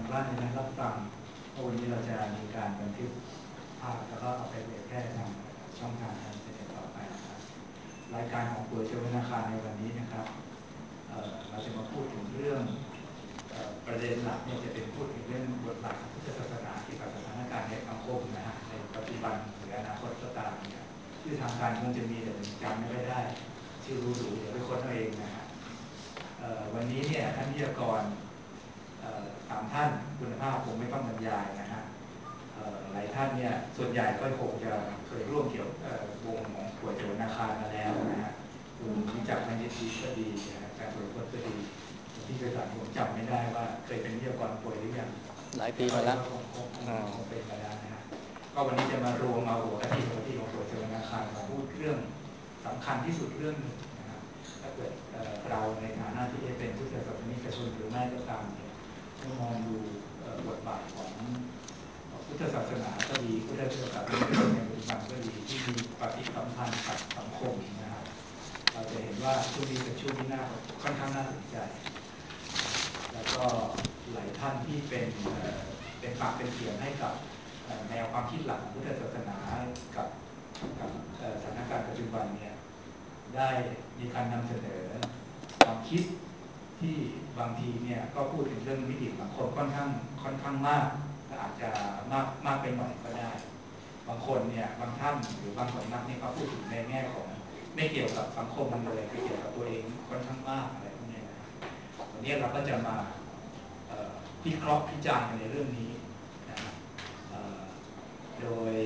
บ้านในนั้นรับฟังว่าวันนี้เราจะมีการบันทึกภาพแล้วก็เอาไปเผยแพร่ทางช่องทางการอินเทอร์เน็ตต่อไปนะครับรายการของป่วยเจ้าธนาคารในวันนี้นะครับเราจะมาพูดถึงเรื่องประเด็นหลักเนี่ยจะเป็นพูดถึงเรื่องบทบาทของพุทธศาสนาเกี่ยวกับสถานการณ์ในสังคมนะฮะในปัจจุบันหรืออนาคตก็ตามเนี่ยชื่อทางการคงจะมีแต่จำไม่ได้ชื่อรู้ๆเดี๋ยวไปค้นเอาเองนะฮะวันนี้เนี่ยท่านวิทยากร3 ท่านคุณภาพผมไม่ต้องบรรยายนะฮะหลายท่านเนี่ยส่วนใหญ่ก็คงจะเคยร่วมเกี่ยววงของป่วยเจ้าธนาคารมาแล้วนะฮะคุณรู้จักมันยิดีก็ดีนะฮะการตรวจค้นก็ดีที่บริษัทผมจำไม่ได้ว่าเคยเป็นวิทยากรป่วยหรือยังหลายปีมาแล้วคงเป็นมาแล้วนะฮะก็วันนี้จะมารวมเอาหัวกะทิของป่วยเจ้าธนาคารมาพูดเรื่องสำคัญที่สุดเรื่องหนึ่งนะฮะถ้าเกิดเราในฐานะที่เป็นพุทธศาสนิกชนหรือไม่ก็ตามเนี่ยมองดูบทบาทของพุทธศาสนาก็ดีพุทธศาสนาในปัจจุบันก็ดีที่มีปฏิสัมพันธ์กับสังคมนะครับเราจะเห็นว่าช่วงนี้เป็นช่วงที่ค่อนข้างน่าสนใจแล้วก็หลายท่านที่เป็นปากเป็นเสียงให้กับแนวความคิดหลักของพุทธศาสนากับสถานการณ์ปัจจุบันเนี่ยได้มีการนำเสนอความคิดที่บางทีเนี่ยก็พูดถึงเรื่องมิติสังคมค่อนข้างมากอาจจะมากไปหน่อยก็ได้บางคนเนี่ยบางท่านหรือบางสำนักเนี่ยก็พูดถึงในแง่ของไม่เกี่ยวกับสังคมมันเลยไม่เกี่ยวกับตัวเองค่อนข้างมากอะไรพวกนี้นะวันนี้เราก็จะมาพิเคราะห์พิจารณ์ในเรื่องนี้นะโดย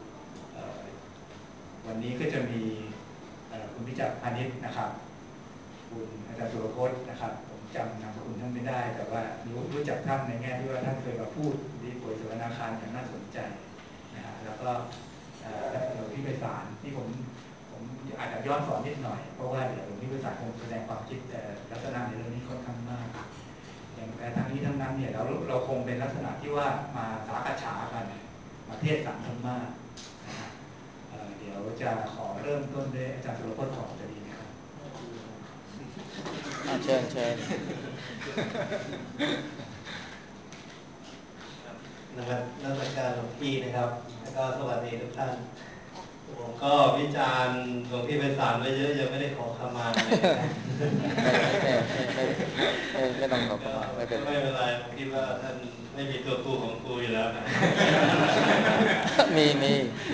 วันนี้ก็จะมีคุณพิจักรพานิชนะครับคุณอาจารย์สุรพจน์นะครับผมจำนามสกุลท่านไม่ได้แต่ว่ารู้จักท่านในแง่ที่ว่าท่านเคยมาพูดที่ป่วยสวนาคารอย่างน่าสนใจนะฮะแล้วก็หลวงพี่ไพศาลที่ผมอาจจะย้อนสอนนิดหน่อยเพราะว่าเดี๋ยวหลวงพี่ไพศาลคงแสดงความคิดลักษณะในเรื่องนี้ค่อนข้างมากอย่างแต่ทั้งนี้ทั้งนั้นเนี่ยเราคงเป็นลักษณะที่ว่ามาสากัจฉากันมาเทศสังธรรมะนะฮะเดี๋ยวจะขอเริ่มต้นด้วยอาจารย์สุรพจน์ก่อนจะดีไหมครับเชิญนะครับนักวิชาหลวงพี่นะครับแล้วก็สวัสดีทุกท่านผมก็วิจารณ์หลวงพี่ไพศาลไว้เยอะยังไม่ได้ขอขมาเลยไม่ต้องขอขมาไม่เป็นไรผมคิดว่าท่านไม่มีตัวกูของกูอยู่แล้วนะมี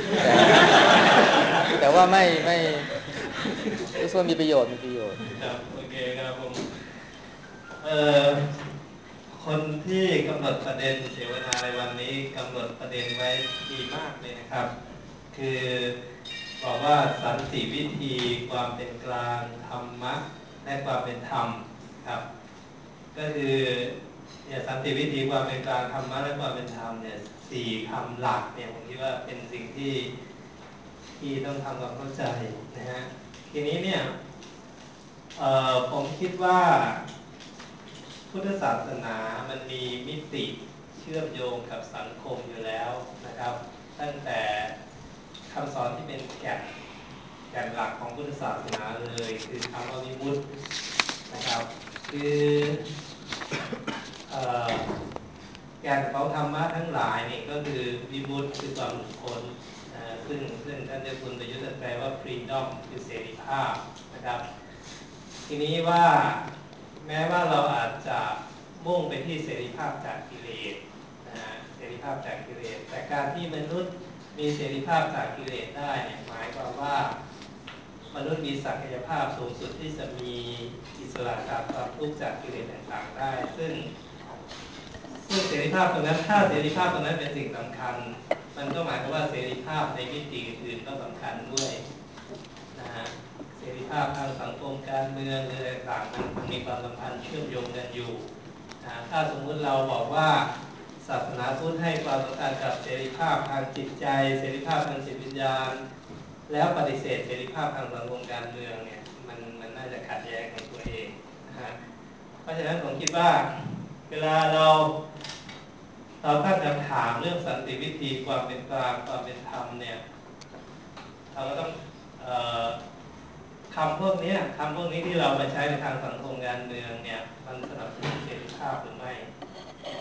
แต่ว่าไม่รู้สึกว่ามีประโยชน์ครับโอเคครับผมคนที่กำหนดประเด็นเสวนาในวันนี้กำหนดประเด็นไว้ดีมากเลยนะครับคือบอกว่าสันติวิธีความเป็นกลางธรรมะและความเป็นธรรมครับก็คือเนี่ยสันติวิธีความเป็นกลางธรรมะและความเป็นธรรมเนี่ย4 คำหลักเนี่ยผมคิดว่าเป็นสิ่งที่ต้องทำความเข้าใจนะฮะทีนี้เนี่ยผมคิดว่าพุทธศาสนามันมีมิติเชื่อมโยงกับสังคมอยู่แล้วนะครับตั้งแต่คำสอนที่เป็นแก่นหลักของพุทธศาสนาเลยคือคำว่าวิมุตตินะครับคือแก่นของธรรมะทั้งหลายนี่ก็คือวิมุตติคือความหลุดพ้นซึ่งท่านเจ้าคุณประยุทธ์แปลว่า freedom คือเสรีภาพนะครับทีนี้ว่าแม้ว่าเราอาจจะมุ่งไปที่เสรีภาพจากกิเลสนะฮะเสรีภาพจากกิเลสแต่การที่มนุษย์มีเสรีภาพจากกิเลสได้เนี่ยหมายความว่ามนุษย์มีศักยภาพสูงสุดที่จะมีอิสระจากความทุกข์จากกิเลสต่างๆได้ซึ่งเสรีภาพตรงนั้นถ้าเสรีภาพตรงนั้นเป็นสิ่งสำคัญมันก็หมายความว่าเสรีภาพในมิติอื่นก็สำคัญด้วยนะฮะเสรีภาพทางสังคมการเมืองหรืออะไรต่างๆมันมีความสัมพันธ์เชื่อมโยงกันอยู่นะถ้าสมมุติเราบอกว่าศาสนาพุทธให้ความสำคัญกับเสรีภาพทางจิตใจเสรีภาพทางจิตวิญญาณแล้วปฏิเสธเสรีภาพทางสังคมการเมืองเนี่ยมันน่าจะขัดแย้งในตัวเองนะฮะเพราะฉะนั้นผมคิดว่าเวลาเราตั้งคำถามเรื่องสันติวิธีความเป็นกลางความเป็นธรรมเนี่ยเราก็ต้องคำพวกนี้ที่เรามาใช้ในทางสังคมการเมืองเนี่ยมันสนับสนุนเสรีภาพหรือไม่หรื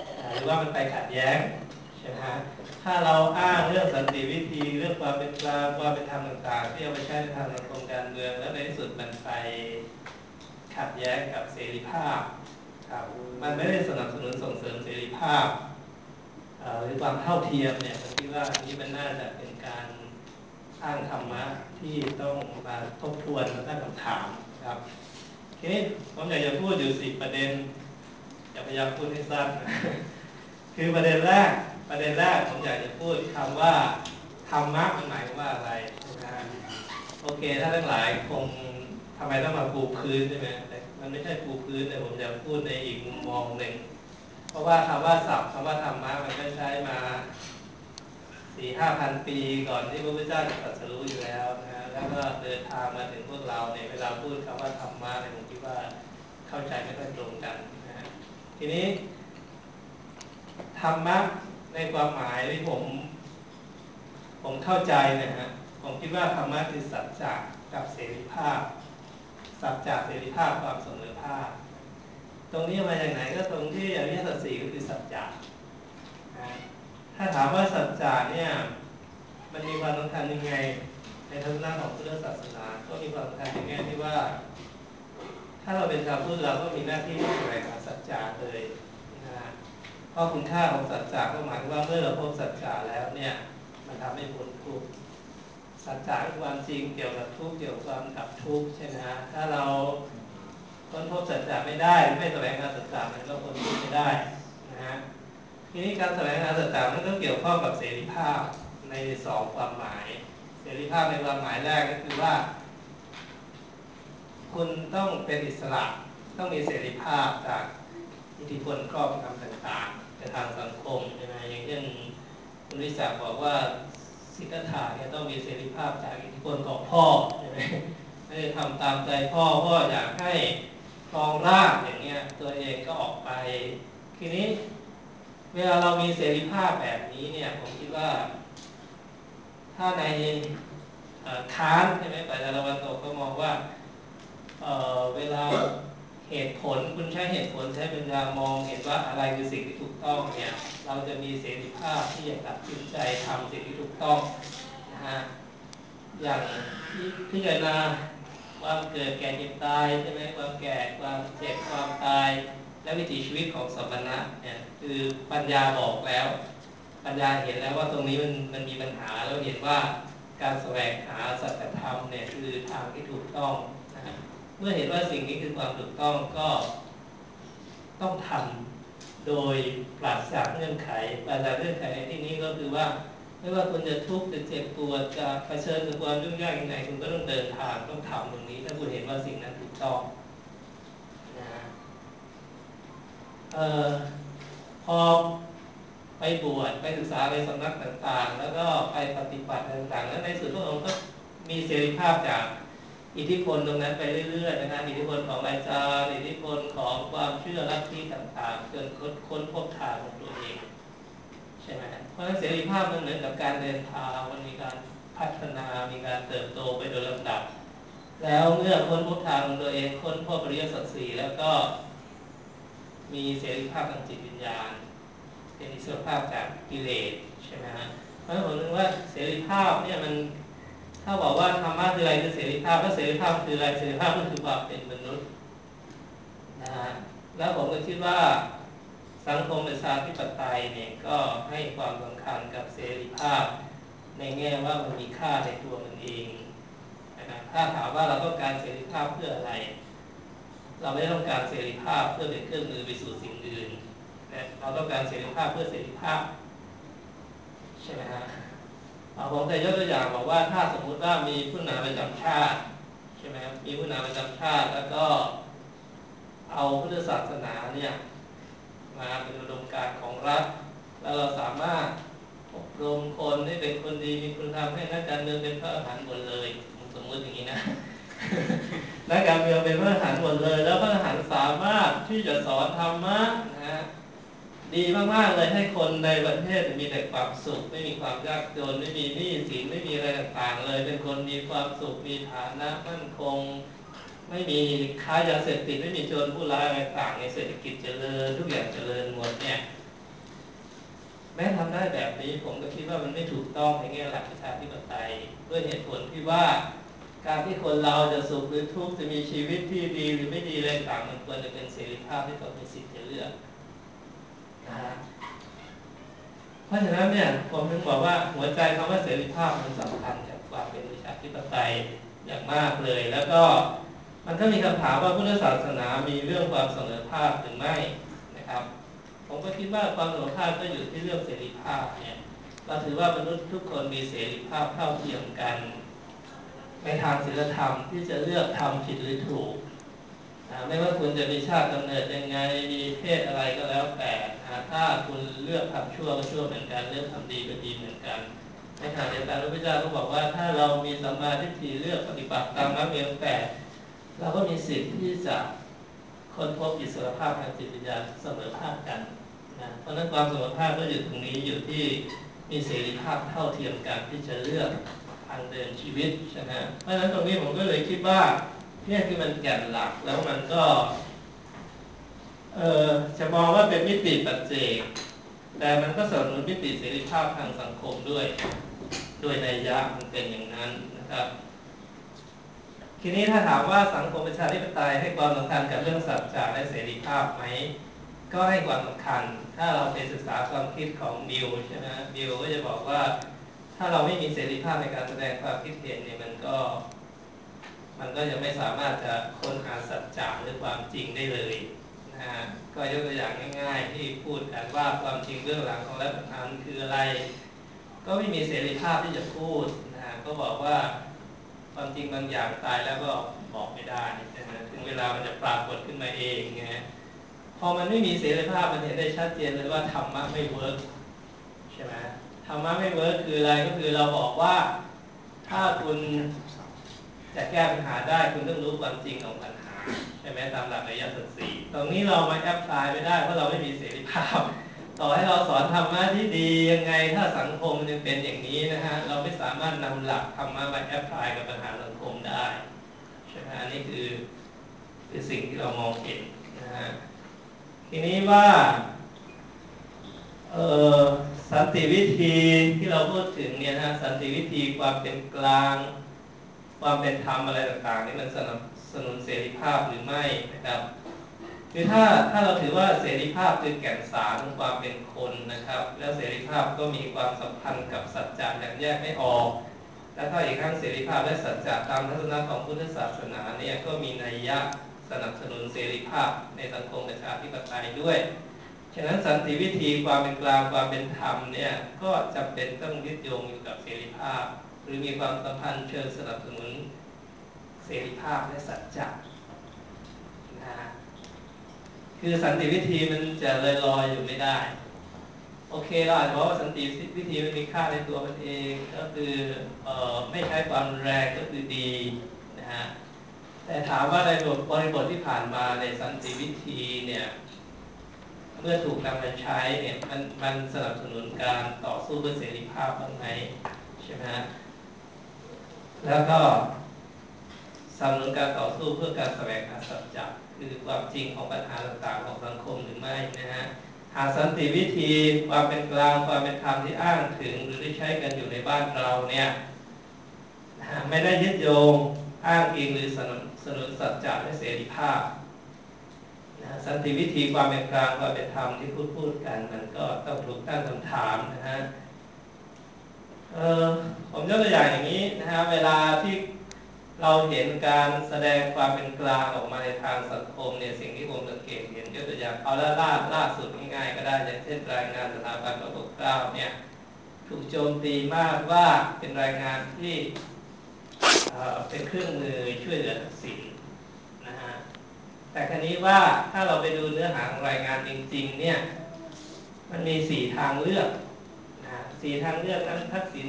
รือว่ามันไปขัดแย้งใช่ไหมฮะถ้าเราอ้างเรื่องสันติวิธีเรื่องความเป็นกลางความเป็นธรรมต่างๆที่เอาไปใช้ในทางสังคมการเมืองแล้วในที่สุดมันไปขัดแย้งกับเสรีภาพครับมันไม่ได้สนับสนุนส่งเสริมเสรีภาพหรือความเท่าเทียมเนี่ยผมคิดว่าอันนี้มันน่าจะเป็นการอ้างธรรมะที่ต้องมาทบทวนและตั้งคำถามครับทีนี้ผมอยากจะพูดอยู่10ประเด็นจะพยายามพูดให้สั้นนะคือประเด็นแรกผมอยากจะพูดคำว่าธรรมะมันหมายว่าอะไรนะฮะโอเคถ้าทั้งหลายคงทำไมต้องมาปูพื้นใช่ไหมแต่มันไม่ใช่ปูพื้นแต่ผมจะพูดในอีกมุมมองหนึ่งเพราะว่าคำว่าศัพท์คำว่าธรรมะมันก็ใช้มา 4-5,000 ปีก่อนที่พระพุทธเจ้าจะตรัสรู้อยู่แล้วนะแล้วก็เดินทางมาถึงพวกเราในเวลาพูดคำว่าธรรมะเนี่ยผมคิดว่าเข้าใจไม่ค่อยตรงกันนะทีนี้ธรรมะในความหมายที่ผมเข้าใจนะฮะผมคิดว่าธรรมะคือสัจจะกับเสรีภาพสัจจะเสรีภาพความเสมอภาคตรงนี้มาจากไหนก็ตรงที่อริยสัจสี่ก็คือสัจจะนะถ้าถามว่าสัจจะเนี่ยมันมีความสำคัญยังไงในทัศนะของพุทธศาสนาก็มีความสำคัญในแง่ที่ว่าถ้าเราเป็นชาวพุทธเราก็มีหน้าที่แสวงหาสัจจะเลยนะเพราะคุณค่าของสัจจะก็หมายว่าเมื่อเราพบสัจจะแล้วเนี่ยมันทำให้พ้นทุกข์สัจจะคือความจริงเกี่ยวกับทุกข์เกี่ยวกับความดับทุกข์ใช่ไหมฮะถ้าเราค้นพบสัจจะไม่ได้ไม่แสวงหาสัจจะมันก็พ้นทุกข์ไม่ได้นะฮะทีนี้การแสวงหาสัจจะมันต้องเกี่ยวข้องกับเสรีภาพใน2ความหมายเสรีภาพในความหมายแรกก็คือว่าคุณต้องเป็นอิสระต้องมีเสรีภาพจากอิทธิพลครอบงำต่างๆในทางสังคมใช่ไหมอย่างเช่นคุณวิศักดิ์บอกว่าสิทธัตถะเนี่ยต้องมีเสรีภาพจากอิทธิพลของพ่อใช่ไหมไม่ได้ทำตามใจพ่ออยากให้ครองราชย์อย่างเงี้ยตัวเองก็ออกไปทีนี้เวลาเรามีเสรีภาพแบบนี้เนี่ยผมคิดว่าถ้าในค้านใช่ไหมแต่ตะวันตกก็มองว่าเวลาเหตุผลคุณใช้เหตุผลใช้ปัญญามองเห็นว่าอะไรคือสิ่งที่ถูกต้องเนี่ยเราจะมีเสรีภาพที่จะตัดสินใจทำสิ่งที่ถูกต้องนะฮะอย่างพิจารณาความเกิดแก่เจ็บตายใช่ไหมความแก่ความเจ็บความตายและวิถีชีวิตของสัมมณะเนี่ยคือปัญญาบอกแล้วปัญญาเห็นแล้วว่าตรงนี้มันมีปัญหาแล้วเห็นว่าการแสวงหาสัจธรรมเนี่ยคือทางที่ถูกต้องนะเมื่อเห็นว่าสิ่งนี้คือความถูกต้องก็ต้องทำโดยปราศจากเงื่อนไขปราศจากเงื่อนไขในที่นี้ก็คือว่าไม่ว่าคุณจะทุกข์จะเจ็บปวดจะเผชิญกับความยุ่งยากยังไงคุณก็ต้องเดินทางต้องทำตรงนี้ถ้าคุณเห็นว่าสิ่งนั้นถูกต้องนะพอไปบวชไปศึกษาในสำนักต่างๆแล้วก็ไปปฏิบัติต่างๆแล้วในสุดพระองค์ก็มีเสรีภาพจากอิทธิพลตรงนั้นไปเรื่อยๆนะครับอิทธิพลของอาจารย์อิทธิพลของความเชื่อลัทธิต่างๆจนค้นพบทางของตัวเองใช่ไหมเพราะฉะนั้นเสรีภาพมันเหมือนกับการเดินทางมันมีการพัฒนามีการเติบโตไปโดยลำดับแล้วเมื่อค้นพบทางของตัวเองค้นพบอริยสัจสี่แล้วก็มีเสรีภาพทางจิตวิญญาณเป็นอิสรภาพจากกิเลสใช่ไหมฮะเพราะฉะนั้นผมนึกว่าเสรีภาพเนี่ยมันถ้าบอกว่าธรรมะคืออะไรคือเสรีภาพแล้วเสรีภาพคืออะไรเสรีภาพก็คือความเป็นมนุษย์นะฮะแล้วผมก็คิดว่าสังคมประชาธิปไตยเนี่ยก็ให้ความสำคัญกับเสรีภาพในแง่ว่ามันมีค่าในตัวมันเองนะครับถ้าถามว่าเราต้องการเสรีภาพเพื่ออะไรเราไม่ได้ต้องการเสรีภาพเพื่อเป็นเครื่องมือไปสู่สิ่งอื่นเราต้องการเสรีภาพเพื่อเสรีภาพใช่ไหมฮะผมจะยกตัวอย่างบอกว่าถ้าสมมุติว่ามีผู้นำประจำชาติใช่ไหมมีผู้นำประจำชาติแล้วก็เอาพุทธศาสนาเนี่ยมาเป็นอุดมการณ์ของรัฐแล้วเราสามารถอบรมคนให้เป็นคนดีมีคุณธรรมให้นักการเมืองเป็นพระอรหันต์หมดเลยผมสมมติอย่างนี้นะ นักการเมืองเป็นพระอรหันต์หมดเลยแล้วพระอรหันต์สามารถที่จะสอนธรรมะนะดีมากๆเลยให้คนในประเทศมีแต่ความสุขไม่มีความยากจนไม่มีหนี้สินไม่มีอะไรต่างๆเลยเป็นคนมีความสุขมีฐานะมั่นคงไม่มีค้ายาเสพติดไม่มีโจรผู้ร้ายอะไรต่างในเศรษฐกิจเจริญทุกอย่างเจริญหมดเนี่ยแม้ทำได้แบบนี้ผมก็คิดว่ามันไม่ถูกต้องในแง่หลักประชาธิปไตยด้วยเหตุผลที่ว่าการที่คนเราจะสุขหรือทุกข์จะมีชีวิตที่ดีหรือไม่ดีอะไรต่างมันควรจะเป็นเสรีภาพที่เขามีสิทธิ์จะเลือกนะฮะเพราะฉะนั้นเนี่ยผมถึงบอกว่าหัวใจคำว่าเสรีภาพมันสำคัญกับความเป็นประชาธิปไตยอย่างมากเลยแล้วก็มันก็มีคำถามว่าพุทธศาสนามีเรื่องความเสมอภาคหรือไม่นะครับผมก็คิดว่าความเสมอภาคก็อยู่ที่เรื่องเสรีภาพเนี่ยเราถือว่ามนุษย์ทุกคนมีเสรีภาพเท่าเทียมกันในทางศีลธรรมที่จะเลือกทำผิดหรือถูกไม่ว่าคุณจะมีชาติกำเนิดยังไงมีเพศอะไรก็แล้วแต่ถ้าคุณเลือกทำชั่วก็ชั่วเหมือนกันเลือกทำดีก็ดีเหมือนกันในขณะเดียวกันพระพุทธเจ้าก็บอกว่าถ้าเรามีสัมมาทิฏฐิเลือกปฏิบัติตามมรรคมีองค์แปดเราก็มีสิทธิ์ที่จะค้นพบอิสรภาพทางจิตวิญญาณเสมอภาคกันนะเพราะนั้นความเสมอภาคก็อยู่ตรงนี้อยู่ที่มีเสรีภาพเท่าเทียมกันที่จะเลือกทางเดินชีวิตใช่ไหมเพราะฉะนั้นตรงนี้ผมก็เลยคิดว่าเนี่ยคือมันแก่นหลักแล้วมันก็จะมองว่าเป็นมิติปัจเจกแต่มันก็สนับสนุนมิติเสรีภาพทางสังคมด้วยโดยนัยยะมันเป็นอย่างนั้นนะครับทีนี้ถ้าถามว่าสังคมประชาธิปไตยให้ความสำคัญกับเรื่องสัจจะและเสรีภาพไหมก็ให้ความสำคัญถ้าเราไปศึกษาความคิดของบิลใช่ไหมบิลก็จะบอกว่าถ้าเราไม่มีเสรีภาพในการแสดงความคิดเห็นเนี่ยมันก็จะไม่สามารถจะค้นหาสัจจะหรือความจริงได้เลยนะก็ยกตัวอย่างง่ายๆที่พูดกันว่าความจริงเบื้องหลังของรัฐประหารคืออะไรก็ไม่มีเสรีภาพที่จะพูดนะก็บอกว่าความจริงบางอย่างตายแล้วก็บอกไม่ได้นะถึงเวลามันจะปรากฏขึ้นมาเองไงพอมันไม่มีเสรีภาพมันเห็นได้ชัดเจนเลยว่าธรรมะไม่เวิร์กใช่ไหมธรรมะไม่เวิร์กคืออะไรก็คือเราบอกว่าถ้าคุณจะแก้ปัญหาได้คุณต้องรู้ความจริงของปัญหาใช่ไหมตามหลักอริยสัจสี่ตรงนี้เรามาแอพพลายไม่ได้เพราะเราไม่มีเสรีภาพต่อให้เราสอนธรรมะที่ดียังไงถ้าสังคมมันยังเป็นอย่างนี้นะฮะเราไม่สามารถนำหลักธรรมะมาแอพพลายกับปัญหาสังคมได้ใช่ไหมอันนี้คือสิ่งที่เรามองเห็นนะฮะทีนี้ว่าสันติวิธีที่เราพูดถึงเนี่ยนะสันติวิธีความเป็นกลางความเป็นธรรมอะไรต่างๆนี่มันสนับสนุนเสรีภาพหรือไม่นะครับคือถ้าเราถือว่าเสรีภาพคือแก่นสารของความเป็นคนนะครับแล้วเสรีภาพก็มีความสัมพันธ์กับสัจจะอย่างแยกไม่ออกแล้วก็อีกครั้งเสรีภาพและสัจจะตามทัศนะของพุทธศาสนาเนี่ยก็มีนัยยะสนับสนุนเสรีภาพในสังคมประชาธิปไตยด้วยฉะนั้นสันติวิธีความเป็นกลางความเป็นธรรมเนี่ยก็จำเป็นต้องยึดโยงอยู่กับเสรีภาพหรือมีความสัมพันธ์เชิงสนับสนุนเสรีภาพและสัจจะนะคือสันติวิธีมันจะลอยอยู่ไม่ได้โอเคเราอาจจะบอกว่าสันติวิธีมันมีค่าในตัวมันเองก็คือไม่ใช้ความแรงก็คือดีนะฮะแต่ถามว่าในบริบทที่ผ่านมาในสันติวิธีเนี่ยเมื่อถูกนำมาใช้เนี่ยมันสนับสนุนการต่อสู้เพื่อเสรีภาพบ้างไหมใช่ไหมแล้วก็สนับสนุนการต่อสู้เพื่อการแสวงหาสัจจะคือความจริงของปัญหาต่างๆของสังคมหรือไม่นะฮะหากสันติวิธีความเป็นกลางความเป็นธรรมที่อ้างถึงหรือที่ใช้กันอยู่ในบ้านเราเนี่ยไม่ได้ยึดโยงอ้างอิงหรือสนับสนุนสัจจะและเสรีภาพสันติวิธีความเป็นกลางความเป็นธรรมที่พูดกันมันก็ต้องถูกตั้งคำถามนะฮะผมยกตัวอย่างอย่างนี้นะฮะเวลาที่เราเห็นการแสดงความเป็นกลางออกมาในทางสังคมเนี่ยสิ่งที่ผมสังเกตเห็นยกตัวอย่างเอาล่าสุดง่ายๆก็ได้อย่างเช่นรายงานสถาบันพระปกเกล้าเนี่ยถูกโจมตีมากว่าเป็นรายงานที่เป็นเครื่องมือช่วยเหลือทักษิณนะฮะแต่คราวนี้ว่าถ้าเราไปดูเนื้อหาของรายงานจริงๆเนี่ยมันมี4ทางเลือกนะ4ทางเลือกนั้นทักษิณ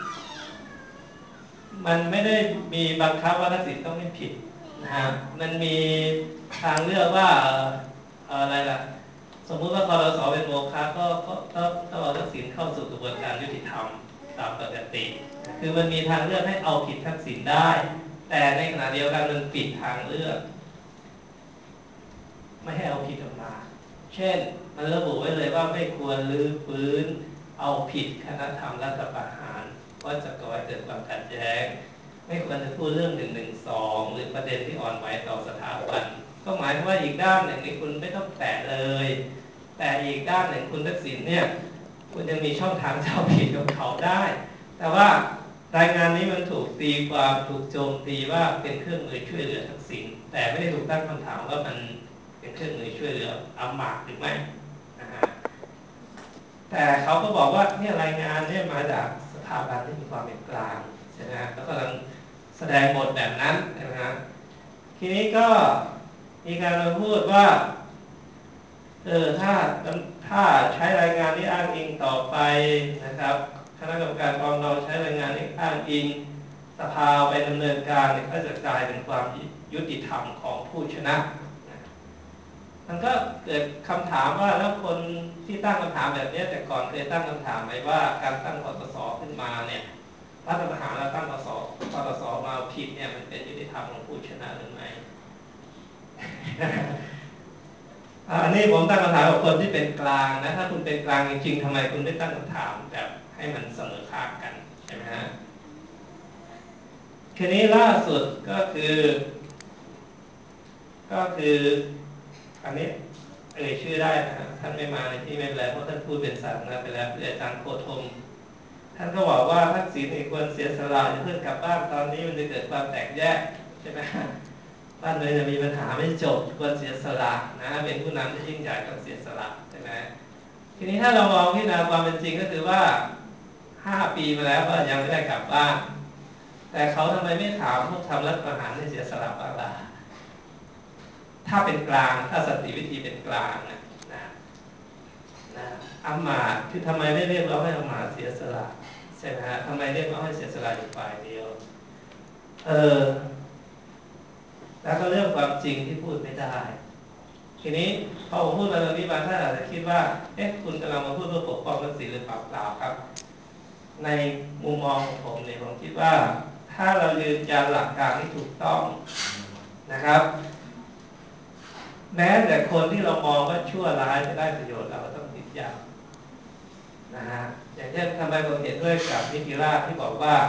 มันไม่ได้มีบังคับว่าทักษิณต้องไม่ผิดนะฮะมันมีทางเลือกว่าอะไรล่ะสมมุติว่าครส.เป็นโมฆะก็เอาทักษิณเข้าสู่กระบวนการยุติธรรมตามปกติคือมันมีทางเลือกให้เอาผิดทักษิณได้แต่ในขณะเดียวกันมันปิดทางเลือกไม่ให้เอาผิดออกมาเช่นมันระบุไว้เลยว่าไม่ควรรื้อฟื้นเอาผิดคณะธรรมรัฐประหารว่าจะก่อให้เกิดความขัดแย้งไม่ควรจะพูดเรื่อง112หรือประเด็นที่อ่อนไหวต่อสถาบันก็หมายถึงว่าอีกด้านหนึ่งนี่คุณไม่ต้องแตะเลยแต่อีกด้านหนึ่งคุณทักษิณเนี่ยคุณยังมีช่องทางจะเอาผิดกับเขาได้ แต่ว่ารายงานนี้มันถูกตีความถูกโจมตีว่าเป็นเครื่องมือช่วยเหลือทักษิณแต่ไม่ได้ถูกตั้งคำถามว่ามันเป็นเครื่องมือช่วยเหลืออำมาตย์หรือไม่นะฮะแต่เขาก็บอกว่าเนี่ยรายงานเนี่ยมาจากสถาบันที่มีความเป็นกลางใช่ไหมฮะแล้วก็กำลังแสดงบทแบบนั้นนะฮะทีนี้ก็มีการมาพูดว่าถ้าใช้รายงานนี้อ้างอิงต่อไปนะครับคณะกรรมการปรองดองใช้รายงานนี้อ้างอิงสภาไปดำเนินการเนี่ยก็จะกลายเป็นความยุติธรรมของผู้ชนะมันก็เกิดคำถามว่าแล้วคนที่ตั้งคำถามแบบนี้แต่ก่อนเคยตั้งคำถามไหมว่าการตั้งคสช.ขึ้นมาเนี่ยรัฐประหารแล้วตั้งคสช.มาผิดเนี่ยมันเป็นยุติธรรมของผู้ชนะหรือไม่ อันนี้ผมตั้งคำถามกับคนที่เป็นกลางนะถ้าคุณเป็นกลางจริงๆทำไมคุณไม่ตั้งคำถามแบบให้มันเสมอภาคกันใช่ไหมฮะทีนี้ล่าสุดก็คืออันนี้ชื่อได้นะท่านไม่มาในที่ไม่เป็นไรเพราะท่านพูดเป็นสาธารณะไปแล้วคืออาจารย์โคธมท่านก็บอกว่าทักษิณควรเสียสละจะเพิ่งกลับบ้านตอนนี้มันจะเกิดความแตกแยกใช่ไหมบ้านเมืองจะมีปัญหาไม่จบควรเสียสละนะเป็นผู้นำที่ยิ่งใหญ่ต้องเสียสละใช่ไหมทีนี้ถ้าเรามองพิจารณาความเป็นจริงก็คือว่า5 ปีมาแล้วก็ยังไม่ได้กลับบ้านแต่เขาทำไมไม่ถามพวกทำรัฐประหารให้เสียสละบ้างล่ะถ้าเป็นกลางถ้าสันติวิธีเป็นกลางนะอำมาตย์คือทำไมไม่เรียกร้องให้อำมาตย์เสียสละใช่ไหมฮะทำไมเรียกร้องให้เสียสละอยู่ฝ่ายเดียวแล้วก็เรื่องความจริงที่พูดไม่ได้ทีนี้พอผมพูดมาตรงนี้บางท่านอาจจะคิดว่าคุณกำลังมาพูดเพื่อปกป้องทักษิณหรือเปล่าครับในมุมมองของผมเนี่ยผมคิดว่าถ้าเรายืนยันหลักการที่ถูกต้องนะครับแม้แต่คนที่เรามองว่าชั่วร้ายจะได้ประโยชน์เราก็ต้องติดยามนะฮะอย่างเช่นทำไมผมเห็นด้วยกับนิติราชที่บอกว่า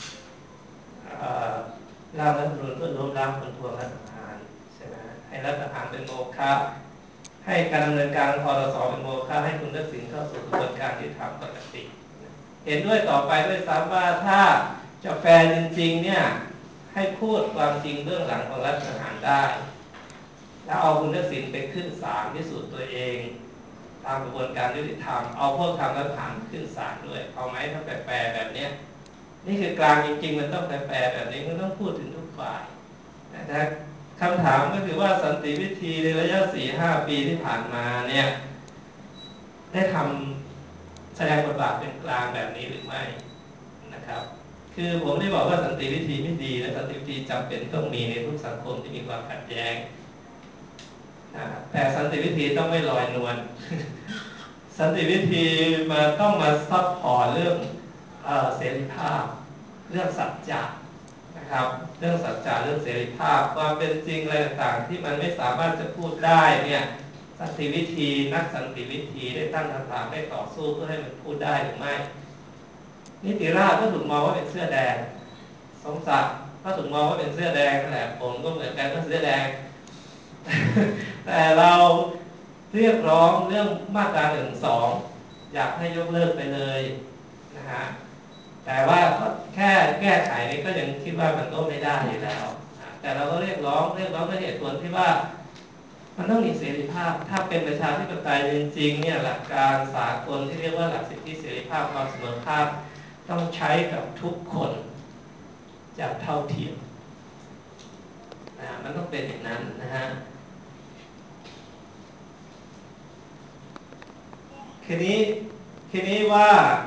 ร่างรัฐธรรมนูญเพื่อล้มล้างผลพวงรัฐประหารใช่ไหมให้รัฐประหารเป็นโมฆะให้การดำเนินการของคอรส.เป็นโมฆะให้คุณทักษิณเข้าสู่กระบวนการยุติธรรมปกติเห็นด้วยต่อไปด้วยซ้ำว่าถ้าจะแฟร์จริงๆเนี่ยให้พูดความจริงเบื้องหลังของรัฐประหารได้แล้วเอาคุณทักษิณไปขึ้นศาลพิสูจน์ตัวเองตามกระบวนการยุติธรรมเอาพวกทำรัฐประหารขึ้นศาลด้วยเอาไหมถ้าแฟร์แบบนี้นี่คือกลางจริงๆมันต้องแฟร์แบบนี้มันต้องพูดถึงทุกฝ่ายนะคำถามก็คือว่าสันติวิธีในระยะ 4-5 ปีที่ผ่านมาเนี่ยได้ทำแสดงบทบาทเป็นกลางแบบนี้หรือไม่นะครับคือผมได้บอกว่าสันติวิธีไม่ดีและสันติวิธีจำเป็นต้องมีในทุกสังคมที่มีความขัดแย้งแต่สันติวิธีต้องไม่ลอยนวล สันติวิธีมาต้องมาซัพพอร์ตเรื่องเสรีภาพเรื่องสัจจะนะครับเรื่องสัจจะเรื่องเสรีภาพความเป็นจริงอะไรต่างๆที่มันไม่สามารถจะพูดได้เนี่ยสันติวิธีนักสันติวิธีได้ตั้งคำถามได้ต่อสู้เพื่อให้มันพูดได้หรือไม่นิติราษฎร์ก็ถูกมองว่าเป็นเสื้อแดงสมศักดิ์ก็ถูกมองว่าเป็นเสื้อแดงนั่นแหละผมก็เหมือนกันก็เสื้อแดง แต่เราเรียกร้องเรื่องมาตรา1-2อยากให้ยกเลิกไปเลยนะฮะแต่ว่าแค่แก้ไขนี้ก็ยังคิดว่ามันก็ไม่ได้อยู่แล้วแต่เราก็เรียกร้องด้วยเหตุผลที่ว่ามันต้องมีเสรีภาพถ้าเป็นประชาธิปไตยจริงๆเนี่ยหลักการสากลที่เรียกว่าหลักสิทธิเสรีภาพความเสมอภาคต้องใช้กับทุกคนอย่างเท่าเทียมมันต้องเป็นอย่างนั้นนะฮะทีนี้ว่า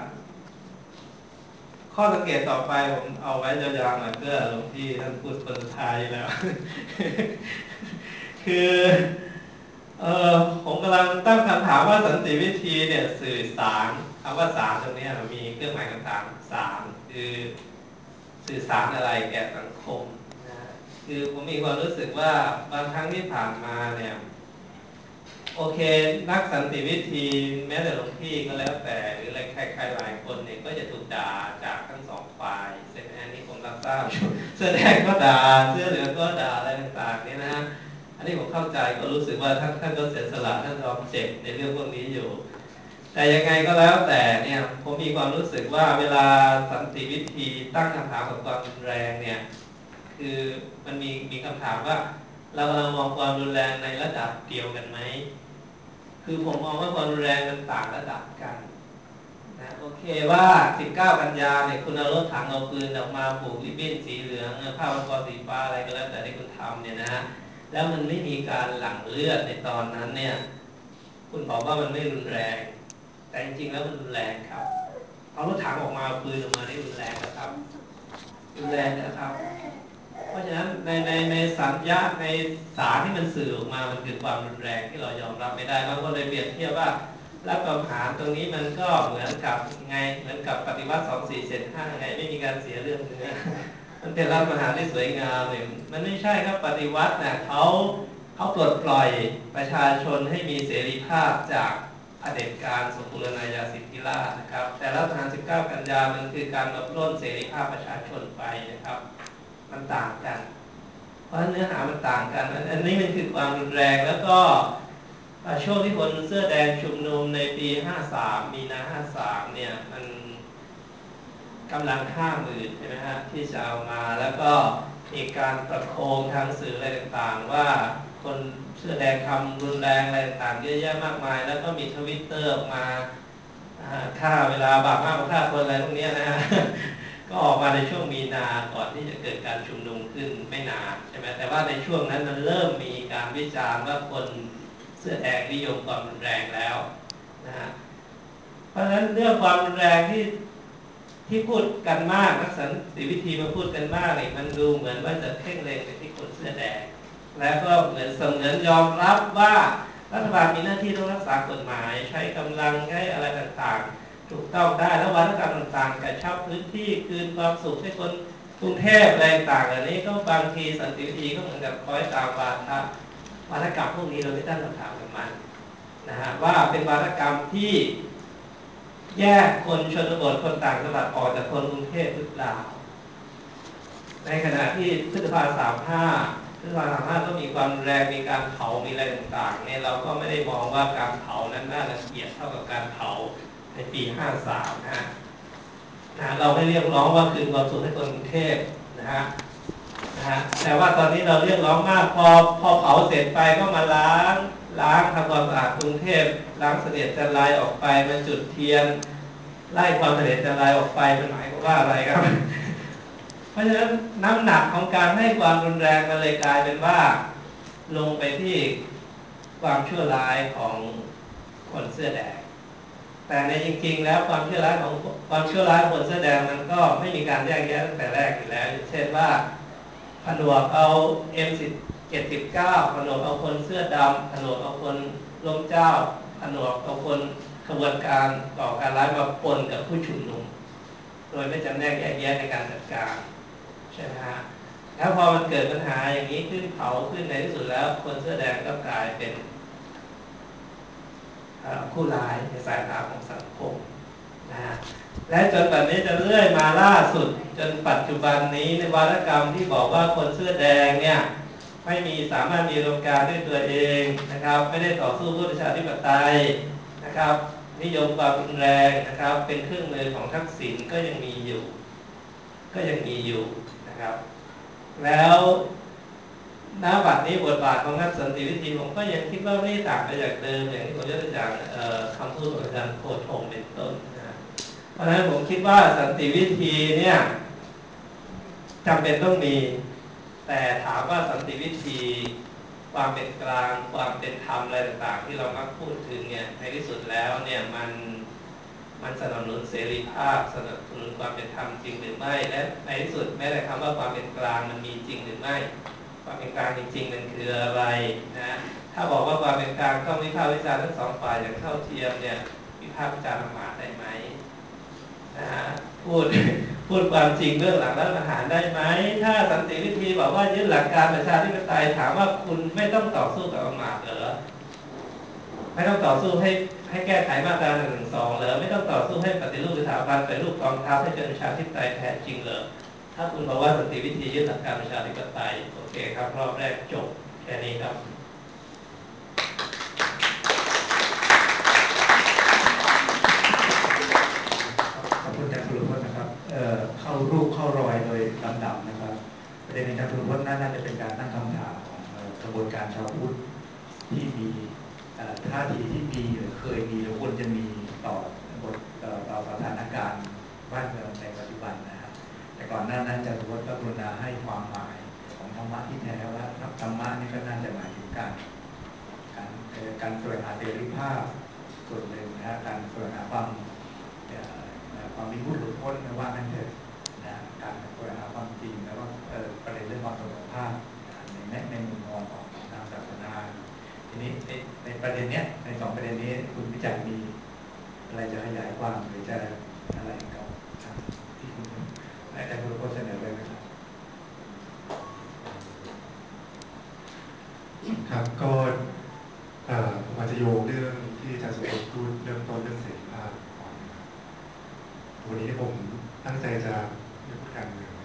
ข้อสังเกตต่อไปผมเอาไว้ยาวๆหน่อยเพื่อหลวงพี่ท่านพูดคนสุดท้ายแล้ว คือผมกำลังตั้งคำถามว่าสันติวิธีเนี่ยสื่อสารคำว่าสารตรงนี้มีเครื่องหมายคำถามสารคือสื่อสารอะไรแก่สังคมนะคือผมมีความรู้สึกว่าบางครั้งที่ผ่านมาเนี่ยโอเคนักสันติวิธีแม้แต่หลวงพี่ก็แล้วแต่หรืออะไรใครๆหลายคนเนี่ยก็จะถูกด่าจากทั้งสองฝ่ายใช่ไหมนี่ผมรับทราบอยู่เสื้อแดงก็ด่าเสื้อเหลืองก็ด่าอะไรต่างๆนี่นะฮะอันนี้ผมเข้าใจก็รู้สึกว่าท่านก็เสียสละท่านยอมเจ็บในเรื่องพวกนี้อยู่แต่ยังไงก็แล้วแต่เนี่ยผมมีความรู้สึกว่าเวลาสันติวิธีตั้งคำถามกับความรุนแรงเนี่ยคือมันมีคำถามว่าเรากำลังมองความรุนแรงในระดับเดียวกันไหมคือผมมองว่าความรุนแรงมันต่างระดับกันนะโอเคว่า19 กันยาเนี่ยคุณเอารถถังเอาปืนออกมาผูกริบบิ้นสีเหลืองผ้าพันคอสีฟ้าอะไรก็แล้วแต่ที่คุณทำเนี่ยนะฮะแล้วมันไม่มีการหลั่งเลือดในตอนนั้นเนี่ยคุณบอกว่ามันไม่รุนแรงแต่จริงๆแล้วมันรุนแรงครับเอารถถังออกมาปืนออกมาได้รุนแรงนะครับรุนแรงนะครับเพราะฉะนั้นในสัญญาในสารที่มันสื่อออกมามันคือความรุนแรงที่เรายอมรับไม่ได้บางคนเลยเปรียบเทียบว่ารัฐประหารตรงนี้มันก็เหมือนกับไงเหมือนกับปฏิวัติ2475ไงไม่มีการเสียเรื่องเนื้อมันเป็นรัฐประหารที่สวยงามเนี่ยมันไม่ใช่ครับปฏิวัตินะเขาปลดปล่อยประชาชนให้มีเสรีภาพจากเผด็จการสมบูรณาญาสิทธิราชนะครับแต่รัฐประหาร19 กันยามันคือการลดล้นเสรีภาพประชาชนไปนะครับมันต่างกันเพราะเนื้อหามันต่างกันอันนี้มันคือความรุนแรงแล้วก็ช่วงที่คนเสื้อแดงชุมนุมในปี53มีนา53เนี่ยมันกำลัง50,000ใช่ไหมฮะที่จะเอามาแล้วก็มีการประโคมทางสื่ออะไรต่างๆว่าคนเสื้อแดงทำรุนแรงอะไรต่างๆเยอะแยะมากมายแล้วก็มีทวิตเตอร์ออกมาฆ่าเวลาบาปมากกว่าฆ่าคนอะไรพวกนี้นะฮะก็ออกมาในช่วงมีนาก่อนที่จะเกิดการชุมนุมขึ้นไม่นานใช่ไหมแต่ว่าในช่วงนั้นมันเริ่มมีการวิจารณ์ว่าคนเสื้อแดงนิยมความรุนแรงแล้วนะฮะเพราะฉะนั้นเรื่องความรุนแรงที่พูดกันมากนักสันติวิธีมาพูดกันมากเนี่ยมันดูเหมือนว่าจะเพ่งเล็งไปที่คนเสื้อแดงแล้วก็เหมือนเสมือนยอมรับว่ารัฐบาลมีหน้าที่ต้องรักษากฎหมายใช้กำลังใช้อะไรต่างๆถูกต้องได้แล้ววัฒกรรมต่างๆกระชับพื้นที่คืนความสุขให้คนกรุงเทพอะไรต่างๆอันนี้ก็บางทีสันติวิธีก็เหมือนกับคอยตามวาทะวัฒกรรมพวกนี้เราไม่ตั้งคำถามกับมันนะฮะว่าเป็นวัฒกรรมที่แยกคนชนบทคนต่างจังหวัดออกจากคนกรุงเทพหรือเปล่าในขณะที่พฤษภา35ก็มีความแรงมีการเผามีอะไรต่างๆเนี่ยเราก็ไม่ได้มองว่าการเผานั้นน่ารังเกียจเท่ากับการเผาในปี53นะเราไม่เรียกร้องว่าคืนความสุขให้คนกรุงเทพนะฮะแต่ว่าตอนนี้เราเรียกร้องมากพอเผาเสร็จไปก็มาล้างทำความสะอาดกรุงเทพล้างเสนียดจันไรออกไปมาจุดเทียนไล่ความเสนียดจันไรออกไปมันหมายความว่าอะไรครับ เพราะฉะนั้นน้ำหนักของการให้ความรุนแรงมันเลยกลายเป็นว่าลงไปที่ความชั่วร้ายของคนเสื้อแดงแต่ในจริงๆแล้วความชั่วร้ายของคนเสื้อแดงมันก็ไม่มีการแยกแยะตั้งแต่แรกอยู่แล้วเช่นว่าผนวกเอา M79 ผนวกเอาคนเสื้อดำผนวกเอาคนล้มเจ้าผนวกเอาคนขบวนการก่อการร้ายมาปนกับผู้ชุมนุมโดยไม่จำแนกแยกแยะในการจัดการใช่ไหมฮะแล้วพอมันเกิดปัญหาอย่างนี้ขึ้นเผาขึ้นในที่สุดแล้วคนเสื้อแดงก็กลายเป็นผู้ร้ายในสายตาของสังคมนะฮะและจนปัจจุบันนี้จะเลื่อยมาล่าสุดจนปัจจุบันนี้ในวาทกรรมที่บอกว่าคนเสื้อแดงเนี่ยไม่สามารถมีอุดมการณ์ด้วยตัวเองนะครับไม่ได้ต่อสู้เพื่อประชาธิปไตยนะครับนิยมความรุนแรงนะครับเป็นเครื่องมือของทักษิณก็ยังมีอยู่นะครับแล้วณบัดนี้บทบาทของนักสันติวิธีผมก็ยังคิดว่าไม่ต่างไปจากเดิมอย่างที่ผมยกตัวอย่างคำพูดของอาจารย์โคธมเป็นต้นนะเพราะฉะนั้นผมคิดว่าสันติวิธีเนี่ยจำเป็นต้องมีแต่ถามว่าสันติวิธีความเป็นกลางความเป็นธรรมอะไรต่างๆที่เรามักพูดถึงเนี่ยในที่สุดแล้วเนี่ยมันสนับสนุนเสรีภาพสนับสนุนความเป็นธรรมจริงหรือไม่และในที่สุดแม้แต่คำว่าความเป็นกลางมันมีจริงหรือไม่ความเป็นกลางจริงๆมันคืออะไรนะถ้าบอกว่าความเป็นกลางต้องวิพากษ์วิจารณ์ทั้งสองฝ่ายอย่างเท่าเทียมเนี่ยวิพากษ์วิจารณ์ละหมาดได้ไหมนะพูดความจริงเรื่องหลังรัฐประหารได้ไหมถ้าสันติวิธีบอกว่ายึดหลักการประชาธิปไตยถามว่าคุณไม่ต้องต่อสู้กับอำนาจเหรอไม่ต้องต่อสู้ให้แก้ไขมาตรา112เหรอไม่ต้องต่อสู้ให้ปฏิรูปสถาบันปฏิรูปกองทัพให้เป็นประชาธิปไตยแท้จริงเหรอถ้าคุณบอกว่าสันติวิธียึดหลักการประชาธิปไตยโอเคครับรอบแรกจบแค่นี้ครับขอบคุณอาจารย์สุรพจน์นะครับเข้ารูปเข้ารอยโดยลำดับนะครับประเด็นในอาจารย์สุรพจน์น่าจะเป็นการตั้งคำถามของกระบวนการชาวพุทธที่มีท่าทีที่มีหรือเคยมีหรือควรจะมีต่อสถานการณ์บ้านเมืองในปัจจุบันนะครับแต่ก่อนหน้านั้นอาจารย์สุรพจน์ก็กรุณาให้ความหมายของธรรมะที่แท้ว่าธรรมะนี่ก็น่าจะหมายถึงการแสวงหาเสรีภาพส่วนหนึ่งนะการแสวงหาความมีผู้หลุดพ้นนะว่านั่นเถอะนะการแสวงหาความจริงแล้วก็ประเด็นเรื่องความเสมอภาคในมุมมองของทางศาสนาทีนี้ในประเด็นเนี้ยในสองประเด็นนี้คุณวิจัยมีอะไรจะขยายความหรือจะอะไรกับที่คุณอาจารย์สุรพจน์เสนอเลยไหมครับครับก็ผมอาจจะโยงเรื่องที่อาจารย์สุรพจน์พูดเริ่มต้นเรื่องเสรีภาพก่อนนะครับวันนี้ผมตั้งใจจะไม่พูดการเมือง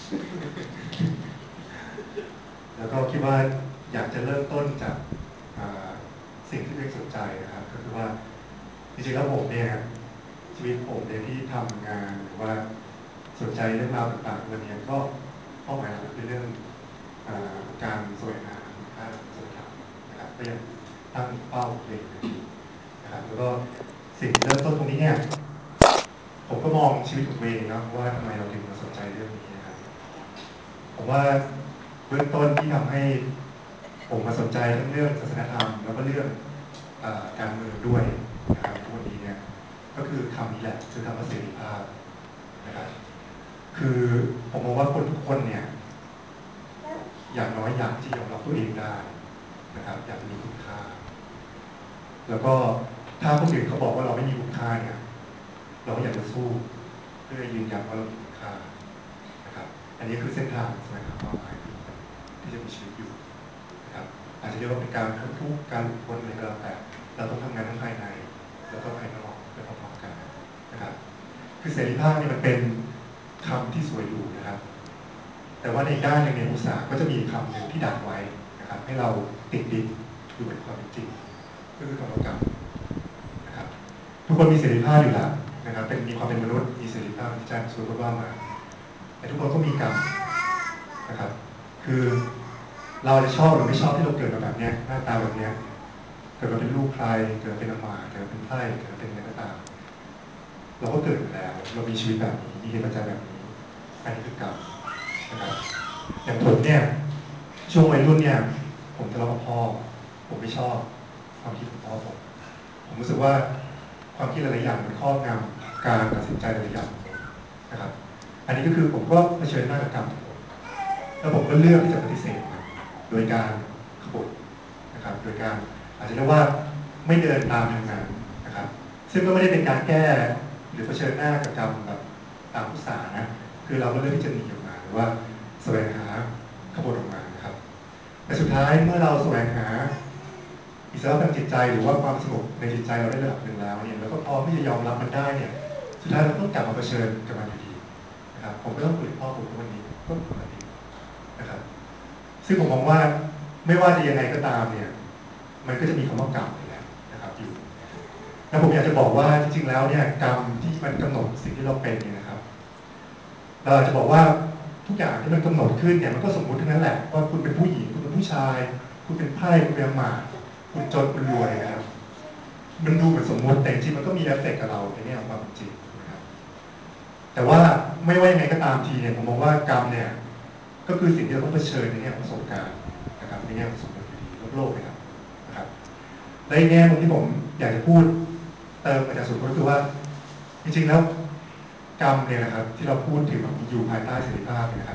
แล้วก็คิดว่าอยากจะเริ่มต้นจากสิ่งที่ตัวเองสนใจนะครับก็คือว่าจริงๆแล้วผมเนี่ยชีวิตผมเนี่ยที่ทำงานหรือว่าสนใจเรื่องราวต่างๆวันนี้ก็เป้าหมายหลักคือเรื่องการแสวงหาคุณค่าทางสังคมนะครับก็ยังตั้งเป้าตัวเองอยู่นะครับแล้วก็สิ่งเริ่มต้นตรงนี้เนี่ยผมก็มองชีวิตของตัวเองนะว่าทำไมเราถึงมาสนใจเรื่องนี้นะครับผมว่าเบื้องต้นที่ทำให้ผมมาสนใจทั้งเรื่องศาสนธรรมแล้วก็เรื่องการเมืองด้วยนะครับทุกวันนี้เนี่ยก็คือคำนี้แหละคือคำว่าเสรีภาพนะครับคือผมมองว่าคนทุกคนเนี่ยอย่างน้อยอยากที่จะยอมรับตัวเองได้นะครับอยากมีคุณค่าแล้วก็ถ้าคนอื่นเขาบอกว่าเราไม่มีคุณค่าเนี่ยเราก็อยากจะสู้เพื่อยืนยันว่าเรามีคุณค่านะครับอันนี้คือเส้นทางสมัยเป้าหมายที่จะมีชีวิตอยู่นะครับอาจจะเรียกว่าเป็นการพ้นทุกข์การหลุดพ้นอะไรก็แล้วแต่เราต้องทำงานทั้งภายในแล้วก็ภายนอกไปพร้อมๆกันนะครับคือเสรีภาพนี่มันเป็นคำที่สวยหรูนะครับแต่ว่าในด้านหนึ่งในอุตสาหก็จะมีคำหนึ่งที่ดักไว้นะครับให้เราติดดินอยู่กับความเป็นจริงก็คือคำว่ากรรมนะครับทุกคนมีเสรีภาพอยู่แล้วนะครับมีความเป็นมนุษย์มีเสรีภาพที่อาจารย์สุรพจน์ว่ามาแต่ทุกคนก็มีกรรมนะครับคือเราจะชอบหรือไม่ชอบที่เราเกิดมาแบบนี้หน้าตาแบบนี้เกิดมาเป็นลูกใครเกิดเป็นอมาเกิดเป็นไพร่เกิดเป็นอะไรก็ตามเราก็เกิดมาแล้วเรามีชีวิตแบบนี้มีเหตุปัจจัยแบบนี้อันนี้คือกรรมนะครับอย่างผมเนี่ยช่วงวัยรุ่นเนี่ยผมทะเลาะกับพ่อผมไม่ชอบความคิดของพ่อผมรู้สึกว่าความคิดหลายๆอย่างมันครอบงำการตัดสินใจหลายๆอย่างของผมนะครับอันนี้ก็คือผมก็เผชิญหน้ากับกรรมของผมแล้วผมก็เลือกที่จะปฏิเสธมันโดยการขบฏนะครับโดยการอาจจะเรียกว่าไม่เดินตามทางนั้นนะครับซึ่งก็ไม่ได้เป็นการแก้หรือเผชิญหน้ากับกรรมแบบตามพุทธศาสนานะคือเราก็เลือกที่จะหนีออกมาหรือว่าแสวงหาขบฏออกมานะครับแต่สุดท้ายเมื่อเราแสวงหาอิสระทางจิตใจหรือว่าความสงบในจิตใจเราได้ระดับหนึ่งแล้วเนี่ยแล้วก็พร้อมที่จะยอมรับมันได้เนี่ยสุดท้ายเราต้องกลับมาเผชิญกับมันอยู่ดีนะครับผมก็ต้องคุยกับพ่อผมทุกวันนี้ก็ปกตินะครับซึ่งผมมองว่าไม่ว่าจะยังไงก็ตามเนี่ยมันก็จะมีคำว่ากรรมนี่แหละนะครับอยู่แล้วผมอยากจะบอกว่าจริงๆแล้วเนี่ยกรรมที่มันกำหนดสิ่งที่เราเป็นเนี่ยนะครับเราอาจจะบอกว่าทุกอย่างที่มันกำหนดขึ้นเนี่ยมันก็สมมติทั้งนั้นแหละว่าคุณเป็นผู้หญิงคุณเป็นผู้ชายคุณเป็นไพร่คุณเป็นอมาตย์คุณจนคุณรวยนะครับมันดูเหมือนสมมติแต่จริงมันก็มีเอฟเฟกต์กับเราในแง่ของความเป็นจริงนะครับแต่ว่าไม่ว่ายังไงก็ตามทีเนี่ยผมมองว่ากรรมเนี่ยก็คือสิ่งที่เราต้องเผชิญในแง่ของประสบการณ์นะครับในแง่ของสมมติอยู่ดีโลกนะครับและอีกแง่มุมที่ผมอยากจะพูดเติมอาจารย์สุภพก็คือว่าจริงๆแล้วกรรมเนี่ยนะครับที่เราพูดถึงอยู่ภายใต้เสรีภาพนะครับ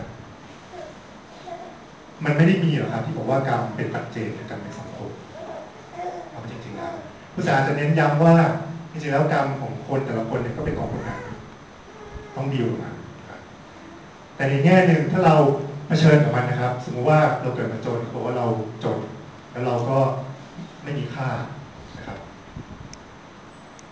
มันไม่ได้มีหรอกครับที่บอกว่ากรรมเป็นปัจเจกในการในสังคมเอาจริงๆแล้วผู้ศาสนาจะเน้นย้ำว่าจริงๆแล้วกรรมของคนแต่ละคนเนี่ยก็เป็นของคนนั้นต้องดีลกับมันนะครับแต่ในแง่หนึ่งถ้าเราเผชิญกับมันนะครับสมมติว่าเราเกิดมาจนบอกว่าเราจนแล้วเราก็ไม่มีค่านะครับ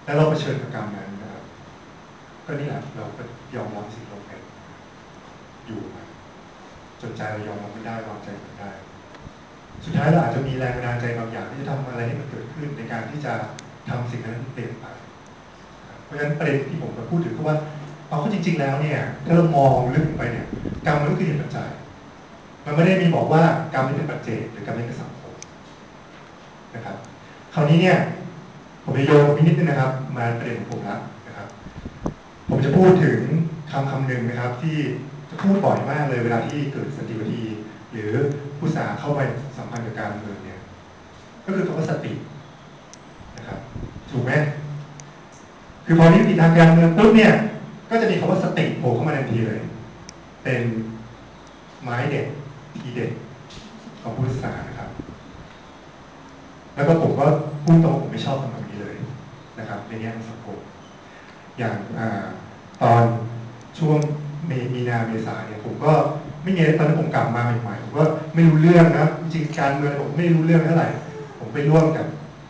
แล้วเราเผชิญกับกรรมนั้นนะครับก็นี่แหละเราก็ยอมรับสิ่งที่เราเป็นอยู่มันจนใจเรายอมรับไม่ได้วางใจไม่ได้สุดท้ายเราอาจจะมีแรงบันดาลใจบางอย่างที่จะทำอะไรให้มันเกิดขึ้นในการที่จะทำสิ่งนั้นเปลี่ยนไปเพราะฉะนั้นประเด็นที่ผมจะพูดถึงก็ว่าเอาเข้าจริงๆแล้วเนี่ยถ้าเรามองลึกไปเนี่ยกรรมมันก็คือเหตุปัจจัยมันไม่ได้มีบอกว่ากรรมนี้เป็นปัจเจกหรือกรรมนี้เป็นสังคมนะครับคราวนี้เนี่ยผมจะโยงนิดนึงนะครับมาประเด็นของผมแล้วนะครับผมจะพูดถึงคำหนึ่งนะครับที่จะพูดบ่อยมากเลยเวลาที่เกิดสันติวิธีหรือผู้สาเข้าไปสัมพันธ์กับการเมืองเนี่ยก็คือคำว่าสตินะครับถูกไหมคือพอนิติทางการเมืองปุ๊บเนี่ยก็จะมีคำว่าสติโผล่เข้ามาทันทีเลยเป็นไม้เด็ดทีเด็ดของผู้ศึกษานะครับแล้วก็ผมก็พูดตรงผมไม่ชอบคำนี้เลยนะครับในแง่ของสังคมอย่างตอนช่วงมีนาเมษาเนี่ยผมก็ไม่เงี้ยตอนนั้นผมกลับมาใหม่ๆผมก็ไม่รู้เรื่องนะจริงๆการเมืองผมไม่รู้เรื่องเท่าไหร่ผมไปร่วมกับ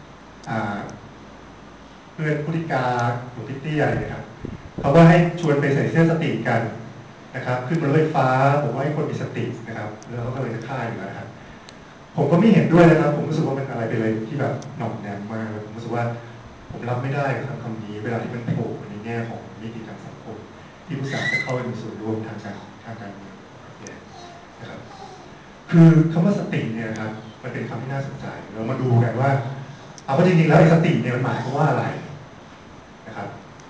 เพื่อนผู้ธิการหลวงพี่เตี้ยอะไรนะครับเขาก็ให้ชวนไปใส่เสื้อสติกันนะครับขึ้นบนรถไฟฟ้าผมว่าให้คนมีสตินะครับแล้วเขาก็เลยจะฆ่าอยู่แล้วนะครับผมก็ไม่เห็นด้วยนะครับผมรู้สึกว่ามันอะไรไปเลยที่แบบหน่อมแนมมากผมรู้สึกว่าผมรับไม่ได้กับคำนี้เวลาที่มันโผล่ในแง่ของมิติทางสังคมที่ผู้สาจะเข้าไปมีส่วนร่วมทางการเมืองนะครับคือคำว่าสติเนี่ยครับมันเป็นคำที่น่าสนใจเรามาดูกันว่าเอาว่าจริงๆแล้วไอ้สติเนี่ยมันหมายความว่าอะไรนะครับ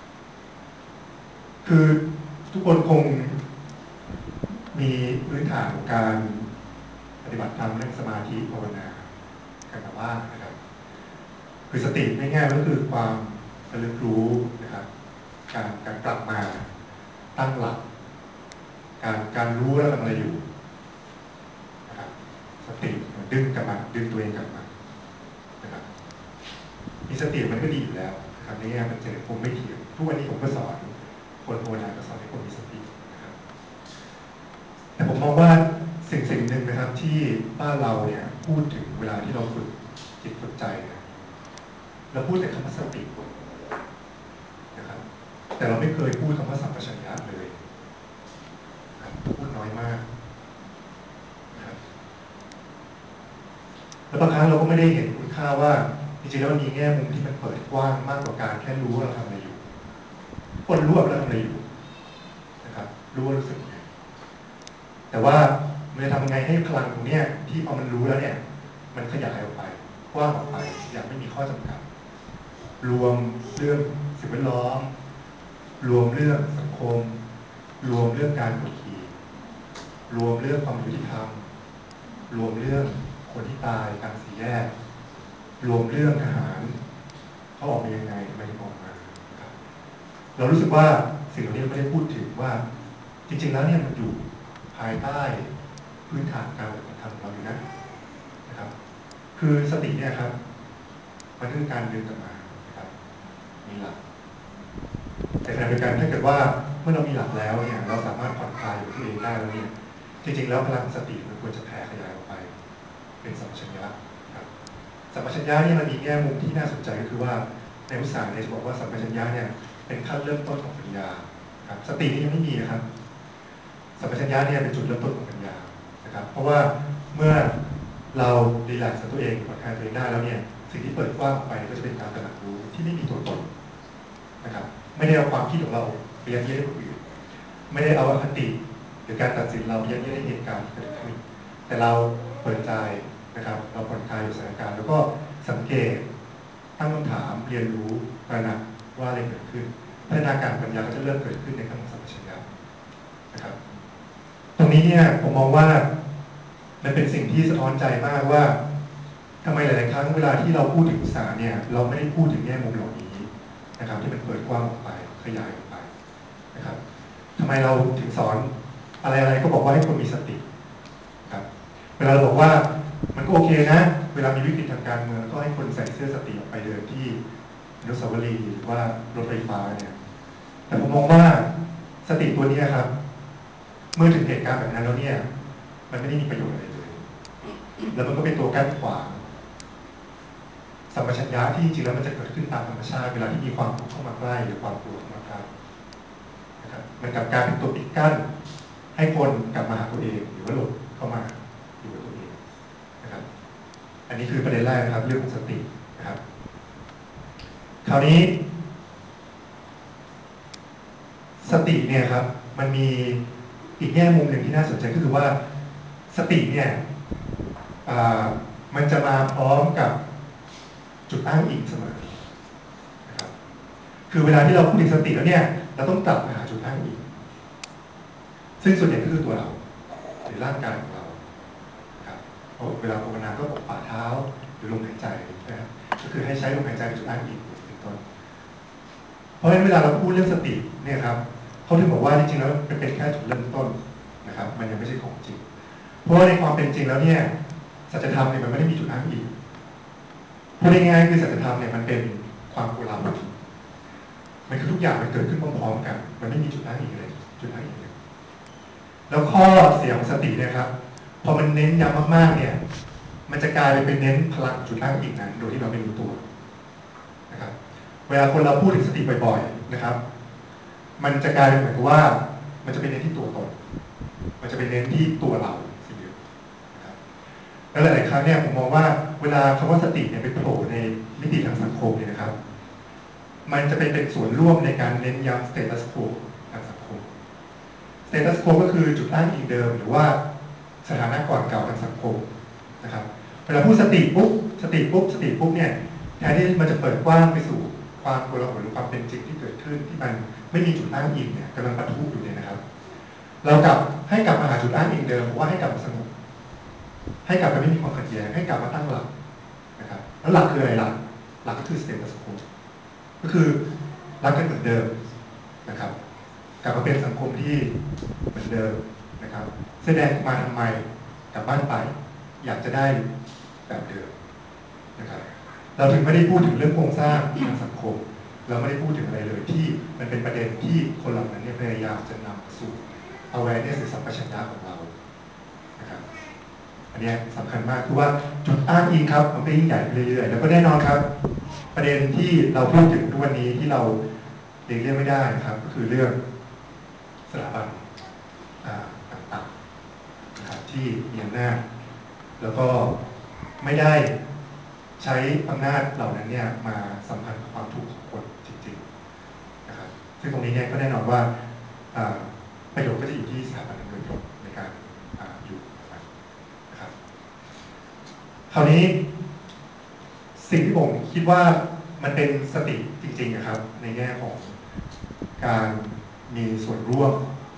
คือทุกคนคงมีพื้นฐานของการปฏิบัติธรรมเรื่องสมาธิภาวนากันมาว่านะครับคือสติง่ายๆก็คือความระลึกรู้นะครับการกลับมาตั้งหลักการรู้แล้วทำอะไรอยู่นะครับสติดึงกลับมาดึงตัวเองกลับมานะครับมีสติมันก็ดีอยู่แล้วนะครับในแง่มันเจอผมไม่เถียงทุกวันนี้ผมก็สอนคนภาวนาก็สอนให้คนมีสตินะครับแต่ผมมองว่าสิ่งหนึ่งนะครับที่บ้านเราเนี่ยพูดถึงเวลาที่เราฝึกจิตฝึกใจนะเราพูดแต่คำว่าสตินะครับแต่เราไม่เคยพูดคำว่าสัมปชัญญะเลยพูดน้อยมากนะครับแล้วบางครั้งเราก็ไม่ได้เห็นคุณค่าว่าจริงๆแล้วมันมีแง่มุมที่มันเปิดกว้างมากกว่าการแค่รู้ว่าเราทำอะไรอยู่คนรู้ว่าเราทำอะไรอยู่นะครับรู้ว่ารู้สึกไงแต่ว่ามันจะทำยังไงให้พลังตรงนี้ที่พอมันรู้แล้วเนี่ยมันขยายออกไปกว้างออกไปอย่างไม่มีข้อจำกัดรวมเรื่องสิ่งแวดล้อมรวมเรื่องสังคมรวมเรื่องการกดขี่รวมเรื่องความยุติธรรมรวมเรื่องคนที่ตายกลางสี่แยกรวมเรื่องทหารเขาออกมายังไงทำไมถึงออกมาเรารู้สึกว่าสิ่งเหล่านี้เราไม่ได้พูดถึงว่าจริงๆแล้วเนี่ยมันอยู่ภายใต้พื้นฐานการปฏิบัติธรรมของเราอยู่นะครับคือสติเนี่ยครับมันคือการดึงกลับมานะครับมีหลักแต่ขณะเดียวกันถ้าเกิดว่าเมื่อเรามีหลักแล้วเนี่ยเราสามารถผ่อนคลายตัวเองได้แล้วเนี่ยจริงๆแล้วพลังสติมันควรจะแผ่ขยายออกไปเป็นสัมปชัญญะครับสัมปชัญญะเนี่ยมันมีแง่มุมที่น่าสนใจก็คือว่าในพุทธศาสนาจะบอกว่าสัมปชัญญะเนี่ยเป็นขั้นเริ่มต้นของปัญญาครับสตินี่ยังไม่มีนะครับสัมปชัญญะเนี่ยเป็นจุดเริ่มต้นของปัญญานะครับเพราะว่าเมื่อเรารีแลกซ์ตัวเองผ่อนคลายตัวเองได้แล้วเนี่ยสิ่งที่เปิดกว้างออกไปก็จะเป็นการตระหนักรู้ที่ไม่มีตัวตนนะครับไม่ได้เอาความคิดของเราไปยัดเยียดให้คนอื่นไม่ได้เอาอคติหรือการตัดสินเราไปยัดเยียดให้เหตุการณ์ที่เกิดขึ้นแต่เราเปิดใจนะครับเราผ่อนคลายอยู่สถานการณ์แล้วก็สังเกตตั้งคำถามเรียนรู้ตระหนักว่าอะไรเกิดขึ้นพัฒนาการปัญญาก็จะเริ่มเกิดขึ้นในขั้นของสัมปชัญญะนะครับตรงนี้เนี่ยผมมองว่ามันเป็นสิ่งที่สะท้อนใจมากว่าทำไมหลายๆครั้งเวลาที่เราพูดถึงภาษาเนี่ยเราไม่ได้พูดถึงแง่มุมเหล่านี้นะครับที่มันเปิดกว้างออกไปขยายออกไปนะครับทำไมเราถึงสอนอะไรๆก็บอกว่าให้คนมีสติครับเวลาเราบอกว่ามันก็โอเคนะเวลามีวิกฤตทางการเมืองก็ให้คนใส่เสื้อสติออกไปเดินที่อนุสาวรีย์หรือว่ารถไฟฟ้าเนี่ยแต่ผมมองว่าสติตัวนี้ครับเมื่อถึงเหตุการณ์แบบนั้นแล้วเนี่ยมันไม่ได้มีประโยชน์อะไรเลยแล้วมันก็เป็นตัวกั้นขวางสัมปชัญญะที่จริงๆแล้วมันจะเกิดขึ้นตามธรรมชาติเวลาที่มีความทุกข์เข้ามาใกล้หรือความกลัวเข้ามาใกล้นะครับมันกลับกลายเป็นตัวปิดกั้นให้คนกลับมาหาตัวเองหรือว่าหลบเข้ามาอยู่กับตัวเองนะครับอันนี้คือประเด็นแรกนะครับเรื่องของสตินะครับคราวนี้สติเนี่ยครับมันมีอีกแง่มุมหนึ่งที่น่าสนใจก็คือว่าสติเนี่ยมันจะมาพร้อมกับจุดอ้างอิงเสมอนะครับคือเวลาที่เราพูดถึงสติแล้วเนี่ยเราต้องกลับมาหาจุดอ้างอิงซึ่งส่วนใหญ่ก็คือตัวเราหรือร่างกายของเราครับเวลาภาวนาก็ปกฝ่าเท้าหรือลมหายใจนะครับก็คือให้ใช้ลมหายใจเป็นจุดอ้างอิงเป็นต้นเพราะฉะนั้นเวลาเราพูดเรื่องสติเนี่ยครับเขาถึงบอกว่าจริงๆแล้วมันเป็นแค่จุดเริ่มต้นนะครับมันยังไม่ใช่ของจริงเพราะว่าในความเป็นจริงแล้วเนี่ยสัจธรรมเนี่ยมันไม่ได้มีจุดอ้างอิงพูดง่ายๆคือสัจธรรมเนี่ยมันเป็นความโกลาหลมันคือทุกอย่างมันเกิดขึ้นพร้อมๆกันมันไม่มีจุดอ้างอิงเลยจุดอ้างอิงเลยแล้วข้อเสียของสติเนี่ยครับพอมันเน้นย้ำมากๆเนี่ยมันจะกลายไปเป็นเน้นพลังจุดอ้างอิงนั้นโดยที่เราไม่รู้ตัวนะครับเวลาคนเราพูดถึงสติบ่อยๆนะครับมันจะกลายเป็นเหมือนกับว่ามันจะเป็นเน้นที่ตัวตนมันจะเป็นเน้นที่ตัวเราสิ่งเดียวนะครับแล้วหลายๆครั้งเนี่ยผมมองว่าเวลาคำว่าสติเนี่ยไปโผล่ในมิติทางสังคมเนี่ยนะครับมันจะเป็นส่วนร่วมในการเน้นย้ำ status quo ทางสังคม status quo ก็คือจุดอ้างอิงเดิมหรือว่าสถานะก่อนเก่าทางสังคมนะครับเวลาพูดสติปุ๊บเนี่ยแทนที่มันจะเปิดกว้างไปสู่ความโกลาหลหรือความเป็นจริงที่เกิดขึ้นที่มันไม่มีจุดอ้างอิงเนี่ยกำลังปะทุอยู่เนี่ยนะครับเราให้กลับมาหาจุดอ้างอิงเดิมว่าให้กลับมาสงบให้กลับมาไม่มีความขัดแย้งให้กลับมาตั้งหลักนะครับแล้วหลักคืออะไรหลักก็คือ status quo ก็คือรักกันเหมือนเดิมนะครับกลับมาเป็นสังคมที่เหมือนเดิมนะครับแสดงมาทำไมกลับบ้านไปอยากจะได้แบบเดิมนะครับเราถึงไม่ได้พูดถึงเรื่องโครงสร้างทางสังคมเราไม่ได้พูดถึงอะไรเลยที่มันเป็นประเด็นที่คนเหล่านั้นเนี่ยพยายามจะนำมาสู่ awareness หรือสัมปชัญญะของเรานะครับอันนี้สำคัญมากคือว่าจุดอ้างอิงครับมันก็ยิ่งใหญ่ไปเรื่อยๆแล้วก็แน่นอนครับประเด็นที่เราพูดถึงทุกวันนี้ที่เราเลี่ยงไม่ได้นะครับก็คือเรื่องสถาบันต่างๆนะครับที่มีอำนาจแล้วก็ไม่ได้ใช้อำนาจเหล่านั้นเนี่ยมาสัมพันธ์กับความทุกข์ของคนจริงๆนะครับซึ่งตรงนี้เนี่ยก็แน่นอนว่าประโยชน์ก็จะอยู่ที่สถาบันโดยตรงในการอยู่นะครับคราวนี้สิ่งที่ผมคิดว่ามันเป็นสติจริงๆนะครับในแง่ของการมีส่วนร่วม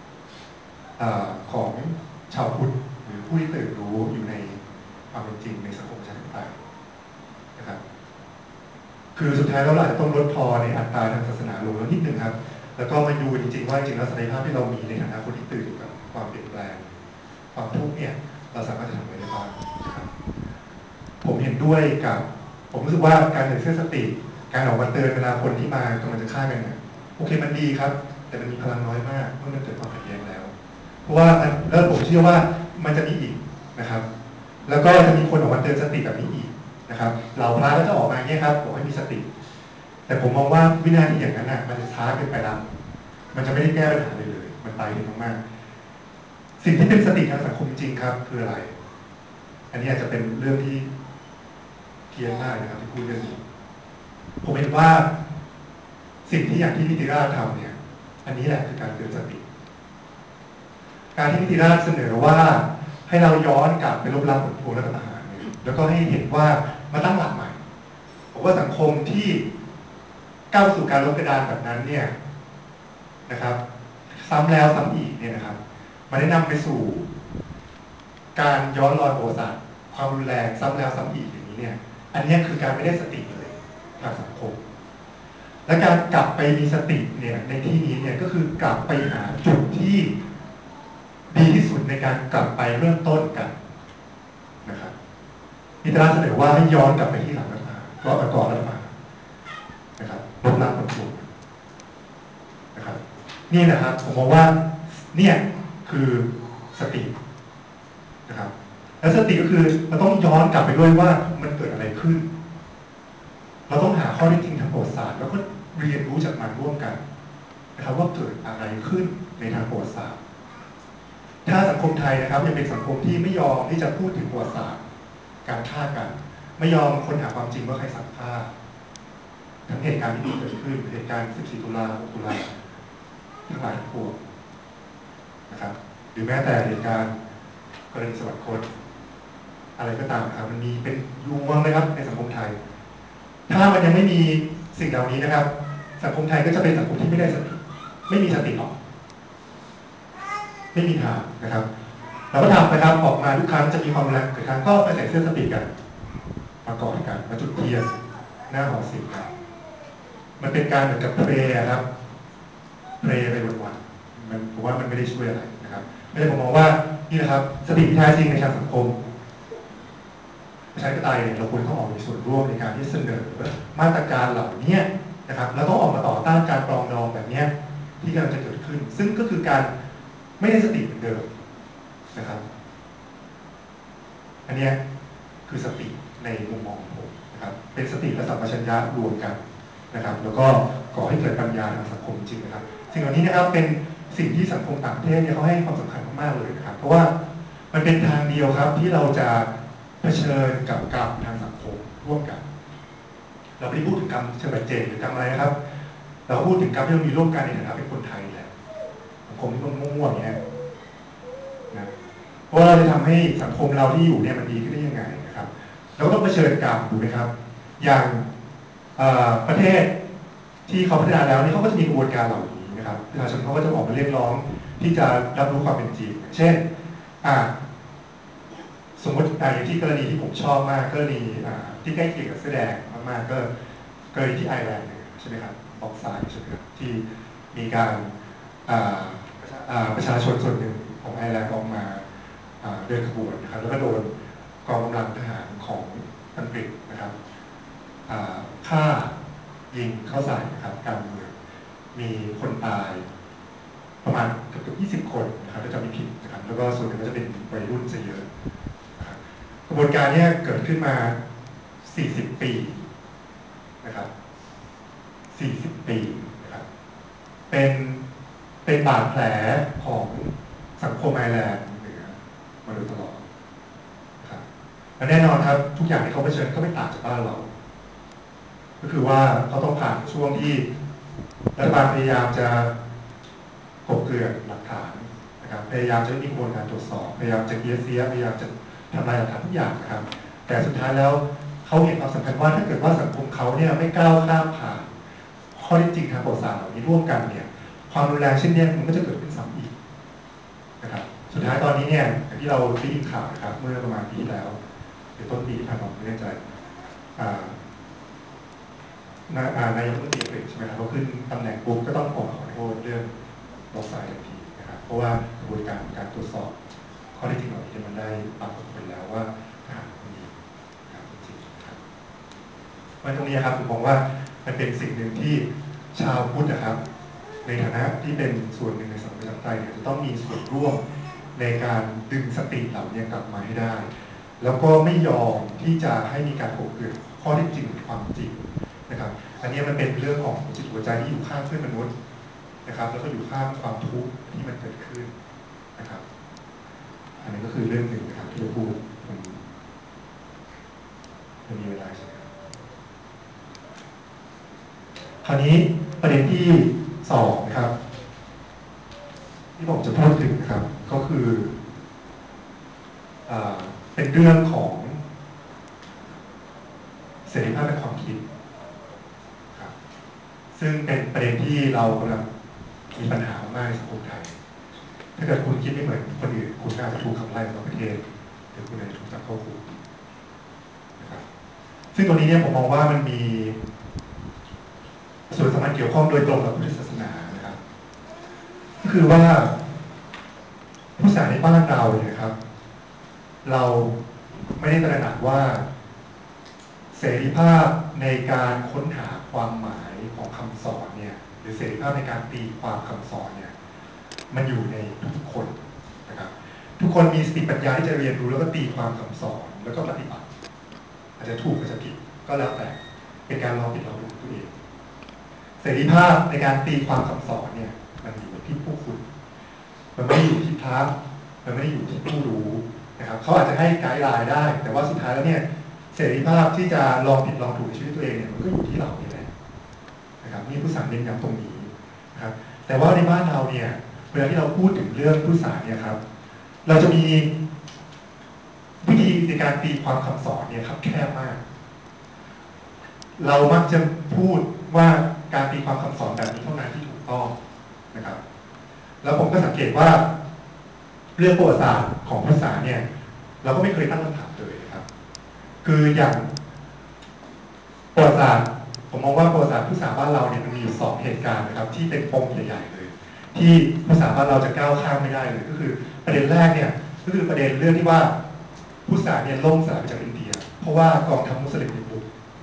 ของชาวพุทธหรือผู้ที่ตื่นรู้อยู่ในความเป็นจริงในสังคมประชาธิปไตยนะครับคือสุดท้ายแล้วเราอาจจะต้องลดทอในอัตราทางศาสนาลงแล้วนิดนึงครับแล้วก็มาดูจริงๆว่าจริงแล้วศักยภาพที่เรามีในฐานะคนที่ตื่นกับความเปลี่ยนแปลงความทุกข์เนี่ยเราสามารถจะทำอะไรได้บ้างนะครับผมเห็นด้วยกับผมรู้สึกว่าการใส่เสื้อสติการออกมาเตือนเวลาคนที่มากำลังจะฆ่ากันเนี่ยโอเคมันดีครับแต่มันมีพลังน้อยมากเมื่อมันเกิดความขัดแย้งแล้วเพราะว่าแล้วผมเชื่อว่ามันจะมีอีกนะครับแล้วก็จะมีคนออกมาเตือนสติแบบนี้อีกนะครับเหล่าพระก็จะออกมาเนี่ยครับบอกให้มีสติแต่ผมมองว่าวินาทีอย่างนั้นน่ะมันจะช้าเกินไปแล้วมันจะไม่ได้แก้ปัญหาเลยมันไปถึงมากๆสิ่งที่เป็นสติทางสังคมจริงครับคืออะไรอันนี้อาจจะเป็นเรื่องที่เพี้ยนมากนะครับที่พูดเรื่องนี้ผมเห็นว่าสิ่งที่อย่างที่นิติราชทำเนี่ยอันนี้แหละคือการเตือนสติการที่นิติราชเสนอว่าให้เราย้อนกลับไปลบล้างผลพวงรัฐประหารแล้วก็ให้เห็นว่ามาตั้งหลักใหม่ผมว่าสังคมที่ก้าวสู่การลบกระดานแบบนั้นเนี่ยนะครับซ้ำแล้วซ้ำอีกเนี่ยนะครับมันได้นำไปสู่การย้อนรอยประวัติศาสตร์ความรุนแรงซ้ำแล้วซ้ำอีกอย่างนี้เนี่ยอันนี้คือการไม่ได้สติเลยทางสังคมและการกลับไปมีสติเนี่ยในที่นี้เนี่ยก็คือกลับไปหาจุดที่ดีที่สุดในการกลับไปเริ่มต้นกันนะครับนิตราเสนอว่าให้ย้อนกลับไปที่หลังรัฐประหารก็ก่อนรัฐประหารนะครับลบล้างผลพวงนะครับนี่นะครับผมมองว่าเนี่ยคือสตินะครับและสติก็คือมันต้องย้อนกลับไปด้วยว่ามันเกิดอะไรขึ้นข้อเท็จจริงทางประวัติศาสตร์แล้วก็เรียนรู้จากมันร่วมกันนะครับว่าเกิดอะไรขึ้นในทางประวัติศาสตร์ถ้าสังคมไทยนะครับยังเป็นสังคมที่ไม่ยอมที่จะพูดถึงประวัติศาสตร์การฆ่ากันไม่ยอมค้นหาความจริงว่าใครสั่งฆ่าทั้งเหตุการณ์ที่เกิดขึ้นเหตุการณ์ 14 ตุลา 6 ตุลาทั้งหลายทั้งปวงนะครับหรือแม้แต่เหตุการณ์กรณีสวรรคตอะไรก็ตามครับมันมีเป็นรวงเลยครับในสังคมไทยถ้ามันยังไม่มีสิ่งเหล่านี้นะครับสังคมไทยก็จะเป็นสังคมที่ไม่ได้สติไม่มีสติหรอกไม่มีทางนะครับเราก็ทำนะครับออกมาทุกครั้งจะมีความรุนแรงเกิดขึ้นก็ไปใส่เสื้อสติกันมากอดกันมาจุดเทียนหน้าหอศิลป์ครับมันเป็นการเหมือนกับเพลย์ครับเพลย์ไปวันๆมันผมว่ามันไม่ได้ช่วยอะไรนะครับไม่ได้ผมมองว่านี่นะครับสติที่แท้จริงในทางสังคมประชาธิปไตยเนี่ยเราควรต้องออกมีส่วนร่วมในการที่เสนอมาตรการเหล่านี้นะครับแล้วต้องออกมาต่อต้านการปรองดองแบบนี้ที่กำลังจะเกิดขึ้นซึ่งก็คือการไม่ได้สติเหมือนเดิมนะครับอันนี้คือสติในมุมมองของผมนะครับเป็นสติและสัมปชัญญะรวมกันนะครับแล้วก็ก่อให้เกิดปัญญาทางสังคมจริงนะครับสิ่งเหล่านี้นะครับเป็นสิ่งที่สังคมต่างประเทศเนี่ยเขาให้ความสำคัญมากๆเลยนะครับเพราะว่ามันเป็นทางเดียวครับที่เราจะเผชิญกับกรรมทางสังคมร่วมกันเราไม่ได้พูดถึงกรรมเชิงปัจเจกหรือกรรมอะไรนะครับเราพูดถึงกรรมที่เรามีร่วมกันในฐานะเป็นคนไทยแหละสังคมที่มันง่วงๆอย่างเงี้ยนะเพราะเราจะทำให้สังคมเราที่อยู่เนี่ยมันดีขึ้นได้ยังไงนะครับเราก็ต้องเผชิญกรรมถูกไหมครับอย่างประเทศที่เขาพัฒนาแล้วนี่เขาก็จะมีกระบวนการเหล่านี้นะครับประชาชนเขาก็จะออกมาเรียกร้องที่จะรับรู้ความเป็นจริงเช่นสมมติอย่างที่กรณีที่ผมชอบมากกรณีที่ใกล้เคียงกับเสื้อแดงมากๆก็กรณีที่ไอร์แลนด์ใช่ไหมครับบอกไซด์ใช่ไหมครับที่มีการประชาชนส่วนหนึ่งของไอร์แลนด์ออกมาเดินขบวนนะครับแล้วก็โดนกองกำลังทหารของอังกฤษนะครับฆ่ายิงเข้าใส่นะครับกลางเมืองมีคนตายประมาณเกือบ20 คนนะครับถ้าจำไม่ผิดนะครับแล้วก็ส่วนหนึ่งก็จะเป็นวัยรุ่นซะเยอะนะครับกระบวนการนี้เกิดขึ้นมา40 ปีนะครับ40 ปีนะครับเป็นบาดแผลของสังคมไอร์แลนด์เหนือมาโดยตลอดนะครับและแน่นอนครับทุกอย่างที่เขาเผชิญก็ไม่ต่างจากบ้านเราก็คือว่าเขาต้องผ่านช่วงที่รัฐบาลพยายามจะกบเกลื่อนหลักฐานนะครับพยายามจะมีกระบวนการตรวจสอบพยายามจะเสียพยายามจะทำลายหลักฐานทุกอย่างนะครับแต่สุดท้ายแล้วเขาเห็นความสำคัญว่าถ้าเกิดว่าสังคมเขาเนี่ยไม่ก้าวข้ามผ่านข้อเท็จจริงทางประวัติศาสตร์เหล่านี้ร่วมกันเนี่ยความรุนแรงเช่นนี้มันก็จะเกิดขึ้นซ้ำอีกนะครับสุดท้ายตอนนี้เนี่ยอย่างที่เราได้ยินข่าวนะครับเมื่อประมาณปีที่แล้วหรือต้นปีที่ผ่านมาไม่แน่ใจนายกรัฐมนตรีอังกฤษใช่ไหมครับเขาขึ้นตำแหน่งปุ๊บก็ต้องออกมาขอโทษเรื่องบอกสายทันทีนะครับเพราะว่ากระบวนการตรวจสอบข้อเท็จจริงเหล่านี้มันได้ปรากฏผลแล้วว่าทหารคนนี้นะครับจริงครับวันตรงนี้ครับผมมองว่ามันเป็นสิ่งหนึ่งที่ชาวพุทธนะครับในฐานะที่เป็นส่วนหนึ่งในสังคมประชาธิปไตยเนี่ยจะต้องมีส่วนร่วมในการดึงสติเหล่านี้กลับมาให้ได้แล้วก็ไม่ยอมที่จะให้มีการกบเกลื่อนข้อเท็จจริงหรือความจริงนะครับอันนี้มันเป็นเรื่องของจิตหัวใจที่อยู่ข้างเพื่อนมนุษย์นะครับแล้วก็อยู่ข้างความทุกข์ที่มันเกิดขึ้นนะครับอันนี้ก็คือเรื่องหนึ่งนะครับที่จะพูดมันมีเวลาใช่ไหมครับคราวนี้ประเด็นที่2นะครับที่ผมจะพูดถึงนะครับก็คือเป็นเรื่องของเสรีภาพทางความคิดครับซึ่งเป็นประเด็นที่เรากำลังมีปัญหามากในสังคมไทยถ้าเกิดคุณคิดไม่เหมือนคนอื่นคุณอาจจะถูกขับไล่ออกประเทศหรือคุณอาจจะถูกจับเข้าคุกนะครับซึ่งตัวนี้เนี่ยผมมองว่ามันมีส่วนสำคัญเกี่ยวข้องโดยตรงกับพุทธศาสนานะครับก็คือว่าผู้ศาสนาในบ้านเราเนี่ยครับเราไม่ได้ตระหนักว่าเสรีภาพในการค้นหาความหมายของคำสอนเนี่ยหรือเสรีภาพในการตีความคำสอนเนี่ยมันอยู่ในทุกคนนะครับทุกคนมีสติปัญญาที่จะเรียนรู้แล้วก็ตีความคำสอนแล้วก็ปฏิบัติอาจจะถูกอาจจะผิดก็แล้วแต่เป็นการลองผิดลองถูกตัวเองเสรีภาพในการตีความคำสอนเนี่ยมันอยู่ที่ผู้คุณมันไม่ได้อยู่ที่พระมันไม่ได้อยู่ที่ผู้รู้นะครับเขาอาจจะให้ไกด์ไลน์ได้แต่ว่าสุดท้ายแล้วเนี่ยเสรีภาพที่จะลองผิดลองถูกในชีวิตตัวเองเนี่ยมันก็อยู่ที่เรานี่แหละนะครับนี่ผู้สานเน้นย้ำตรงนี้นะครับแต่ว่าในบ้านเราเนี่ยเวลาที่เราพูดถึงเรื่องผู้สานเนี่ยครับเราจะมีวิธีในการตีความคำสอนเนี่ยครับแคบมากเรามักจะพูดว่าการตีความคำสอนแบบนี้เท่านั้นที่ถูกต้องนะครับแล้วผมก็สังเกตว่าเรื่องประวัติศาสตร์ของพุทธศาสนาเนี่ยเราก็ไม่เคยตั้งคำถามเลยนะครับคืออย่างประวัติศาสตร์ผมมองว่าประวัติศาสตร์พุทธศาสนาบ้านเราเนี่ยมันมีอยู่2เหตุการณ์นะครับที่เป็นปมใหญ่ๆเลยที่พุทธศาสนาบ้านเราจะก้าวข้ามไม่ได้เลยก็คือประเด็นแรกเนี่ยก็คือประเด็นเรื่องที่ว่าพุทธศาสนาเนี่ยล่มสลายไปจากอินเดียเพราะว่ากองทัพมุสลิมบุก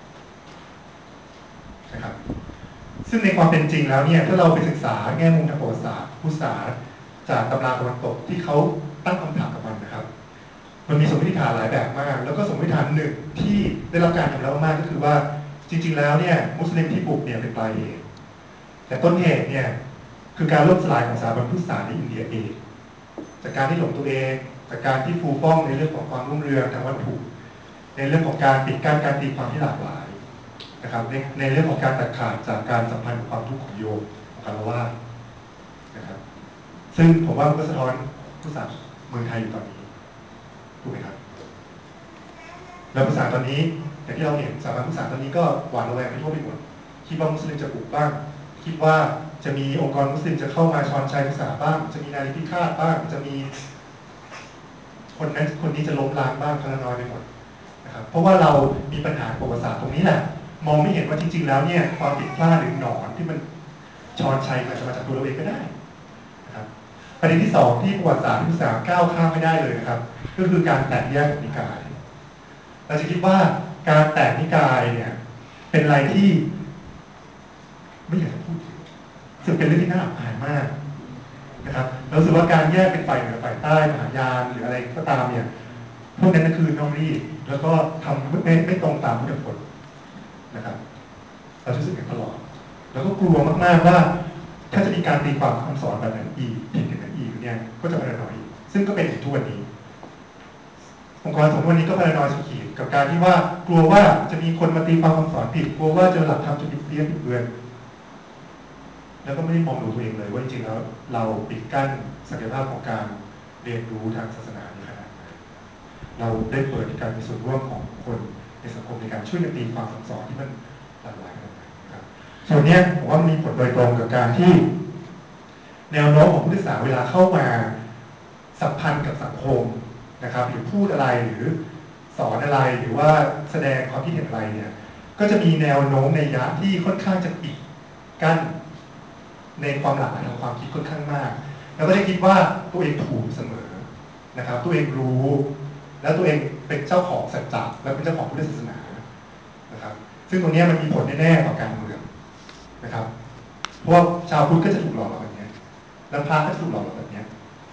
นะครับซึ่งในความเป็นจริงแล้วเนี่ยถ้าเราไปศึกษาแง่มุมทางประวัติศาสตร์พุทธศาสนาจากตำราตะวันตกที่เขาตั้งคำถามกับมันนะครับมันมีสมมติฐานหลายแบบมากแล้วก็สมมติฐานหนึ่งที่ได้รับการยอมรับมากก็คือว่าจริงๆแล้วเนี่ยมุสลิมที่บุกเนี่ยเป็นปลายเหตุแต่ต้นเหตุเนี่ยคือการล่มสลายของสถาบันพุทธศาสนาในอินเดียเองจากการที่หลงตัวเองจากการที่ฟูฟ่องในเรื่องของความรุ่งเรืองทางวัตถุในเรื่องของการปิดกั้นการตีความที่หลากหลายนะครับในเรื่องของการตัดขาดจากการสัมพันธ์กับความทุกข์ของโยมของคารวะนะครับซึ่งผมว่ามันก็สะท้อนพุทธศาสนาเมืองไทยอยู่ตอนนี้ถูกไหมครับแล้วพุทธศาสนาตอนนี้อย่างที่เราเห็นสถาบันพุทธศาสนาตอนนี้ก็หวาดระแวงไปทั่วไปหมดคิดว่ามุสลิมจะบุกบ้างคิดว่าจะมีองค์กรมุสลิมจะเข้ามาช้อนชัยพุทธศาสนาบ้างจะมีนารีพิฆาตบ้างจะมีคนนั้นคนนี้จะล้มล้างบ้างคนละน้อยไปหมดนะครับเพราะว่าเรามีปัญหาประวัติศาสตร์ตรงนี้แหละมองไม่เห็นว่าจริงๆแล้วเนี่ยความผิดพลาดหรือหนอนที่มันช้อนชัยมันจะมาจากตัวเราเองก็ได้นะครับประเด็นที่2ที่ประวัติศาสตร์พุทธศาสนาก้าวข้ามไม่ได้เลยนะครับก็คือการแตกแยกของนิกายเราจะคิดว่าการแตกนิกายเนี่ยเป็นอะไรที่ไม่อยากจะพูดซึ่งเป็นเรื่องที่น่าอับอายมากนะครับเราสึกว่าการแยกเป็นฝ่ายเหนือฝ่ายใต้มหายานหรืออะไรก็ตามเนี่ยพวกนั้นก็คือนอกรีดแล้วก็ทำไม่ตรงตามพุทธพจน์นะครับเรารู้สึกอย่างตลอดแล้วก็กลัวมากๆว่าถ้าจะมีการตีความคำสอนแบบนั้นอีกผิดอย่างนั้นอีกเนี่ยก็จะพาราหนอยซึ่งก็เป็นอย่างทุกวันนี้องค์กรสงฆ์วันนี้ก็พาราหนอยสุดขีดกับการที่ว่ากลัวว่าจะมีคนมาตีความคำสอนผิดกลัวว่าจะหลักธรรมจะผิดเพี้ยนผิดเบือนแล้วก็ไม่ได้มองดูตัวเองเลยว่าจริงๆแล้วเราปิดกั้นศักยภาพของการเรียนรู้ทางศาสนาในขนาดไหนเราได้เปิดการมีส่วนร่วมของคนในสังคมในการช่วยกันตีความคำสอนที่มันหลากหลายขนาดไหนนะครับส่วนนี้ผมว่ามันมีผลโดยตรงกับการที่แนวโน้มของพุทธศาสนาเวลาเข้ามาสัมพันธ์กับสังคมนะครับหรือพูดอะไรหรือสอนอะไรหรือว่าแสดงความคิดเห็นอะไรเนี่ยก็จะมีแนวโน้มในยะที่ค่อนข้างจะปิดกั้นในความหลากหลายทางความคิดค่อนข้างมากแล้วก็ได้คิดว่าตัวเองถูกเสมอนะครับตัวเองรู้แล้วตัวเองเป็นเจ้าของสัจจะและเป็นเจ้าของพุทธศาสนานะครับซึ่งตรงนี้มันมีผลแน่ๆต่อการเมืองนะครับเพราะว่าชาวพุทธก็จะถูกหลอกแบบนี้แล้วพระก็จะถูกหลอกแบบนี้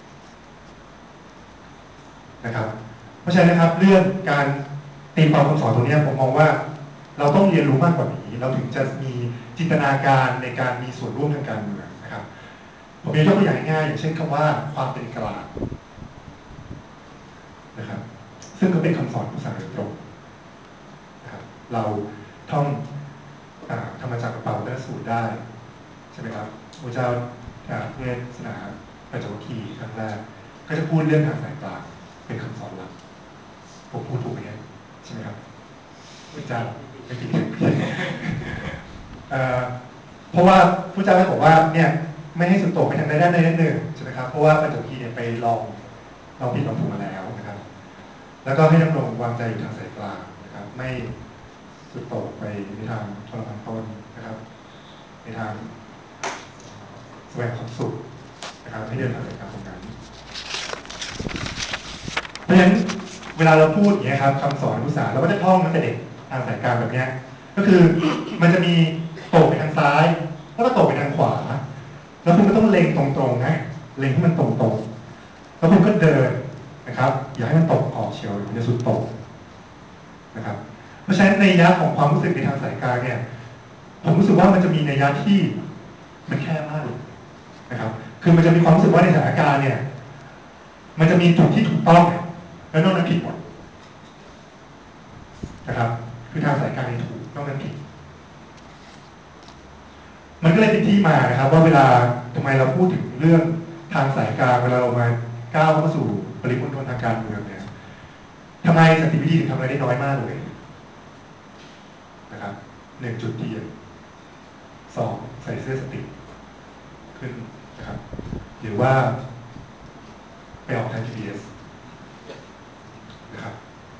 นะครับเพราะฉะนั้นนะครับเรื่องการตีความคำสอนตรงนี้ผมมองว่าเราต้องเรียนรู้มากกว่านี้เราถึงจะมีจินตนาการในการมีส่วนร่วมทางการเมืองนะครับผมยกตัวอย่างง่ายๆอย่างเช่นคำว่าความเป็นกลางนะครับซึ่งก็เป็นคำสอนพุทธศาสนาโดยตรงนะครับเราท่องธรรมจักรกับเป่าและสูตรได้ใช่ไหมครับพระเจ้าเทศนาปัญจวัคคีย์ครั้งแรกก็จะพูดเรื่องทางสายกลางเป็นคำสอนหลักผมพูดถูกไหมใช่ไหมครับพระเจ้าไม่ผิดเพราะว่าพระเจ้าได้บอกว่าเนี่ยไม่ให้สุดโต่งไปทางใดด้านใดด้านหนึ่งใช่ไหมครับเพราะว่าปัญจวัคคีย์เนี่ยไปลองผิดลองถูกมาแล้วนะครับแล้วก็ให้ดำรงวางใจอยู่ทางสายกลางนะครับไม่สุดโต่งไปในทางทรมานตนนะครับในทางแสวงความสุขนะครับให้เดินทางสายกลางตรงนั้นเพราะฉะนั้นเวลาเราพูดอย่างนี้ครับคำสอนพุทธศาสนาเราก็จะท่องตั้งแต่เด็กทางสายกลางแบบนี้ก็คือมันจะมีโต่งไปทางซ้ายแล้วก็โต่งไปทางขวาแล้วคุณก็ต้องเล็งตรงๆนะเล็งให้มันตรงๆแล้วคุณก็เดินนะครับอย่าให้มันตกออกเฉียวมันจะสุดโต่งนะครับเพราะฉะนั้นในยะของความรู้สึกในทางสายกลางเนี่ยผมรู้สึกว่ามันจะมีนัยยะที่มันแคบมากเลยนะครับคือมันจะมีความรู้สึกว่าในสถานการณ์เนี่ยมันจะมีจุดที่ถูกต้องแล้วนอกนั้นผิดหมดนะครับคือทางสายกลางถูกนอกนั้นผิดมันก็เลยเป็นที่มานะครับว่าเวลาทำไมเราพูดถึงเรื่องทางสายกลางเวลาเรามาก้าวเข้าสู่ปริมณฑลทางการเมืองเนี่ยทำไมสันติวิธีถึงทำอะไรได้น้อยมากเลยนะครับ1 จุดเทียน2 ใส่เสื้อสติขึ้นนะครับหรือว่าไปออกทาง GPS นะครับ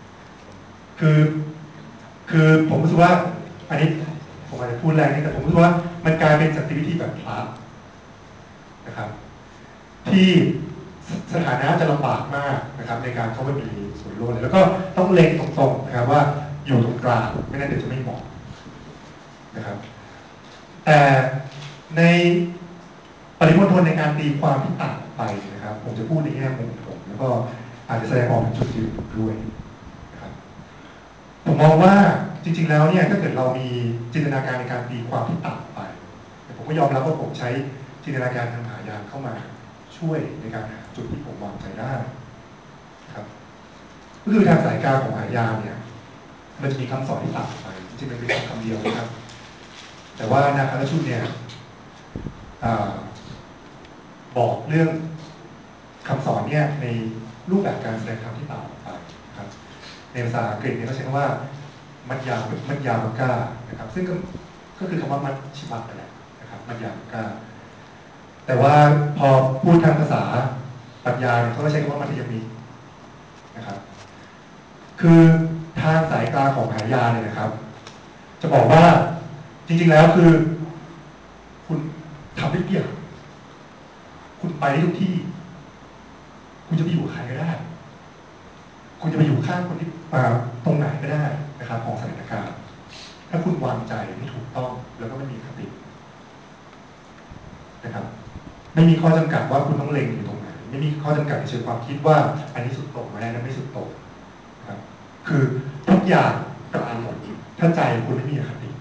คือผมรู้สึกว่าอันนี้ผมอาจจะพูดแรงนิดแต่ผมรู้สึกว่ามันกลายเป็นสันติวิธีแบบพลาสนะครับที่สถานะจะลำบากมากนะครับในการเข้าไปมีส่วนร่วมเลยแล้วก็ต้องเล็งตรงๆนะครับว่าอยู่ตรงกลางไม่งั้นเดี๋ยวจะไม่เหมาะนะครับแต่ในปริมณฑลในการตีความที่ต่างไปนะครับผมจะพูดในแง่มุมผมแล้วก็อาจจะแสดงออกถึงจุดยืนด้วยนะครับผมมองว่าจริงๆแล้วเนี่ยถ้าเกิดเรามีจินตนาการในการตีความที่ต่างไปผมก็ยอมรับว่าผมใช้จินตนาการทางมหายานเข้ามาช่วยในการหาจุดที่ผมวางใจได้ครับก็คือทางสายกลางของมหายานเนี่ยมันจะมีคำสอนที่ต่างไปจริงๆมันเป็นคำเดียวนะครับแต่ว่านาคาราชุนเนี่ยบอกเรื่องคำสอนเนี่ยในรูปแบบการแสดงธรรมที่ต่างออกไปครับในภาษาอังกฤษเนี่ยเขาใช้คำว่ามัดยามักกานะครับซึ่งก็คือคำว่ามัดชิมัตนั่นแหละนะครับมัดยามักกาแต่ว่าพอพูดทางภาษาปรัชญาเนี่ยเขาก็ใช้คำว่ามัธยมิตรนะครับคือทางสายกลางของมหายานเนี่ยนะครับจะบอกว่าจริงๆแล้วคือคุณทำได้ทุกอย่างคุณไปได้ทุกที่คุณจะไปอยู่ใครก็ได้คุณจะไปอยู่ข้างคนที่ตรงไหนก็ได้นะครับของสถานการณ์ถ้าคุณวางใจให้ถูกต้องแล้วก็ไม่มีคตินะครับไม่มีข้อจำกัดว่าคุณต้องเล็งอยู่ตรงไหนไม่มีข้อจำกัดในเชิงความคิดว่าอันนี้สุดโต่งไหมอันนั้นไม่สุดโต่งนะครับคือทุกอย่างกลางหมดถ้าใจคุณไม่มีอคติ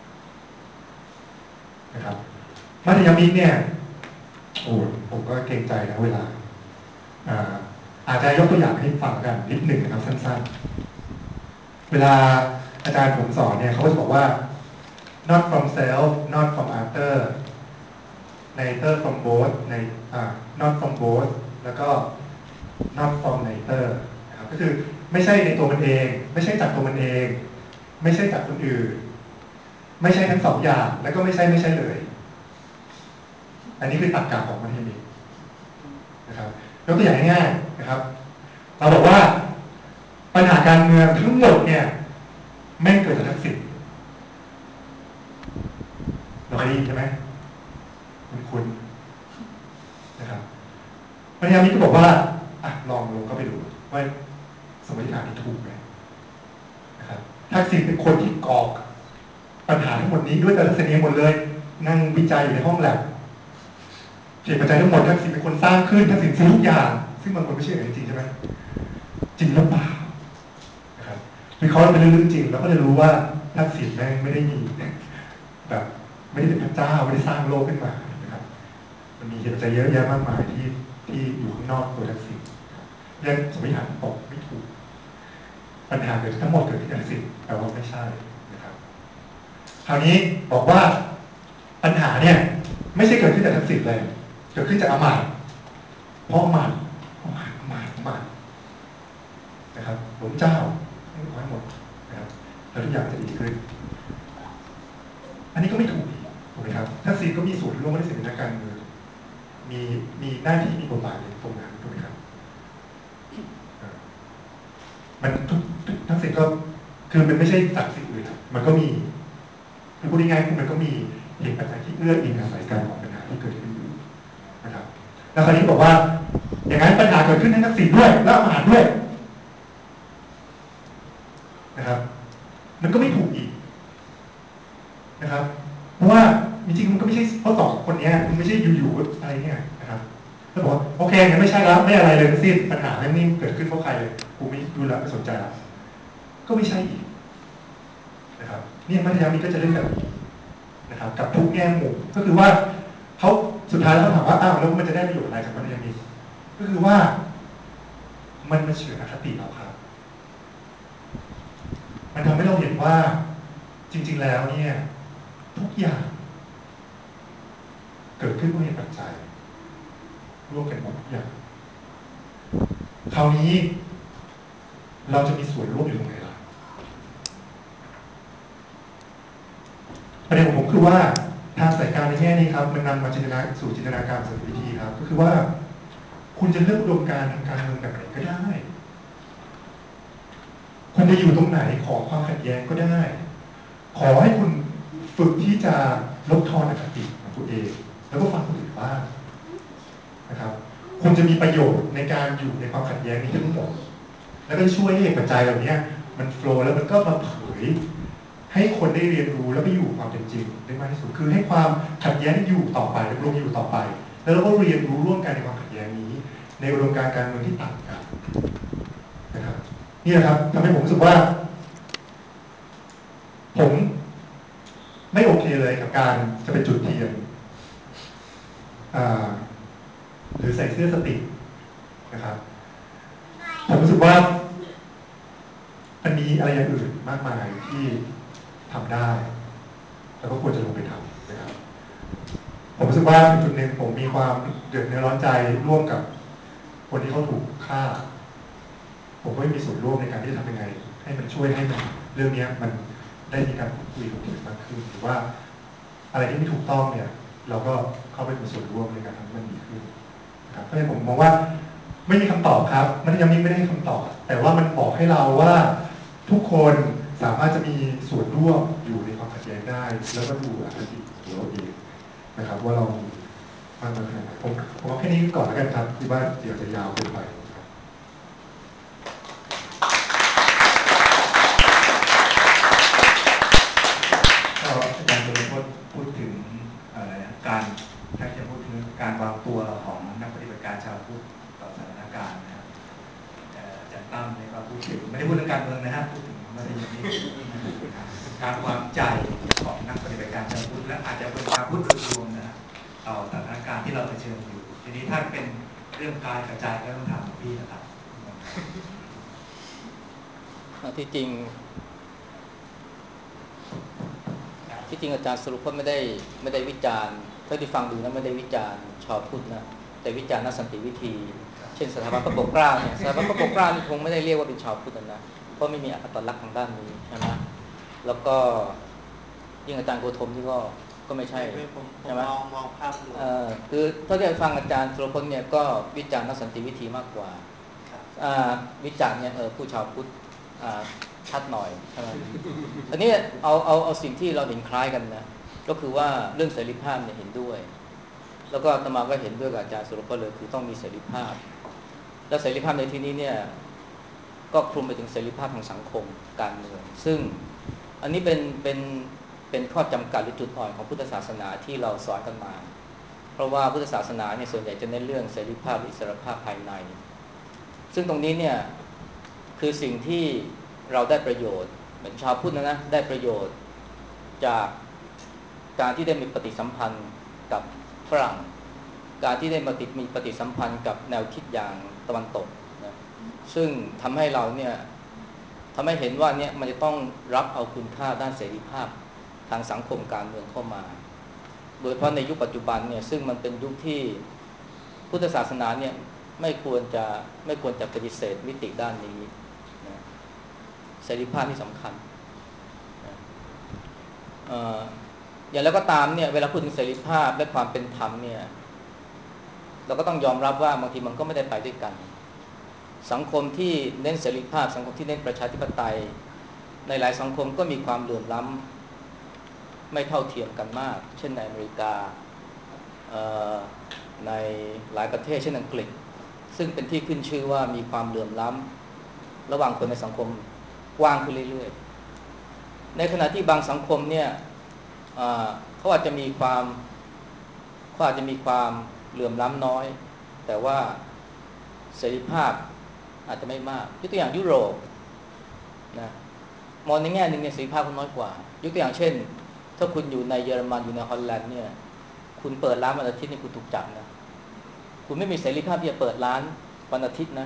นะครับมัธยมิตรเนี่ยโอ้ผมก็เกรงใจนะเวลาอาจจะยกตัวอย่างให้ฟังกันนิดหนึ่งนะครับสั้นๆเวลาอาจารย์ผมสอนเนี่ยเขาก็จะบอกว่า not from self not from other neither from both ในnot from both แล้วก็ not from neither นะครับก็คือไม่ใช่ในตัวมันเองไม่ใช่จากตัวมันเองไม่ใช่จากคนอื่นไม่ใช่ทั้งสองอย่างแล้วก็ไม่ใช่เลยอันนี้คือตรรกะของมัธยมิตรนะครับยกตัวอย่างง่ายๆนะครับเราบอกว่าปัญหาการเมืองทั้งหมดเนี่ยแม่งเกิดจากทักษิณเราเคยได้ยินใช่ไหมคุณนะครับมัธยมิตรก็บอกว่าลองเข้าไปดูว่าสมมติฐานนี้ถูกไหมนะครับทักษิณเป็นคนที่ก่อปัญหาทั้งหมดนี้ด้วยตัวทักษิณเองหมดเลยนั่งวิจัยอยู่ในห้องแลบเหตุปัจจัยทั้งหมดทักษิณเป็นคนสร้างขึ้นทักษิณซื้อทุกอย่างซึ่งบางคนไม่เชื่ออย่างจริงใช่ไหมจริงหรือเปล่านะครับวิเคราะห์เป็นเรื่องจริงแล้วก็จะรู้ว่าทักษิณแม่งไม่ได้มีแบบไม่ได้เป็นพระเจ้าไม่ได้สร้างโลกขึ้นมานะครับมันมีเหตุปัจจัยเยอะแยะมากมายที่อยู่ข้างนอกตัวทักษิณเรื่องสมมติฐานตกไม่ถูกปัญหาเกิดทั้งหมดเกิดที่ทักษิณแต่ว่าไม่ใช่นะครับคราวนี้บอกว่าปัญหาเนี่ยไม่ใช่เกิดขึ้นจากทักษิณเลยเกิดขึ้นจากอำมาตย์เพราะอำมาตย์นะครับหลวงเจ้าให้ร้อยหมดนะครับแล้วทุกอย่างจะดีขึ้นอันนี้ก็ไม่ถูกไหมครับทักษิณก็มีส่วนร่วมในเส้นทางการเมืองมีหน้าที่มีบทบาทในตรงนั้นถูกไหมครับมันทักษิณก็คือมันไม่ใช่จากสิ่งอื่นมันก็มีคือพูดง่ายๆคือมันก็มีเหตุปัจจัยที่เอื้ออิงอาศัยกันของปัญหาที่เกิดขึ้นอยู่นะครับแล้วคราวนี้บอกว่าอย่างนั้นปัญหาเกิดขึ้นทั้งทักษิณด้วยและอำมาตย์ด้วยนะครับมันก็ไม่ถูกอีกนะครับเพราะว่าจริงๆมันก็ไม่ใช่เพราะสองคนนี้มันไม่ใช่อยู่ๆอะไรเนี่ยนะครับแล้วบอกว่าโอเคงั้นไม่ใช่แล้วไม่อะไรเลยทั้งสิ้นปัญหาแม่งนี่เกิดขึ้นเพราะใครเลยกูไม่ดูแลไม่สนใจแล้วก็ไม่ใช่อีกนะครับเนี่ยมัธยมิตรก็จะเล่นแบบนี้นะครับกับทุกแง่มุมก็คือว่าเขาสุดท้ายแล้วเขาถามว่าอ้าวแล้วมันจะได้ประโยชน์อะไรจากมันอย่างนี้ก็คือว่ามันมาเฉือนอคติเราครับมันทำให้เราเห็นว่าจริงๆแล้วเนี่ยทุกอย่างเกิดขึ้นเพราะเหตุปัจจัยร่วมกันหมดทุกอย่างคราวนี้เราจะมีส่วนร่วมอยู่ตรงไหนล่ะประเด็นของผมคือว่าทางสายการในแง่นี้ครับมันนำมาสู่จินตนาการสันติวิธีครับก็คือว่าคุณจะเลือกอุดมการณ์ทางการเมืองแบบไหนก็ได้คุณจะอยู่ตรงไหนขอความขัดแย้งก็ได้ ขอให้คุณฝึกที่จะลดทอนอคติของตัวเองแล้วก็ฟังคนอื่นบ้างนะครับคุณจะมีประโยชน์ในการอยู่ในความขัดแย้งนี้ทั้งหมดแล้วก็ช่วยให้ปัจจัยเหล่านี้มันโฟล์แล้วมันก็มาเผยให้คนได้เรียนรู้แล้วก็อยู่ความเป็นจริงได้มากที่สุดคือให้ความขัดแย้งอยู่ต่อไปดำรงอยู่ต่อไปแล้วเราก็เรียนรู้ร่วมกันในความขัดแย้งนี้ในอุดมการณ์การเมืองที่ต่างกันนะครับนี่นะครับทำให้ผมรู้สึกว่าผมไม่โอเคเลยกับการจะเป็นจุดเทียนหรือใส่เสื้อสตินะครับผมรู้สึกว่ามันมีอะไรอย่างอื่นมากมายที่ทำได้แล้วก็ควรจะลงไปทำนะครับผมรู้สึกว่าจุดหนึ่งผมมีความเดือดเนื้อร้อนใจร่วมกับคนที่เขาถูกฆ่าผมก็ไม่มีส่วนร่วมในการที่จะทำยังไงให้มันช่วยให้มันเรื่องนี้มันได้มีการพูดคุยกันมากขึ้นหรือว่าอะไรที่ไม่ถูกต้องเนี่ยเราก็เข้าไปมีส่วนร่วมในการทำให้มันดีขึ้นนะครับเพราะฉะนั้นผมมองว่าไม่มีคำตอบครับมันยังไม่ได้คำตอบแต่ว่ามันบอกให้เราว่าทุกคนสามารถจะมีส่วนร่วมอยู่ในความขัดแย้งได้แล้วก็ดูอคติของเราเองนะครับว่าเรามีมากน้อยขนาดไหนผมเอาแค่นี้ก่อนแล้วกันครับที่ว่าเดี๋ยวจะยาวเกินไปอาจารย์สุรพจน์พูดถึงอะไรการถ้าจะพูดถึงการวางตัวของนักปฏิบัติการชาวพุทธต่อสถานการณ์นะครับอาจารย์ตั้มเนี่ยก็พูดถึงไม่ได้พูดเรื่องการเมืองนะฮะพูดถึงมัธยมนี้การวางใจของนักปฏิบัติการชาวพุทธและอาจจะเป็นชาวพุทธโดยรวมนะต่อสถานการณ์ที่เราเผชิญอยู่ทีนี้ถ้าเป็นเรื่องการกระจายก็ต้องถามพี่นะครับที่จริงอาจารย์สรุปว่าไม่ได้วิจารณ์เท่าที่ฟังดูนะไม่ได้วิจารณ์ชาวพุทธนะแต่วิจารณ์นักสันติวิธีเช่นสถาบันพระปกเกล้าเนี่ยสถาบันพระปกเกล้านี่คงไม่ได้เรียกว่าเป็นชาวพุทธนะเพราะไม่มีอัตลักษณ์ทางด้านนี้ใช่ไหมแล้วก็ยิ่งอาจารย์โกธมนี่ก็ไม่ใช่ใช่ไหมมองภาพรวมคือถ้าได้ฟังอาจารย์สุรพลเนี่ยก็วิจารณ์นักสันติวิธีมากกว่าวิจารณ์เนี่ยผู้ชาวพุทธชัดหน่อยใช่ไหมอันนี้เอาสิ่งที่เราเห็นคล้ายกันนะก็คือว่าเรื่องเสรีภาพเนี่ยเห็นด้วยแล้วก็อาตมาก็เห็นด้วยกับอาจารย์สุรพลเลยคือต้องมีเสรีภาพและเสรีภาพในที่นี้เนี่ยก็คลุมไปถึงเสรีภาพทางสังคมการเมืองซึ่งอันนี้เป็นข้อจำกัดหรือจุดอ่อนของพุทธศาสนาที่เราสอนกันมาเพราะว่าพุทธศาสนาเนี่ยส่วนใหญ่จะเน้นเรื่องเสรีภาพอิสรภาพภายในซึ่งตรงนี้เนี่ยคือสิ่งที่เราได้ประโยชน์เหมือนชาวพุทธนะได้ประโยชน์จากการที่ได้มีปฏิสัมพันธ์กับฝรั่งการที่ได้มีปฏิสัมพันธ์กับแนวคิดอย่างตะวันตกนะซึ่งทำให้เราเนี่ยทำให้เห็นว่าเนี่ยมันจะต้องรับเอาคุณค่าด้านเสรีภาพทางสังคมการเมืองเข้ามาโดยเฉพาะในยุคปัจจุบันเนี่ยซึ่งมันเป็นยุคที่พุทธศาสนาเนี่ยไม่ควรจะปฏิเสธมิติด้านนี้นะเสรีภาพที่สำคัญนะอย่างแล้วก็ตามเนี่ยเวลาพูดถึงเสรีภาพและความเป็นธรรมเนี่ยเราก็ต้องยอมรับว่าบางทีมันก็ไม่ได้ไปด้วยกันสังคมที่เน้นเสรีภาพสังคมที่เน้นประชาธิปไตยในหลายสังคมก็มีความเหลื่อมล้ำไม่เท่าเทียมกันมากเช่นในอเมริกาในหลายประเทศเช่นอังกฤษซึ่งเป็นที่ขึ้นชื่อว่ามีความเหลื่อมล้ำระหว่างคนในสังคมกว้างขึ้นเรื่อยๆในขณะที่บางสังคมเนี่ยเขาอาจจะมีความเหลื่อมล้ำน้อยแต่ว่าเสรีภาพอาจจะไม่มากยกตัวอย่างยุโรปนะมองในแง่หนึ่งเนี่ยเสรีภาพก็น้อยกว่ายกตัวอย่างเช่นถ้าคุณอยู่ในเยอรมันอยู่ในฮอลแลนด์เนี่ยคุณเปิดร้านวันอาทิตย์นี่คุณถูกจับนะคุณไม่มีเสรีภาพที่จะเปิดร้านวันอาทิตย์นะ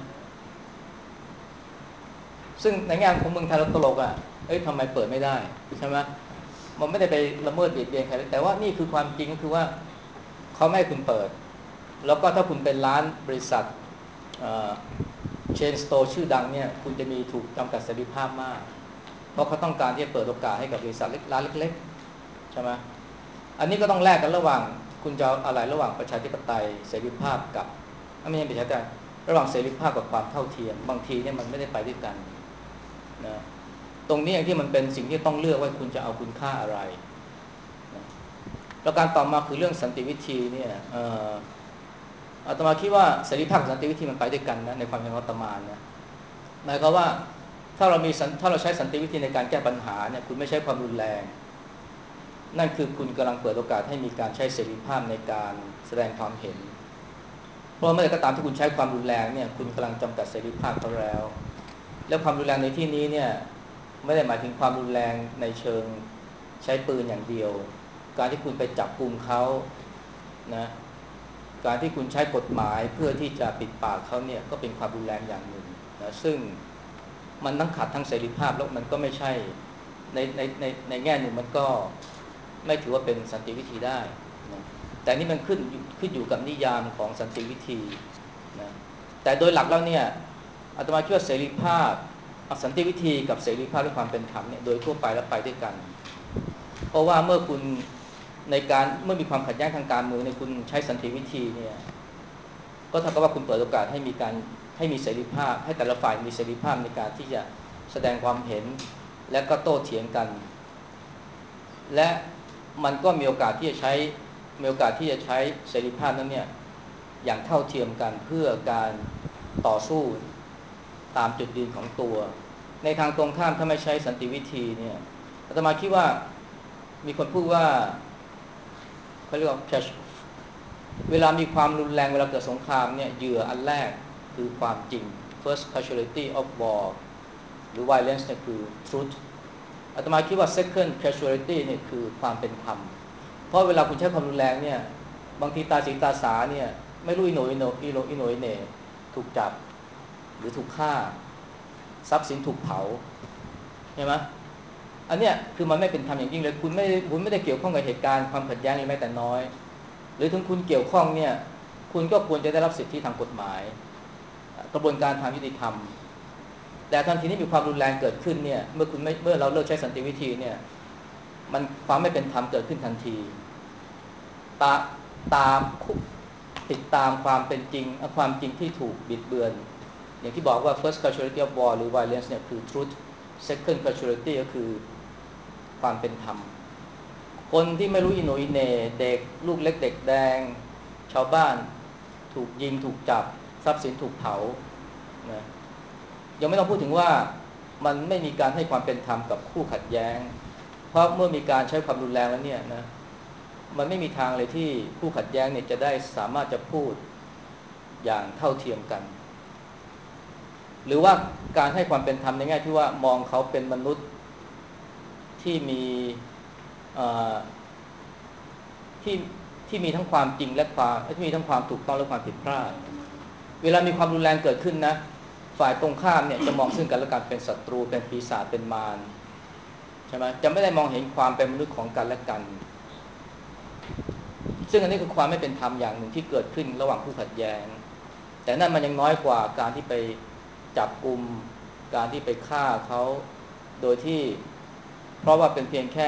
ซึ่งในแง่ของเมืองไทยเราตลกอ่ะทำไมเปิดไม่ได้ใช่ไหมมันไม่ได้ไปละเมิดเบียดเบียนใครแต่ว่านี่คือความจริงก็คือว่าเขาไม่ให้คุณเปิดแล้วก็ถ้าคุณเป็นร้านบริษัทเชนสโตร์ชื่อดังเนี่ยคุณจะมีถูกจำกัดเสรีภาพมากเพราะเขาต้องการที่จะเปิดโอกาสให้กับบริษัทร้านเล็กๆใช่ไหมอันนี้ก็ต้องแลกกันระหว่างคุณจะอะไรระหว่างประชาธิปไตยเสรีภาพกับไม่ใช่ประชาธิปไตยระหว่างเสรีภาพกับความเท่าเทียมบางทีเนี่ยมันไม่ได้ไปด้วยกันนะตรงนี้อย่างที่มันเป็นสิ่งที่ต้องเลือกว่าคุณจะเอาคุณค่าอะไรนะแล้วการต่อมาคือเรื่องสันติวิธีเนี่ยอาตมาคิดว่าเสรีภาพกับสันติวิธีมันไปด้วยกันนะในความเห็นของอาตมานะหมายความว่าถ้าเราใช้สันติวิธีในการแก้ปัญหาเนี่ยคุณไม่ใช้ความรุนแรงนั่นคือคุณกำลังเปิดโอกาสให้มีการใช้เสรีภาพในการแสดงความเห็นเพราะเมื่อไหร่ก็ตามที่คุณใช้ความรุนแรงเนี่ยคุณกำลังจำกัดเสรีภาพเขาแล้วความรุนแรงในที่นี้เนี่ยไม่ได้หมายถึงความรุนแรงในเชิงใช้ปืนอย่างเดียวการที่คุณไปจับกุมเขานะการที่คุณใช้กฎหมายเพื่อที่จะปิดปากเขาเนี่ยก็เป็นความรุนแรงอย่างหนึ่งนะซึ่งมันทั้งขัดทั้งเสรีภาพแล้วมันก็ไม่ใช่ในแง่หนึ่งมันก็ไม่ถือว่าเป็นสันติวิธีได้นะแต่นี่มันขึ้นอยู่กับนิยามของสันติวิธีนะแต่โดยหลักแล้วเนี่ยอาตมาคิดว่าเสรีภาพสันติวิธีกับเสรีภาพและความเป็นธรรมเนี่ยโดยทั่วไปแล้วไปด้วยกันเพราะว่าเมื่อมีความขัดแย้งทางการเมืองในคุณใช้สันติวิธีเนี่ยก็เท่ากับว่าคุณเปิดโอกาสให้มีเสรีภาพให้แต่ละฝ่ายมีเสรีภาพในการที่จะแสดงความเห็นและก็โต้เถียงกันและมันก็มีโอกาสที่จะใช้เสรีภาพนั้นเนี่ยอย่างเท่าเทียมกันเพื่อการต่อสู้ตามจุดยืนของตัวในทางตรงข้ามถ้าไม่ใช้สันติวิธีเนี่ยอาตมาคิดว่ามีคนพูดว่าเขาเรียกว่าเวลามีความรุนแรงเวลาเกิดสงครามเนี่ยเหยื่ออันแรกคือความจริง first casualty of war หรือ violence เนี่ยคือ truth อาตมาคิดว่า second casualty เนี่ยคือความเป็นธรรมเพราะเวลาคุณใช้ความรุนแรงเนี่ยบางทีตาสีตาสาเนี่ยไม่รู้อิโหนอิเหน่ถูกจับหรือถูกฆ่าทรัพย์สินถูกเผาใช่ไหมอันเนี้ยคือมันไม่เป็นธรรมอย่างยิ่งเลยคุณไม่ได้เกี่ยวข้องกับเหตุการณ์ความขัดแย้งเลยแม้แต่น้อยหรือถึงคุณเกี่ยวข้องเนี่ยคุณก็ควรจะได้รับสิทธิทางกฎหมายกระบวนการทางยุติธรรมแต่ทันทีที่มีความรุนแรงเกิดขึ้นเนี่ยเมื่อเราเลิกใช้สันติวิธีเนี่ยมันความไม่เป็นธรรมเกิดขึ้นทันทีติดตามความเป็นจริงความจริงที่ถูกบิดเบือนอย่างที่บอกว่า first casualty of war หรือ violence เนี่ยคือ truth second casualty ก็คือความเป็นธรรมคนที่ไม่รู้อิโหนอิเหน่เด็กลูกเล็กเด็กแดงชาวบ้านถูกยิงถูกจับทรัพย์สินถูกเผานะยังไม่ต้องพูดถึงว่ามันไม่มีการให้ความเป็นธรรมกับคู่ขัดแย้งเพราะเมื่อมีการใช้ความรุนแรงแล้วเนี่ยนะมันไม่มีทางเลยที่คู่ขัดแย้งเนี่ยจะได้สามารถจะพูดอย่างเท่าเทียมกันหรือว่าการให้ความเป็นธรรมในแง่ที่ว่ามองเขาเป็นมนุษย์ที่มีที่มีทั้งความจริงและที่มีทั้งความถูกต้องและความผิดพลาดเวลามีความรุนแรงเกิดขึ้นนะฝ่ายตรงข้ามเนี่ยจะมองซึ่งกันและกันเป็นศัตรูเป็นปีศาจเป็นมารใช่ไหมจะไม่ได้มองเห็นความเป็นมนุษย์ของกันและกันซึ่งอันนี้คือความไม่เป็นธรรมอย่างหนึ่งที่เกิดขึ้นระหว่างผู้ขัดแย้งแต่นั่นมันยังน้อยกว่าการที่ไปจับกุมการที่ไปฆ่าเขาโดยที่เพราะว่าเป็นเพียงแค่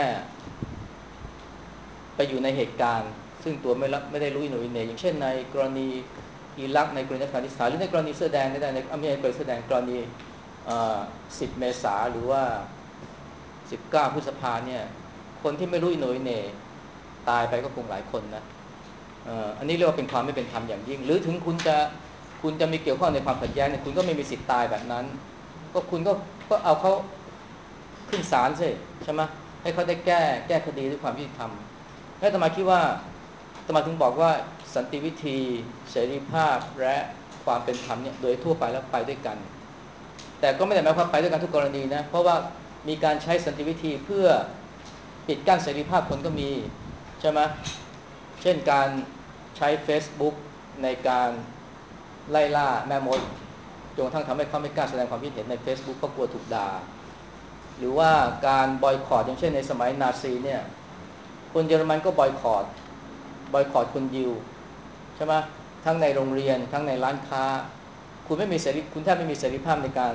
ไปอยู่ในเหตุการณ์ซึ่งตัวไม่ได้รู้อิโหนอิเหน่อย่างเช่นในกรณีอิรักในกรณีอัฟกานิสถานหรือในกรณีเสื้อแดงในอเมริกาเสื้อแดงกรณี10 เมษายนหรือว่า19 พฤษภาเนี่ยคนที่ไม่รู้อิโหนอิเหน่ตายไปก็คงหลายคนนะอันนี้เรียกว่าเป็นความไม่เป็นธรรมอย่างยิ่งหรือถึงคุณจะมีเกี่ยวข้องในความขัดแย้งเนี่ยคุณก็ไม่มีสิทธิ์ตายแบบนั้นก็คุณก็เอาเขาขึ้นศาลสิใช่ไหมให้เขาได้แก้คดีด้วยความยุติธรรมและอาตมาคิดว่าอาตมาถึงบอกว่าสันติวิธีเสรีภาพและความเป็นธรรมเนี่ยโดยทั่วไปแล้วไปด้วยกันแต่ก็ไม่ได้หมายความไปด้วยกันทุกกรณีนะเพราะว่ามีการใช้สันติวิธีเพื่อปิดกั้นเสรีภาพคนก็มีใช่ไหมเช่นการใช้ Facebook ในการไล่ล่าแม่มดจนกระทั่งทำให้เขาไม่กล้าแสดงความคิดเห็นใน Facebook เพราะกลัวถูกด่าหรือว่าการบอยคอตอย่างเช่นในสมัยนาซีเนี่ยคนเยอรมันก็บอยคอตคนยิวใช่ไหมทั้งในโรงเรียนทั้งในร้านค้าคุณแทบไม่มีเสรีภาพในการ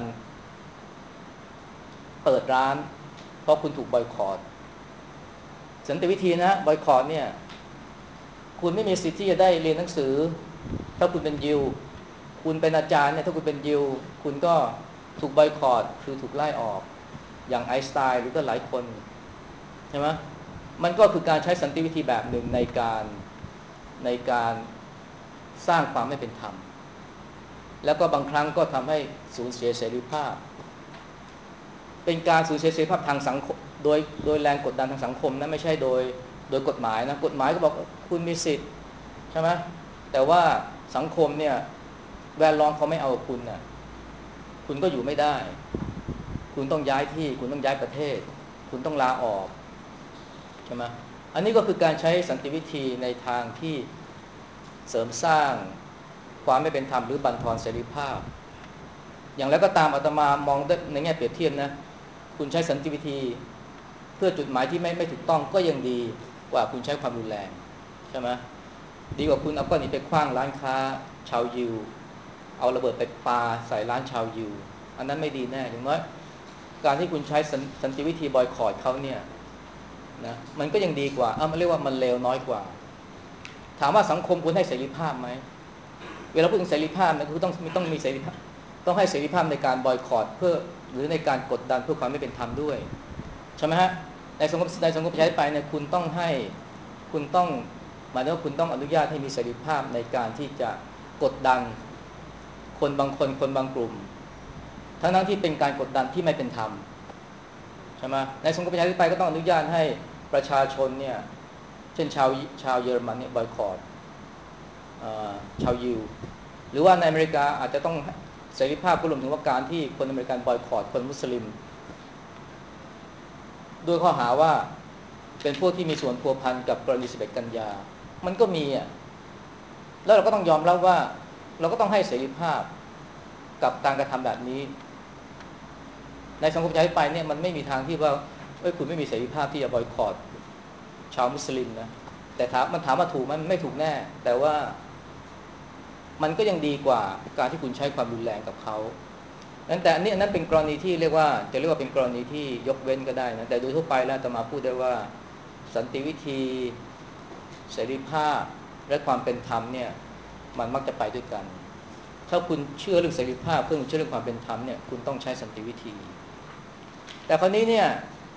เปิดร้านเพราะคุณถูกบอยคอตสันติวิธีนะบอยคอตเนี่ยคุณไม่มีสิทธิ์ที่จะได้เรียนหนังสือถ้าคุณเป็นยิวคุณเป็นอาจารย์เนี่ยถ้าคุณเป็นยิวคุณก็ถูกบอยคอตคือถูกไล่ออกอย่างไอน์สไตน์หรือก็หลายคนใช่ไหมมันก็คือการใช้สันติวิธีแบบหนึ่งในการสร้างความไม่เป็นธรรมแล้วก็บางครั้งก็ทำให้สูญเสียเสรีภาพเป็นการสูญเสียเสรีภาพทางสังคมโดยแรงกดดันทางสังคมนะไม่ใช่โดยกฎหมายนะกฎหมายก็บอกคุณมีสิทธิ์ใช่ไหมแต่ว่าสังคมเนี่ยแวดล้อมเขาไม่เอาคุณน่ะคุณก็อยู่ไม่ได้คุณต้องย้ายที่คุณต้องย้ายประเทศคุณต้องลาออกใช่ไหมอันนี้ก็คือการใช้สันติวิธีในทางที่เสริมสร้างความไม่เป็นธรรมหรือบั่นทอนเสรีภาพอย่างแล้วก็ตามอาตมามองในแง่เปรียบเทียบนะคุณใช้สันติวิธีเพื่อจุดหมายที่ไม่ถูกต้องก็ยังดีกว่าคุณใช้ความรุนแรงใช่ไหมดีกว่าคุณเอาก้อนหินไปขว้างร้านค้าชาวยิวเอาระเบิดไปปาใส่ร้านชาวยิวอันนั้นไม่ดีแน่อย่างน้อยการที่คุณใช้สันติวิธีบอยคอตเขาเนี่ยนะมันก็ยังดีกว่ามันเรียกว่ามันเลวน้อยกว่าถามว่าสังคมคุณให้เสรีภาพไหมเวลาพูดถึงเสรีภาพนะคือต้องมีเสรีภาพต้องให้เสรีภาพในการบอยคอตเพื่อหรือในการกดดันเพื่อความไม่เป็นธรรมด้วยใช่ไหมฮะในสังคมประชาธิปไตยเนี่ยคุณต้องหมายถึงว่าคุณต้องอนุญาตให้มีเสรีภาพในการที่จะกดดันคนบางคนบางกลุ่มทั้งที่เป็นการกดดันที่ไม่เป็นธรรมใช่ไหมในสังคมประชาธิปไตยก็ต้องอนุญาตให้ประชาชนเนี่ยเช่นชาวเยอรมันเนี่ยบอยคอตชาวยิวหรือว่าในอเมริกาอาจจะต้องเสรีภาพก็รวมถึงว่าการที่คนอเมริกันบอยคอตคนมุสลิมด้วยข้อหาว่าเป็นพวกที่มีส่วนพัวพันกับกรณี11 กันยามันก็มีแล้วเราก็ต้องยอมรับว่าเราก็ต้องให้เสรีภาพกับการกระทำแบบนี้ในสังคมประชาธิปไตยเนี่ยมันไม่มีทางที่ว่าคุณไม่มีเสรีภาพที่จะบอยคอตชาวมุสลิมนะแต่ถามว่าถูกมันไม่ถูกแน่แต่ว่ามันก็ยังดีกว่าการที่คุณใช้ความรุนแรงกับเขาแต่อันนั้นเป็นกรณีที่จะเรียกว่าเป็นกรณีที่ยกเว้นก็ได้นะแต่โดยทั่วไปแล้วอาตมาพูดได้ว่าสันติวิธีเสรีภาพและความเป็นธรรมเนี่ยมันมักจะไปด้วยกันถ้าคุณเชื่อเรื่องเสรีภาพคุณเชื่อเรื่องความเป็นธรรมเนี่ยคุณต้องใช้สันติวิธีแต่คราวนี้เนี่ย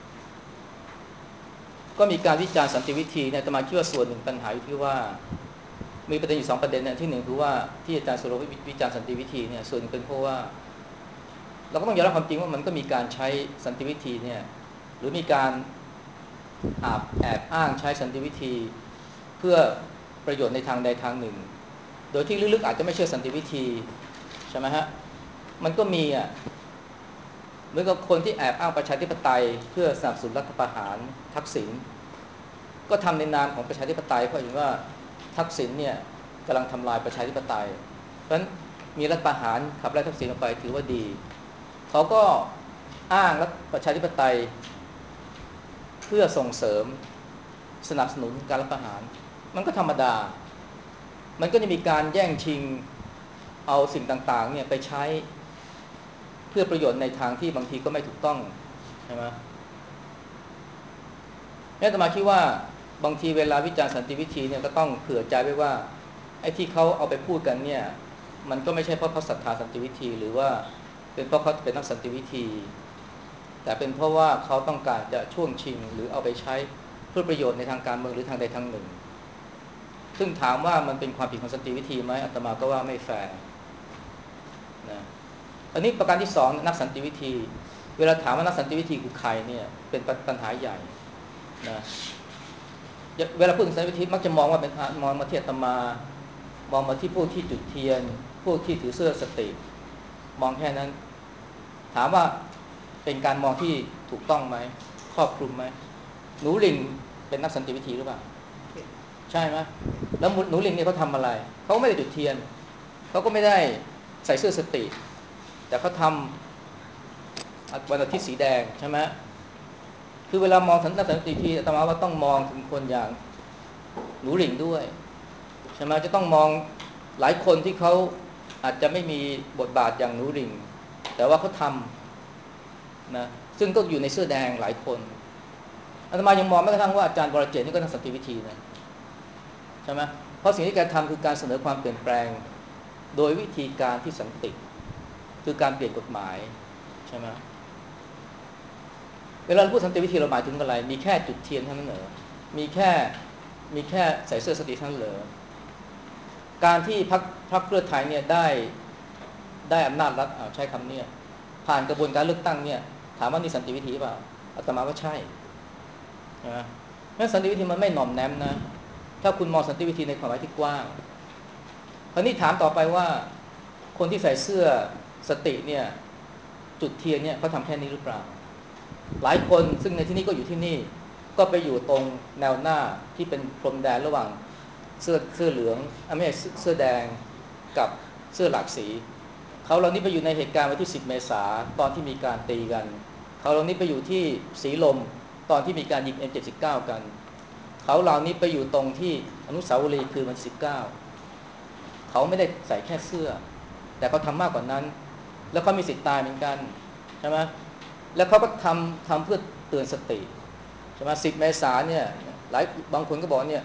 ก็มีการวิจารณ์สันติวิธีเนี่ยอาตมาคิดว่าส่วนหนึ่งปัญหาอยู่ที่ว่ามีประเด็นอยู่2ประเด็นนะที่1คือว่าที่อาจารย์สุรวิทย์วิจารณ์สันติวิธีเนี่ยส่วนนึงเป็นเพราะว่าเราก็ต้องยอมรับความจริงว่ามันก็มีการใช้สันติวิธีเนี่ยหรือมีการแอบอ้างใช้สันติวิธีเพื่อประโยชน์ในทางใดทางหนึ่งโดยที่ลึกๆอาจจะไม่เชื่อสันติวิธีใช่ไหมฮะมันก็มีเหมือนกับคนที่แอบอ้างประชาธิปไตยเพื่อสนับสนุนรัฐประหารทักษิณก็ทำในนามของประชาธิปไตยเพราะเห็นว่าทักษิณเนี่ยกำลังทำลายประชาธิปไตยเพราะฉะนั้นมีรัฐประหารขับไล่ทักษิณออกไปถือว่าดีเขาก็อ้างรัฐประชาธิปไตยเพื่อส่งเสริมสนับสนุนการรัฐประหารมันก็ธรรมดามันก็จะมีการแย่งชิงเอาสิ่งต่างๆเนี่ยไปใช้เพื่อประโยชน์ในทางที่บางทีก็ไม่ถูกต้องใช่ไหมนี่อาตมาคิดว่าบางทีเวลาวิจารณ์สันติวิธีเนี่ยก็ต้องเผื่อใจไว้ว่าไอ้ที่เขาเอาไปพูดกันเนี่ยมันก็ไม่ใช่เพราะเขาศรัทธาสันติวิธีหรือว่าเป็นเพราะเขาเป็นนักสันติวิธีแต่เป็นเพราะว่าเขาต้องการจะช่วงชิงหรือเอาไปใช้เพื่อประโยชน์ในทางการเมืองหรือทางใดทางหนึ่งซึ่งถามว่ามันเป็นความผิดของสันติวิธีไหมอาตมาก็ว่าไม่แฟร์นะอันนี้ประการที่2นักสันติวิธีเวลาถามว่านักสันติวิธีคือใครเนี่ยเป็นปัญหาใหญ่นะเวลาพูดถึงสันติวิธีมักจะมองว่าเป็นมองมาที่อาตมามองมาที่พวกที่จุดเทียนพวกที่ถือเสื้อสติมองแค่นั้นถามว่าเป็นการมองที่ถูกต้องไหมครอบคลุมไหมหนูหลิงเป็นนักสันติวิธีหรือเปล่าใช่ไหมแล้วหนูหลิงเนี่ยเขาทำอะไรเขาไม่ได้จุดเทียนเขาก็ไม่ได้ใส่เสื้อสติแต่เขาทำวันอาทิตย์สีแดงใช่ไหมคือเวลามองนักสันติวิธีอาตมาว่าต้องมองถึงคนอย่างหนูหลิงด้วยใช่ไหมจะต้องมองหลายคนที่เขาอาจจะไม่มีบทบาทอย่างหนูหลิงแต่ว่าเขาทำนะซึ่งก็อยู่ในเสื้อแดงหลายคนอาตมายังมองแม้กระทั่งว่าอาจารย์วรเจตน์นี่ก็นักสันติวิธีนะใช่ไหมเพราะสิ่งที่แกทำคือการเสนอความเปลี่ยนแปลงโดยวิธีการที่สันติคือการเปลี่ยนกฎหมายใช่ไหมเวลาเราพูดสันติวิธีเราหมายถึงอะไรมีแค่จุดเทียนเท่านั้นเหรอมีแค่ใส่เสื้อสติเท่านั้นเหรอการที่พรรคเพื่อไทยเนี่ยได้อำนาจรัฐใช้คำนี้ผ่านกระบวนการเลือกตั้งเนี่ยถามว่านี่สันติวิธีเปล่าอาตมาว่าใช่ใช่ไหมงั้นสันติวิธีมันไม่หน่อมแนมนะถ้าคุณมองสันติวิธีในความหมายที่กว้างคราวนี้ถามต่อไปว่าคนที่ใส่เสื้อสติเนี่ยจุดเทียนเนี่ยเขาทำแค่นี้หรือเปล่าหลายคนซึ่งในที่นี้ก็อยู่ที่นี่ก็ไปอยู่ตรงแนวหน้าที่เป็นพรมแดนระหว่างเสื้อเหลืองไม่ใช่เสื้อแดงกับเสื้อหลากสีเขาเหล่านี้ไปอยู่ในเหตุการณ์วันที่10 เมษายนตอนที่มีการตีกันเขาเหล่านี้ไปอยู่ที่สีลมตอนที่มีการยิง M79 กันเขาเหล่านี้ไปอยู่ตรงที่อนุสาวรีย์คือวัน19เขาไม่ได้ใส่แค่เสื้อแต่เขาทำมากกว่านั้นแล้วเขามีสิทธิ์ตายเหมือนกันใช่ไหมแล้วเขาก็ทำเพื่อเตือนสติใช่ไหม10 เมษายนเนี่ยบางคนก็บอกเนี่ย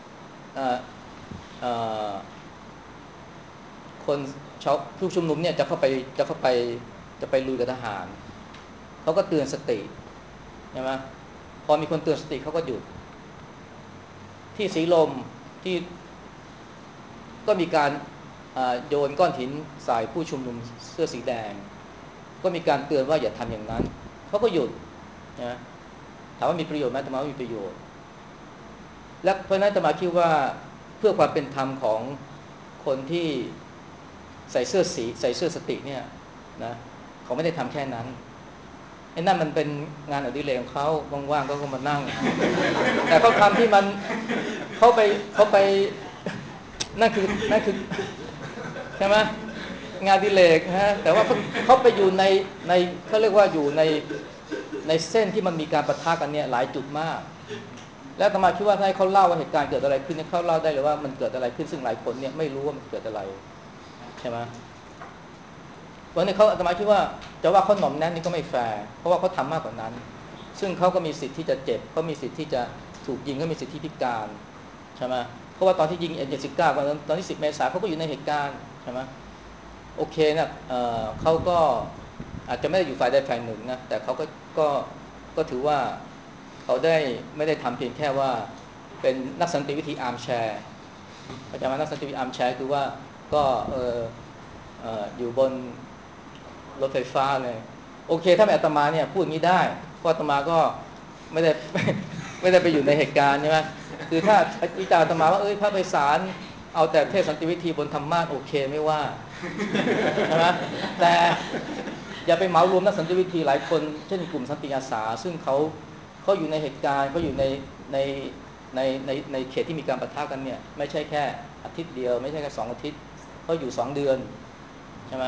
คนผู้ชุมนุมเนี่ยจะเข้าไปลุยกับทหารเขาก็เตือนสติใช่ไหมพอมีคนเตือนสติเขาก็หยุดที่สีลมที่ก็มีการโยนก้อนหินใส่ผู้ชุมนุมเสื้อสีแดงก็มีการเตือนว่าอย่าทำอย่างนั้นเขาก็หยุดนะถามว่ามีประโยชน์ไหมอาตมาว่ามีประโยชน์และเพราะนั้นอาตมาคิดว่าเพื่อความเป็นธรรมของคนที่ใส่เสื้อสติเนี่ยนะเขาไม่ได้ทำแค่นั้นไอ้นั่นมันเป็นงานอดิเรกของเขาว่างๆก็มานั่งแต่เขาทำที่มันเขาไปนั่นคือใช่ไหมงานอดิเรกฮะแต่ว่าเขาไปอยู่ในเขาเรียกว่าอยู่ในเส้นที่มันมีการปะทะกันเนี่ยหลายจุดมากแล้วอาตมาคิดว่าถ้าให้เขาเล่าว่าเหตุการณ์เกิดอะไรขึ้นเนี่ยเขาเล่าได้เลยว่ามันเกิดอะไรขึ้นซึ่งหลายคนเนี่ยไม่รู้ว่ามันเกิดอะไรใช่ไหมวันนี้เขาอาตมาคิดว่าจะว่าเขาหน่อมแน่นนี่ก็ไม่แฟร์เพราะว่าเขาทำมากกว่านั้นซึ่งเขาก็มีสิทธิ์ที่จะเจ็บเขามีสิทธิ์ที่จะถูกยิงเขามีสิทธิพิการใช่ไหมเพราะว่าตอนที่ยิงM79ตอนที่10 เมษายนเขาก็อยู่ในเหตุการณ์ใช่ไหมโอเคนะเขาก็อาจจะไม่ได้อยู่ฝ่ายใดฝ่ายหนึ่งนะแต่เขาก็ถือว่าเขาไม่ได้ทำเพียงแค่ว่าเป็นนักสันติวิธีอาร์มแชร์อาจารย์ว่านักสันติวิธีอาร์มแชร์คือว่าก็อยู่บนรถไฟฟ้าเลยโอเคถ้าเป็นอาตมาเนี่ยพูดอย่างนี้ได้เพราะอาตมาก็ไม่ได้ไปอยู่ในเหตุการณ์ใช่ไหมคือถ้าวิจารณ์อาตมาว่าพระไพศาลเอาแต่เทศสันติวิธีบนธรรมะโอเคไม่ว่าใช่ไหมแต่อย่าไปเหมารวมนักสันติวิธีหลายคนเช่นกลุ่มสันติอาสาซึ่งเขาอยู่ในเหตุการณ์เขาอยู่ในเขตที่มีการปะทะกันเนี่ยไม่ใช่แค่อาทิตย์เดียวไม่ใช่แค่2 อาทิตย์เขาอยู่2 เดือนใช่ไหม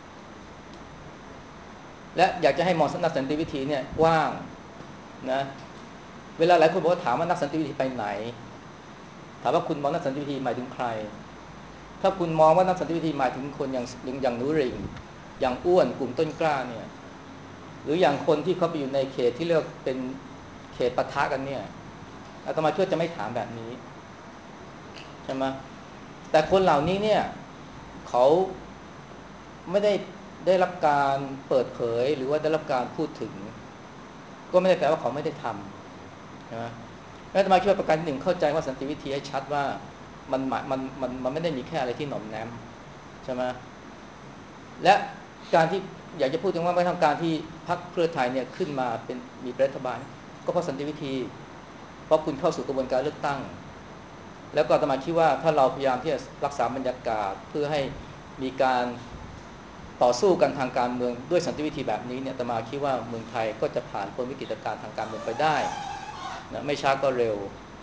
และอยากจะให้มองนักสันติวิธีเนี่ยกว้างนะเวลาหลายคนบอกว่าถามว่านักสันติวิธีไปไหนถามว่าคุณมองนักสันติวิธีหมายถึงใครถ้าคุณมองว่านักสันติวิธีหมายถึงคนอย่างนูริงอย่างอ้วนกลุ่มต้นกล้าเนี่ยหรืออย่างคนที่เขาไปอยู่ในเขตที่เรียกเป็นเขตปะทะกันเนี่ยอาตมาช่วยจะไม่ถามแบบนี้ใช่ไหมแต่คนเหล่านี้เนี่ยเขาไม่ได้รับการเปิดเผยหรือว่าได้รับการพูดถึงก็ไม่ได้แปลว่าเขาไม่ได้ทำนะอาตมาคิดว่าประการที่1เข้าใจว่าสันติวิธีให้ชัดว่ามันไม่ได้มีแค่อะไรที่หน่อมแนมใช่ไหมและการที่อยากจะพูดถึงว่าไม่ทำการที่พรรคเพื่อไทยเนี่ยขึ้นมามีรัฐบาลก็เพราะสันติวิธีเพราะคุณเข้าสู่กระบวนการเลือกตั้งแล้วก็อาตมาคิดว่าถ้าเราพยายามที่จะรักษาบรรยากาศเพื่อให้มีการต่อสู้กันทางการเมืองด้วยสันติวิธีแบบนี้เนี่ยอาตมาคิดว่าเมืองไทยก็จะผ่านพ้นวิกฤตการณ์ทางการเมืองไปได้นะไม่ช้าก็เร็ว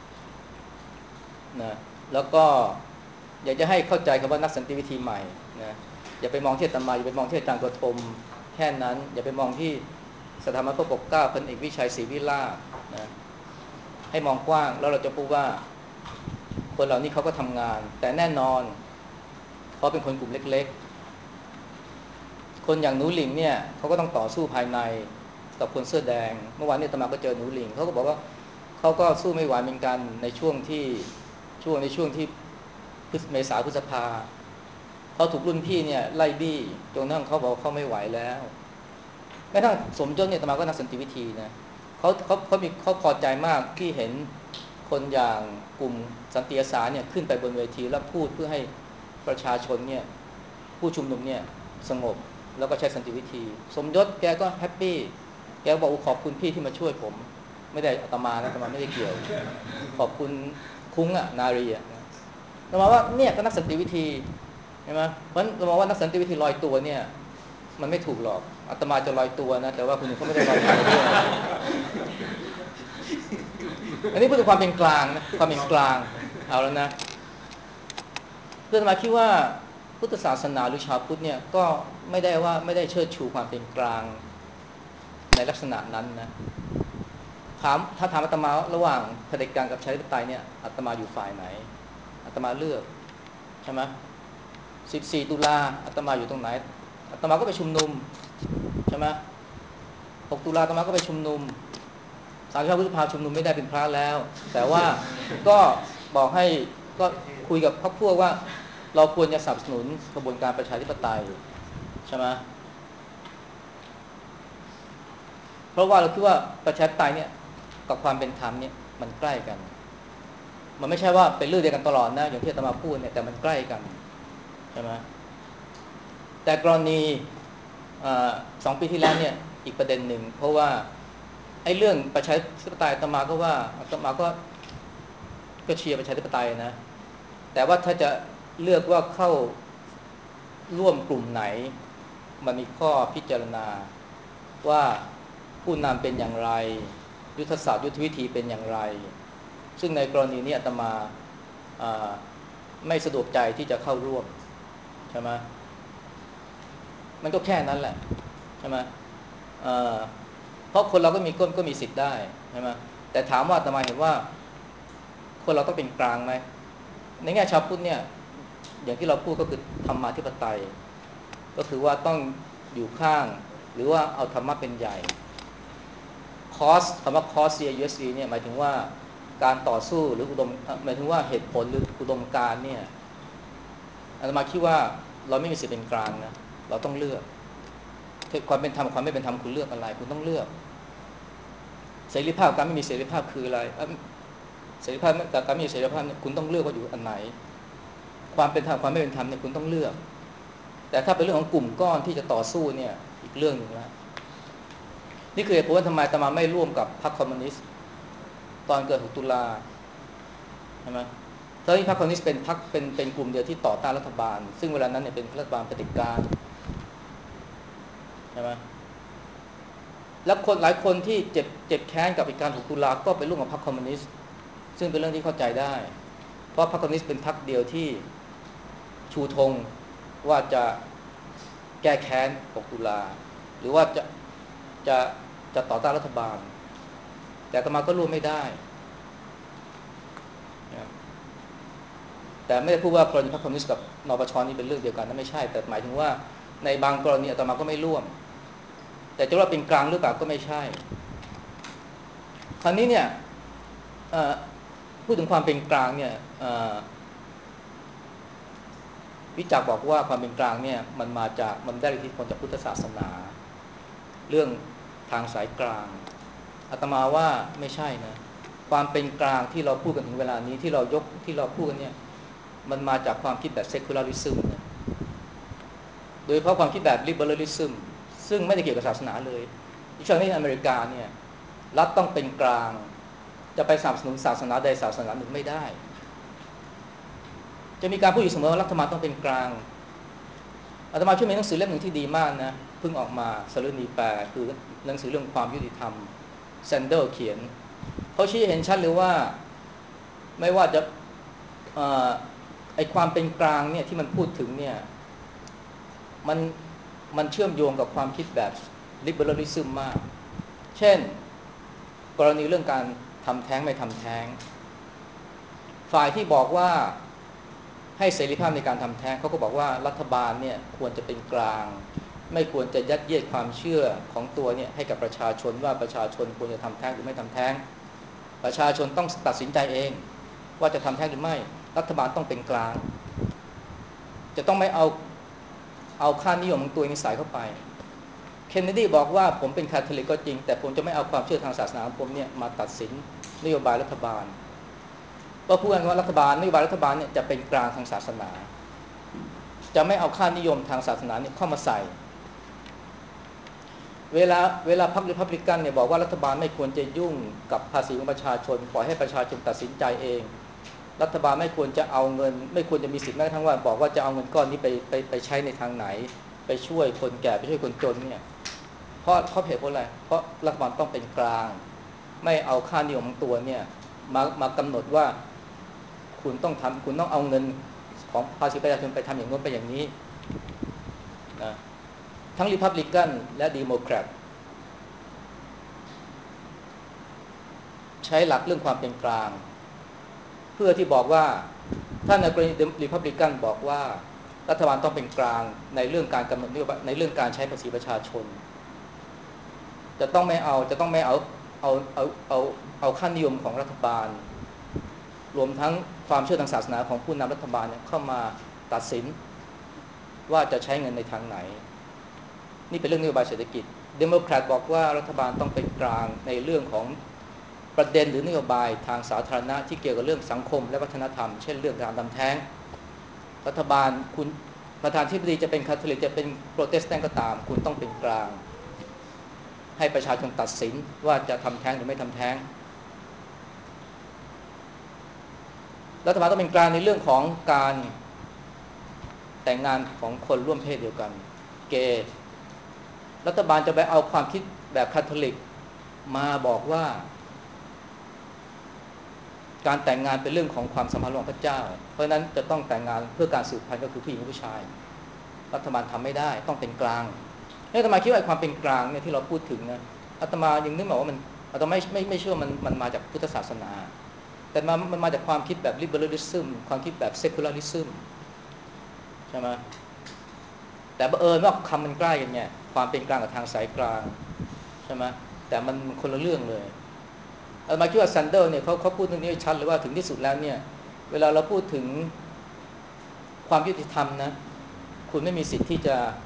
นะแล้วก็อยากจะให้เข้าใจคำว่านักสันติวิธีใหม่นะอย่าไปมองที่อาตมาอย่าไปมองที่อาจารย์กฐมแค่นั้นอย่าไปมองที่สถาบันพระปกเกล้าพลเอกวิชัยศรีวิลาศนะให้มองกว้างแล้วเราจะพบว่าคนเหล่านี้เขาก็ทำงานแต่แน่นอนเขาเป็นคนกลุ่มเล็กๆคนอย่างหนูหลิงเนี่ยเขาก็ต้องต่อสู้ภายในกับคนเสื้อแดงเมื่อวานนี้อาตมาก็เจอหนูหลิงเขาก็บอกว่าเขาก็สู้ไม่ไหวเหมือนกันในช่วงที่เมษาพฤษภาเขาถูกรุ่นพี่เนี่ยไล่บี้จนนั่งเขาบอกเขาไม่ไหวแล้วแม้กระทั่งสมยศเนี่ยอาตมาก็นักสันติวิธีนะเขาพอใจมากที่เห็นคนอย่างกลุ่มสันติอาสาเนี่ยขึ้นไปบนเวทีแล้วพูดเพื่อให้ประชาชนเนี่ยผู้ชุมนุมเนี่ยสงบแล้วก็ใช้สันติวิธีสมยศแกก็แฮปปี้แกบอกขอบคุณพี่ที่มาช่วยผมไม่ได้อาตมานะอาตมาไม่ได้เกี่ยวขอบคุณคุ้งอ่ะนารีอ่ะเราบอกว่าเนี่ยก็นักสันติวิธีใช่ไหมเพราะฉะนั้นเราบอกว่านักสันติวิธีลอยตัวเนี่ยมันไม่ถูกหรอกอาตมาจะลอยตัวนะแต่ว่าคนอื่นเขาไม่ได้ลอยตัวด้วยอันนี้พูดถึงความเป็นกลางนะความเป็นกลางเอาแล้วนะเพื่อนมาคิดว่าพุทธศาสนาหรือชาวพุทธเนี่ยก็ไม่ได้เชิดชูความเป็นกลางในลักษณะนั้นนะถ้าถามอาตมาระหว่างเผด็จการกับประชาธิปไตยเนี่ยอาตมาอยู่ฝ่ายไหนอาตมาเลือกใช่ไหม14 ตุลาอาตมาอยู่ตรงไหนอาตมาก็ไปชุมนุมใช่ไหม6 ตุลาอาตมาก็ไปชุมนุม35 พฤษภาชุมนุมไม่ได้เป็นพระแล้วแต่ว่าก็บอกให้ก็คุยกับพรรคพวกว่าเราควรจะสนับสนุนกระบวนการประชาธิปไตยใช่ไหมเพราะว่าเราคิดว่าประชาธิปไตยเนี่ยกับความเป็นธรรมเนี่ยมันใกล้กันมันไม่ใช่ว่าเป็นเรื่องเดียวกันตลอดนะอย่างที่อาตมาพูดเนี่ยแต่มันใกล้กันใช่ไหมแต่กรณี2 ปีที่แล้วเนี่ยอีกประเด็นหนึ่งเพราะว่าไอ้เรื่องประชาธิปไตยอาตมาก็เชียร์ประชาธิปไตยนะแต่ว่าถ้าจะเลือกว่าเข้าร่วมกลุ่มไหนมันมีข้อพิจารณาว่าผู้นำเป็นอย่างไรยุทธศาสตร์ยุทธวิธีเป็นอย่างไรซึ่งในกรณีนี้อาตมาไม่สะดวกใจที่จะเข้าร่วมใช่ไหมมันก็แค่นั้นแหละใช่ไหมเพราะคนเราก็มีสิทธิ์ได้ใช่ไหมแต่ถามว่าอาตมาเห็นว่าคนเราต้องเป็นกลางไหมในแง่ชาวพุทธเนี่ยอย่างที่เราพูดก็คือธรรมาธิปไตยก็คือว่าต้องอยู่ข้างหรือว่าเอาธรรมะเป็นใหญ่คำว่าคอส CUSC เนี่ยหมายถึงว่าการต่อสู้หรือหมายถึงว่าเหตุผลหรืออุดมการณ์เนี่ยอาตมาคิดว่าเราไม่มีสิทธิ์เป็นกลางนะเราต้องเลือกความเป็นธรรมความไม่เป็นธรรมคุณเลือกอะไรคุณต้องเลือกเสรีภาพการไม่มีเสรีภาพคืออะไรเสรีภาพกับการไม่มีเสรีภาพเนี่ยคุณต้องเลือกว่าอยู่อันไหนความเป็นธรรมความไม่เป็นธรรมเนี่ยคุณต้องเลือกแต่ถ้าเป็นเรื่องของกลุ่มก้อนที่จะต่อสู้เนี่ยอีกเรื่องนึงแล้วนี่คือเหตุผลว่าทำไมอาตมาไม่ร่วมกับพรรคคอมมิวนิสต์ตอนเกิด6 ตุลาใช่ไหมตอนนี้พรรคคอมมิวนิสต์เป็นพรรคเป็นกลุ่มเดียวที่ต่อต้านรัฐบาลซึ่งเวลานั้นเนี่ยเป็นรัฐบาลเผด็จการใช่ไหมแล้วคนหลายคนที่เจ็บแค้นกับเหตุการณ์6 ตุลาก็ไปร่วมกับพรรคคอมมิวนิสต์ซึ่งเป็นเรื่องที่เข้าใจได้เพราะพรรคคอมมิวนิสต์เป็นพรรคเดียวที่ชูธงว่าจะแก้แค้น6 ตุลาหรือว่าจะจะต่อต้านรัฐบาลแต่อาตมาก็ร่วมไม่ได้แต่ไม่ได้พูดว่ากรณีพรรคคอมมิวนิสต์กับนปช.นี่เป็นเรื่องเดียวกันนั่นไม่ใช่แต่หมายถึงว่าในบางกรณีอาตมาก็ไม่ร่วมแต่จะว่าเป็นกลางหรือเปล่าก็ไม่ใช่คราวนี้เนี่ยพูดถึงความเป็นกลางเนี่ยวิจักรบอกว่าความเป็นกลางเนี่ยมันได้อิทธิพลจากพุทธศาสนาเรื่องทางสายกลางอาตมาว่าไม่ใช่นะความเป็นกลางที่เราพูดกันถึงเวลานี้ที่เราพูดกันเนี่ยมันมาจากความคิดแบบ secularism เนี่ยโดยเฉพาะความคิดแบบ liberalism ซึ่งไม่ได้เกี่ยวกับศาสนาเลยที่ช่วงนี้อเมริกาเนี่ยรัฐต้องเป็นกลางจะไปสนับสนุนศาสนาใดศาสนาหนึ่งไม่ได้จะมีการพูดอยู่เสมอว่ารัฐบาลต้องเป็นกลางอาตมาช่วยมีหนังสือเล่มหนึ่งที่ดีมากนะเพิ่งออกมาสรุนีแปลคือหนังสือเรื่องความยุติธรรมแซนเดอร์เขียนเขาชี้เห็นชัดเลยว่าไม่ว่าจะไอความเป็นกลางเนี่ยที่มันพูดถึงเนี่ยมันมันเชื่อมโยงกับความคิดแบบ liberalism มากเช่นกรณีเรื่องการทำแท้งไม่ทำแท้งฝ่ายที่บอกว่าให้เสรีภาพในการทำแท้งเขาก็บอกว่ารัฐบาลเนี่ยควรจะเป็นกลางไม่ควรจะยัดเยียดความเชื่อของตัวเนี่ยให้กับประชาชนว่าประชาชนควรจะทำแท้งหรือไม่ทำแท้งประชาชนต้องตัดสินใจเองว่าจะทำแท้งหรือไม่รัฐบาลต้องเป็นกลางจะต้องไม่เอาค่านิยมของตัวนี้ใส่เข้าไปเคนเนดีบอกว่าผมเป็นคาทอลิกก็จริงแต่ผมจะไม่เอาความเชื่อทางศาสนาของผมเนี่ยมาตัดสินนโยบายรัฐบาลก็พูดกันว่ารัฐบาลนโยบายรัฐบาลเนี่ยจะเป็นกลางทางศาสนาจะไม่เอาค่านิยมทางศาสนาเนี่ยเข้ามาใส่เวลาพรรครีพับลิกันเนี่ยบอกว่ารัฐบาลไม่ควรจะยุ่งกับภาษีของประชาชนปล่อยให้ประชาชนตัดสินใจเองรัฐบาลไม่ควรจะเอาเงินไม่ควรจะมีสิทธิ์แม้กระทั่งว่าบอกว่าจะเอาเงินก้อนนี้ไปใช้ในทางไหนไปช่วยคนแก่ไปช่วยคนจนเนี่ยเพราะเหตุผลอะไรเพราะรัฐบาลต้องเป็นกลางไม่เอาค่านิยมของตัวเนี่ยมากำหนดว่าคุณต้องเอาเงินของภาษีประชาชนไปทำอย่างโน้นไปอย่างนี้นะทั้งรีพับลิกันและเดโมแครตใช้หลักเรื่องความเป็นกลางเพื่อที่บอกว่าถ้าในกรณีรีพับลิกันบอกว่ารัฐบาลต้องเป็นกลางในเรื่องการกำหนดนโยบายในเรื่องการใช้ภาษีประชาชนจะต้องไม่เอาค่านิยมของรัฐบาลรวมทั้งความเชื่อทางศาสนาของผู้นำรัฐบาลเนี่ยเข้ามาตัดสินว่าจะใช้เงินในทางไหนนี่เป็นเรื่องนโยบายเศรษฐกิจเดโมแครตบอกว่ารัฐบาลต้องเป็นกลางในเรื่องของประเด็นหรือนโยบายทางสาธารณะที่เกี่ยวกับเรื่องสังคมและวัฒนธรรมเช่นเรื่องการทำแท้งรัฐบาลคุณประธานธิบดีจะเป็นคาทอลิกจะเป็นโปรเตสแตนต์ก็ตามคุณต้องเป็นกลางให้ประชาชนตัดสินว่าจะทำแท้งหรือไม่ทำแท้งรัฐบาลต้องเป็นกลางในเรื่องของการแต่งงานของคนร่วมเพศเดียวกันเกย์รัฐบาลจะไปเอาความคิดแบบคาทอลิกมาบอกว่าการแต่งงานเป็นเรื่องของความสัมพันธ์ระหว่างพระเจ้าเพราะนั้นจะต้องแต่งงานเพื่อการสืบพันธุ์ก็คือผู้หญิงกับผู้ชายรัฐบาลทำไม่ได้ต้องเป็นกลางอาตมาคิดว่าความเป็นกลางเนี่ยที่เราพูดถึงนะอาตมายังนึกบอกว่ามันอาตมาไม่เชื่อมันมาจากพุทธศาสนาแต่มันมาจากความคิดแบบ liberalism ความคิดแบบ secularism ใช่ไหมแต่บังเอิญว่าคำมันใกล้กันเนี่ยความเป็นกลางกับทางสายกลางใช่ไหมแต่มันคนละเรื่องเลยอาตมาคิดว่าซันเดอร์เนี่ยเขาพูดตรงนี้ชัดเลยว่าถึงที่สุดแล้วเนี่ยเวลาเราพูดถึงความยุติธรรมนะคุณไม่มีสิทธิ์ที่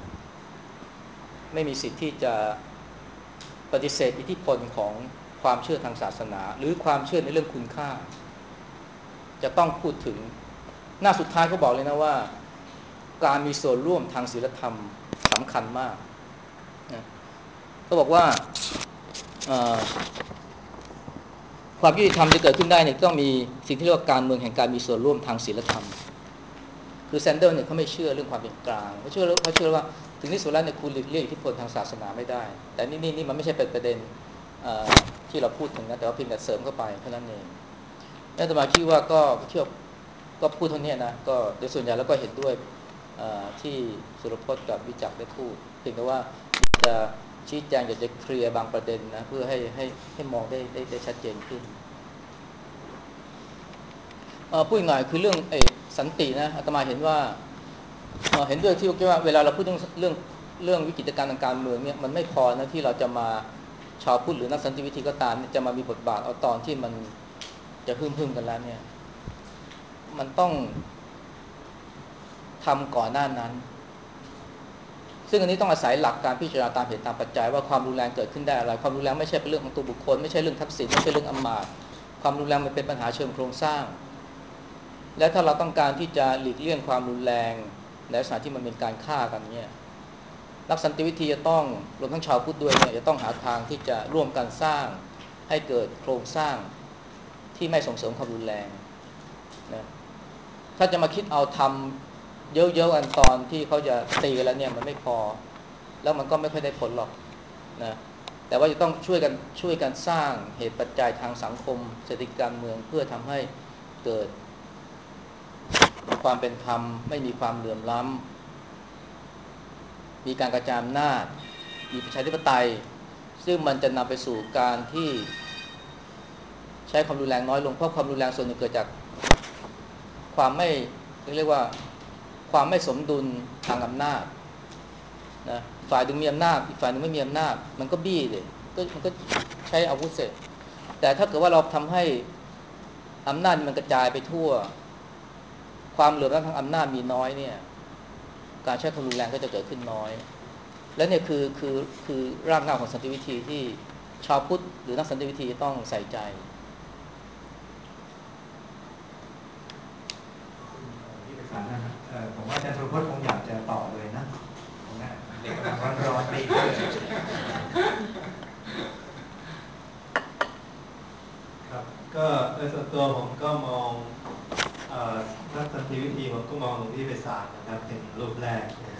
จะปฏิเสธอิทธิพลของความเชื่อทางศาสนาหรือความเชื่อในเรื่องคุณค่าจะต้องพูดถึงหน้าสุดท้ายเขาบอกเลยนะว่าการมีส่วนร่วมทางศีลธรรมสำคัญมากนะเขาบอกว่าความยุติธรรมจะเกิดขึ้นได้เนี่ยต้องมีสิ่งที่เรียกว่าการเมืองแห่งการมีส่วนร่วมทางศีลธรรมคือแซนเดอร์เนี่ยเขาไม่เชื่อเรื่องความเป็นกลางเขาเชื่อว่าถึงที่สุดแล้วเนี่ยคุณหลีกเลี่ยงอิทธิพลทางศาสนาไม่ได้แต่นี่มันไม่ใช่เป็นประเด็นที่เราพูดถึงนะแต่ว่าเพียงแต่เสริมเข้าไปเท่านั้นเองอาตมาคิดว่าก็พูดเท่านี้นะก็โดยส่วนใหญ่แล้วก็เห็นด้วยที่สุรพจน์กับวิจักรได้พูดเพียงแต่ว่าจะชี้แจงอยากจะเคลียร์บางประเด็นนะเพื่อให้มองได้ชัดเจนขึ้นพูดหน่อยคือเรื่องสันตินะอาตมาเห็นว่าเห็นด้วยที่ว่าเวลาเราพูดเรื่องวิกฤตการณ์ทางการเมืองเนี่ยมันไม่พอนะที่เราจะมาชาวพุทธหรือนักสันติวิธีก็ตามจะมามีบทบาทเอาตอนที่มันจะพึ่มกันแล้วเนี่ยมันต้องทำก่อนหน้านั้นซึ่งอันนี้ต้องอาศัยหลักการพิจารณาตามเหตุตามปัจจัยว่าความรุนแรงเกิดขึ้นได้อะไรความรุนแรงไม่ใช่เป็นเรื่องของตัวบุคคลไม่ใช่เรื่องทักษิณไม่ใช่เรื่องอำมาตย์ความรุนแรงมันเป็นปัญหาเชิงโครงสร้างและถ้าเราต้องการที่จะหลีกเลี่ยงความรุนแรงในลักษณะที่มันเป็นการฆ่ากันเนี่ยนักสันติวิธีจะต้องรวมทั้งชาวพุทธด้วยเนี่ยจะต้องหาทางที่จะร่วมกันสร้างให้เกิดโครงสร้างที่ไม่ส่งเสริมความรุนแรงนะถ้าจะมาคิดเอาทำเยอะๆกันตอนที่เขาจะตีกันแล้วเนี่ยมันไม่พอแล้วมันก็ไม่ค่อยได้ผลหรอกนะแต่ว่าจะต้องช่วยกันสร้างเหตุปัจจัยทางสังคมเศรษฐกิจการเมืองเพื่อทำให้เกิดความเป็นธรรมไม่มีความเหลื่อมล้ำมีการกระจายอำนาจมีประชาธิปไตยซึ่งมันจะนำไปสู่การที่ใช้ความรุนแรงน้อยลงเพราะความรุนแรงส่วนหนึ่งเกิดจากความไม่เรียกว่าความไม่สมดุลทางอำนาจนะฝ่ายหนึ่งมีอำนาจอีกฝ่ายหนึ่งไม่มีอำนาจมันก็บี้เลยมันก็ใช้อาวุธเสร็จแต่ถ้าเกิดว่าเราทำให้อำนาจมันกระจายไปทั่วความเหลื่อมล้ำทางอำนาจมีน้อยเนี่ยการใช้ความรุนแรงก็จะเกิดขึ้นน้อยและเนี่ยคือรากเหง้าของสันติวิธีที่ชาวพุทธหรือนักสันติวิธีต้องใส่ใจที่ปรึกษานะครับผมว่าอาจารย์สุรพจน์คงอยากจะต่อเลยนะตรงนั้นเด็กกำลังร้อนๆตีเลยครับก็โดยส่วนตัวผมก็มองนักสันติวิธีผมก็มองหลวงพี่ไพศาลนะครับเป็นรูปแรกนะ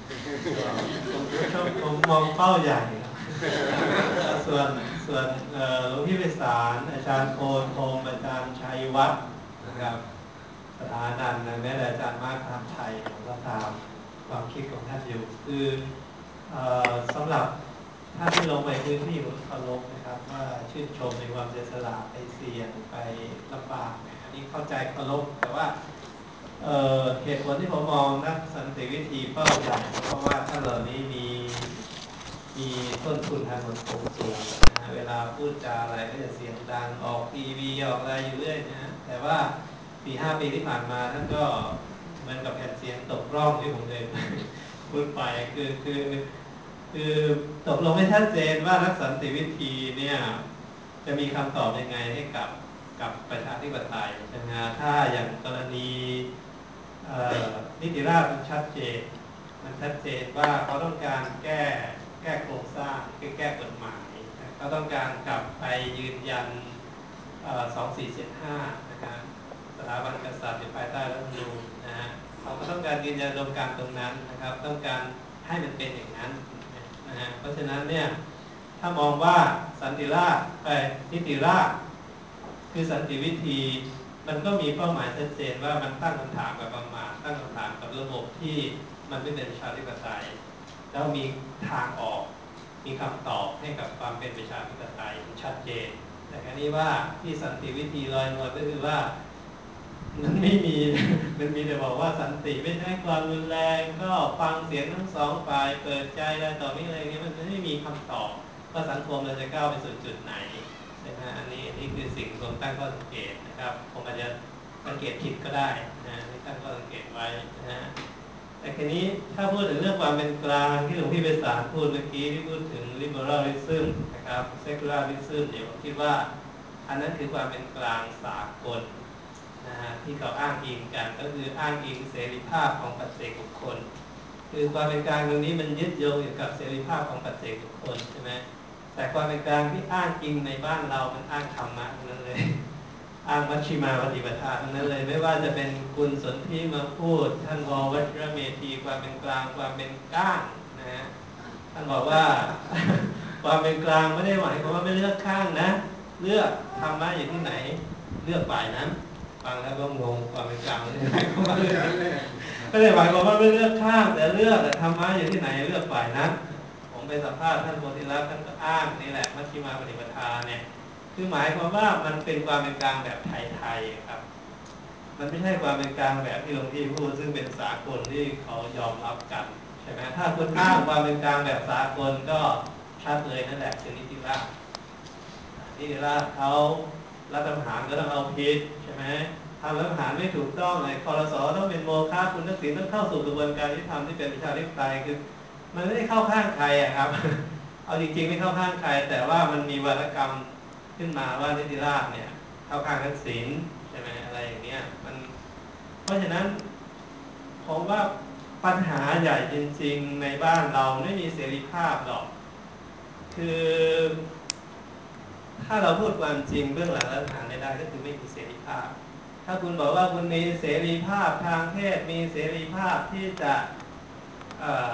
ผมมองเป้าใหญ่ส่วนหลวงพี่ไพศาลอาจารย์โคนโทมอาจารย์ชัยวัฒน์นะครับสถานันท์แม้แต่อาจารย์มาร์คทามไทยผมก็ตามความคิดของท่านอยู่คือสำหรับท่านที่ลงไปพื้นที่ผมเคารพนะครับว่าชื่นชมในความเสียสละไปเสี่ยงไปลำบากอันนี้เข้าใจเคารพแต่ว่าเหตุผลที่ผมมองนักสันติวิธีเป้าใหญ่เพราะว่าท่านเหล่านี้มีต้นทุนทางสังคมสูงนะเวลาพูดจาอะไรก็จะเสียงดังออกทีวีออกอะไรอยู่เรื่อยนะแต่ว่า4-5 ปีที่ผ่านมาท่านก็เหมือนกับแผ่นเสียงตกร่องที่ผมเคยพูดไปคือตกลงไม่ชัดเจนว่านักสันติวิธีเนี่ยจะมีคำตอบยังไงให้กับประชาธิปไตยใช่ไหมฮะถ้าอย่างกรณีนิติราษฎร์มันชัดเจนว่าเขาต้องการแก้โครงสร้างคือแก้กฎหมายเขาต้องการกลับไปยืนยัน2475นะครับสถาบันกษัตริย์อยู่ภายใต้รัฐธรรมนูญนะฮะเขาก็ต้องการยืนยันอุดมการณ์ตรงนั้นนะครับต้องการให้มันเป็นอย่างนั้นนะฮะเพราะฉะนั้นเนี่ยถ้ามองว่าสันติราษฎร์นิติราษฎร์คือสันติวิธีมันก็มีเป้าหมายชัดเจนว่ามันตั้งคำถามกับประมาทตั้งคำถามกับระบบที่มันไม่เป็นประชาธิปไตยแล้วมีทางออกมีคำตอบให้กับความเป็นประชาธิปไตยชัดเจนแต่คราวนี้ว่าที่สันติวิธีลอยนวลก็คือว่ามันไม่มี มันมีแต่บอกว่าสันติไม่ใช่ความรุนแรงก็ฟังเสียงทั้งสองฝ่ายเปิดใจอะไรต่อมีอะไรเงี้ยมันไม่มีคำตอบว่าสังคมเราจะก้าวไปสู่จุดไหนใช่ไหมอันนี้คือสิ่งที่ผมตั้งข้อสังเกตนะครับผมอาจจะสังเกตผิดก็ได้นะที่ตั้งข้อสังเกตไว้นะแต่ทีนี้ถ้าพูดถึงเรื่องความเป็นกลางที่หลวงพี่ไพศาลพูดเมื่อกี้ที่พูดถึง liberalism นะครับ secularism เนี่ยผมคิดว่าอันนั้นคือความเป็นกลางสากลนะฮะที่เขาอ้างอิงกันก็คืออ้างอิงเสรีภาพของปัจเจกบุคคลคือความเป็นกลางตรงนี้มันยึดโยงอยู่กับเสรีภาพของปัจเจกบุคคลใช่ไหมแต่ความเป็นกลางที่อ้างอิงในบ้านเรามันอ้างธรรมะทั้งนั้นเลยอ้างมัชฌิมาปฏิปทาทั้งนั้นเลยไม่ว่าจะเป็นคุณสนธิมาพูดท่านววชิรเมธีความเป็นกลางความเป็นก้างนะฮะท่านบอกว่าความเป็นกลางไม่ได้หมายความว่าไม่เลือกข้างนะเลือกธรรมะอยู่ที่ไหนเลือกฝ่ายนั้นฟังแล้วก็งงความเป็นกลางไม่ได้หมายความว่าไม่ได้หมายความว่าไม่เลือกข้างแต่เลือกแต่ธรรมะอยู่ที่ไหนเลือกฝ่ายนั้นผมไปสัมภาษณ์ท่านโพธิลักษณ์ท่านก็อ้างนี่แหละมัชฌิมาปฏิปทาเนี่ยคือหมายความว่ามันเป็นความเป็นกลางแบบไทยๆครับมันไม่ใช่ความเป็นกลางแบบที่หลวงพี่พูดซึ่งเป็นสากลที่เขายอมรับกันใช่ไหมถ้าคุณอ้างความเป็นกลางแบบสากลก็ชัดเลยนั่นแหละคือนิติราษฎร์เขารัฐประหารก็ต้องเอาผิดใช่ไหมทำรัฐประหารไม่ถูกต้องเลยครส.ต้องเป็นโมฆะคุณทักษิณต้องเข้าสู่กระบวนการยุติธรรมที่เป็นประชาธิปไตยคือมันไม่ได้เข้าข้างใครอะครับ เอาจริงๆไม่เข้าข้างใครแต่ว่ามันมีวาทกรรมขึ้นมาว่านิติราษฎร์เนี่ยเข้าข้างทักษิณใช่ไหมอะไรอย่างเงี้ยเพราะฉะนั้นผมว่าปัญหาใหญ่จริงๆในบ้านเราไม่มีเสรีภาพหรอกคือถ้าเราพูดความจริงเบื้องหลังรัฐประหารไม่ได้ก็คือไม่มีเสรีภาพถ้าคุณบอกว่าคุณมีเสรีภาพทางเพศมีเสรีภาพที่จะ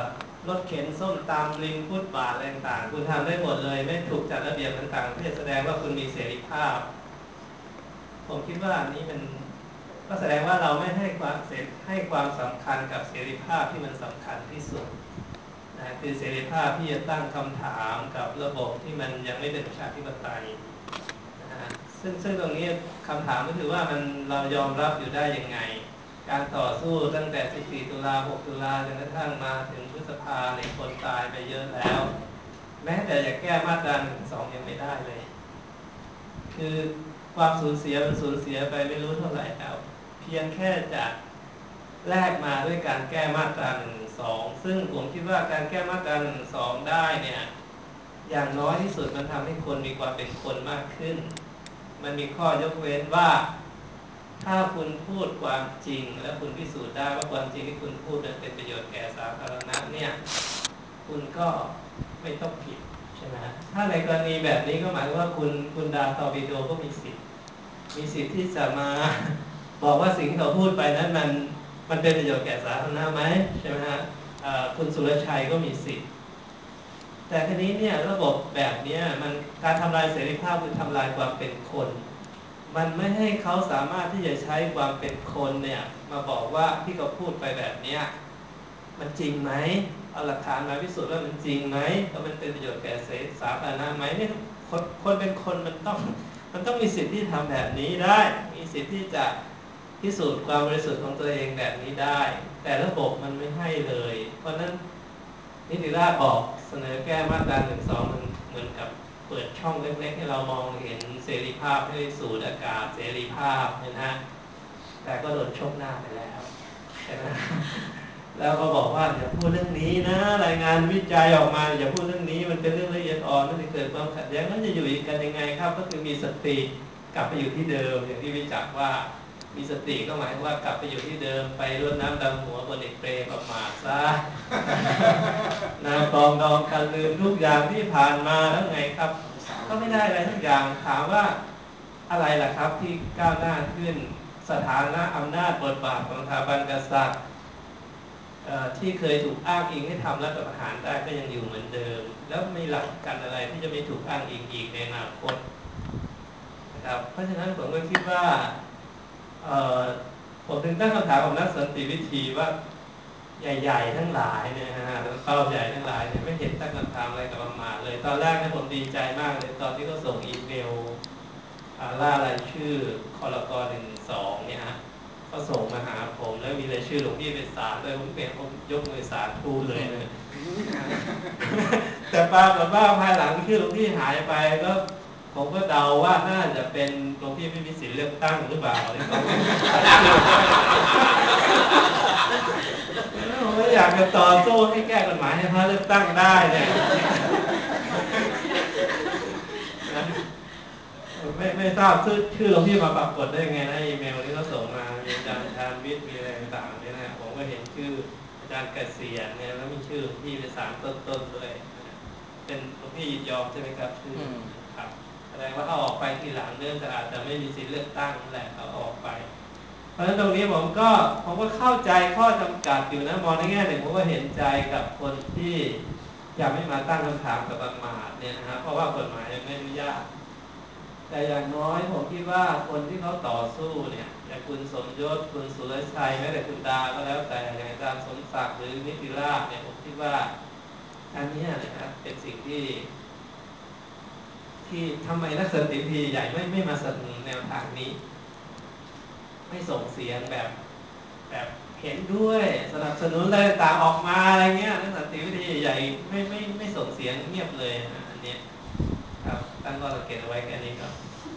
รถเข็นส้มตำริมฟุตบาทอะไรต่างๆคุณทำได้หมดเลยไม่ถูกจัดระเบียบต่างๆที่แสดงว่าคุณมีเสรีภาพผมคิดว่าอันนี้มันก็แสดงว่าเราไม่ให้ความสำคัญกับเสรีภาพที่มันสำคัญที่สุดนะคือเสรีภาพที่จะตั้งคำถามกับระบบที่มันยังไม่เป็นประชาธิปไตยนะซึ่งตรงนี้คำถามก็คือว่าเรายอมรับอยู่ได้ยังไงการต่อสู้ตั้งแต่ 14 ตุลา 6 ตุลาจนกระทั่งมาถึงพฤษภาในคนตายไปเยอะแล้วแม้แต่จะแก้มาตรา 112 ยังไม่ได้เลยคือความสูญเสียมันสูญเสียไปไม่รู้เท่าไหร่แล้วเพียงแค่จะแลกมาด้วยการแก้มาตรา 112 ซึ่งผมคิดว่าการแก้มาตรา 112 ได้เนี่ยอย่างน้อยที่สุดมันทำให้คนมีความเป็นคนมากขึ้นมันมีข้อยกเว้นว่าถ้าคุณพูดความจริงและคุณพิสูจน์ได้ว่าความจริงที่คุณพูดนั้นเป็นประโยชน์แก่สาธารณะเนี่ยคุณก็ไม่ต้องผิดใช่ไหมถ้าในกรณีแบบนี้ก็หมายว่าคุณดาตอร์ปิโดก็มีสิทธิ์ที่จะมาบอกว่าสิ่งที่เขาพูดไปนั้นมันเป็นประโยชน์แก่สาธารณะไหมใช่ไหมฮะคุณสุรชัยก็มีสิทธิ์แต่ทีนี้เนี่ยระบบแบบนี้มันการทำลายเสรีภาพคือทำลายความเป็นคนมันไม่ให้เขาสามารถที่จะใช้ความเป็นคนเนี่ยมาบอกว่าที่เขาพูดไปแบบนี้มันจริงไหมเอาหลักฐานมาพิสูจน์ว่ามันจริงไหมแล้วมันเป็นประโยชน์แก่สาธารณะไหมเนี่ยคนเป็นคนมันต้องมีสิทธิ์ที่ทำแบบนี้ได้มีสิทธิ์ที่จะพิสูจน์ความบริสุทธิ์ของตัวเองแบบนี้ได้แต่ระบบมันไม่ให้เลยเพราะนั้นนิติราษฎร์บอกเสนอแก้มาตรา 112 มันเหมือนกับเปิดช่องเล็กๆให้เรามองเห็นเสรีภาพให้สูดอากาศเสรีภาพนะฮะแต่ก็โดนชกหน้าไปแล้วใช่ไหมแล้วก็บอกว่าอย่าพูดเรื่องนี้นะรายงานวิจัยออกมาอย่าพูดเรื่องนี้มันเป็นเรื่องละเอียดอ่อนมันจะเกิดความขัดแย้งมันจะอยู่กันยังไงครับก็คือมีสติกลับไปอยู่ที่เดิมอย่างที่วิจักษ์ว่ามีสติก็หมายว่ากลับไปอยู่ที่เดิมไปรดน้ำดำหัวบนเอกเปรย์ประมาทซะนาปองดองกันลืมทุกอย่างที่ผ่านมาแล้วไงครับก็ไม่ได้อะไรทุกอย่างถามว่าอะไรล่ะครับที่ก้าวหน้าขึ้นสถานะอำนาจบทบาทของสถาบันกษัตริย์ที่เคยถูกอ้างอิงให้ทำรัฐประหารได้ก็ยังอยู่เหมือนเดิมแล้วไม่หลักกันอะไรที่จะไม่ถูกอ้างอิงอีกในอนาคตนะครับเพราะฉะนั้นผมก็คิดว่าผมถึงตั้งคำถามกับนักสันติวิธีว่าใหญ่ๆทั้งหลายเนี่ยนะฮะเป้าใหญ่ทั้งหลายเนี่ยไม่เห็นตั้งคำถามอะไรกับประมาทเลยตอนแรกเนี่ยผมดีใจมากเลยตอนที่เขาส่งอีเมลล่ารายชื่อคลก.112เนี่ยฮะเขาส่งมาหาผมแล้วมีรายชื่อหลวงพี่เป็นสารเลยผมเป็นผมยกมือสาธุเลยนะแต่ปรากฏว่าภายหลังชื่อหลวงพี่หายไปก็ผมก็เดาว่าน่าจะเป็นหลวงพี่ไม่มีสิทธิ์เลือกตั้งหรือเปล่าที่เขาผมไม่อยากจะต่อสู้ให้แก้กฎหมายให้พระเลือกตั้งได้เนี่ยไม่ทราบชื่อหลวงพี่มาปรากฏได้ยังไงนะอีเมลที่เขาส่งมามีอาจารย์ชาญวิทย์มีอะไรต่างๆเนี่ยนะผมก็เห็นชื่ออาจารย์เกษียณเนี่ยแล้วมีชื่อหลวงพี่เป็นสามต้นๆด้วยเป็นหลวงพี่ยินยอมใช่ไหมครับชื่อครับแสดงว่าเอาออกไปทีหลังเนื่องจากอาจจะไม่มีสิทธิเลือกตั้งแหละเอาออกไปเพราะฉะนั้นตรงนี้ผมก็เข้าใจข้อจำกัดอยู่นะมองในแง่หนึ่งผมก็เห็นใจกับคนที่อยากไม่มาตั้งคำถามกับประมาทเนี่ยนะครับเพราะว่ากฎหมายยังไม่อนุญาตแต่อย่างน้อยผมคิดว่าคนที่เขาต่อสู้เนี่ยอย่างคุณสมยศคุณสุรชัยแม้แต่คุณดาก็แล้วแต่อย่างอาจารย์สมศักดิ์หรือนิติราษฎร์เนี่ยผมคิดว่าอันนี้นะครับเป็นสิ่งที่ทำไมนักสันติวิธีใหญ่ไม่มาสนับสนุนแนวทางนี้ไม่ส่งเสียงแบบเห็นด้วยสนับสนุนอะไรต่างออกมาอะไรเงี้ยนักสันติวิธีใหญ่ไม่ส่งเสียงเงียบเลยนะอันนี้ครับตั้งข้อสังเกตเอาไว้แค่นี้ครับ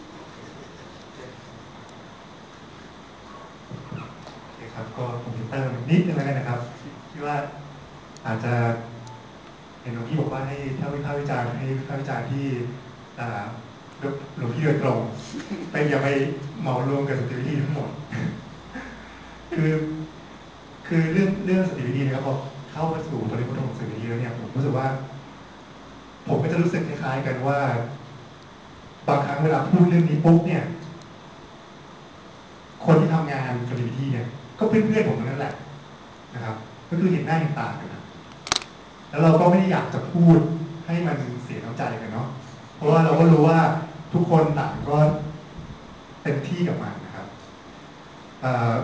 โอเคครับก็ผมจะเติมนิดนึงแล้วกันนะครับที่ว่าอาจจะเห็นหลวงพี่บอกว่าให้ถ้าวิพากษ์วิจารณ์ให้วิพากษ์วิจารณ์ที่หลวงพี่โดยตรงไปอย่าไปเหมารวมกับสติวิธีทั้งหมดคือเรื่องสติวิธีนะครับพอเข้ามาสู่บริบทของสติวิธีแล้วเนี่ยผมรู้สึกว่าผมก็จะรู้สึกคล้ายๆกันว่าบางครั้งเวลาพูดเรื่องนี้ปุ๊บเนี่ยคนที่ทำงานสติวิธีเนี่ยก็เพื่อนๆผมนั่นแหละนะครับก็คือเห็นหน้าเห็นตากันนะแล้วเราก็ไม่ได้อยากจะพูดให้มันเสียน้ำใจกันเนาะเพราะว่าเราก็รู้ว่าทุกคนต่างก็เต็มที่กับมันนะครับเอ่อ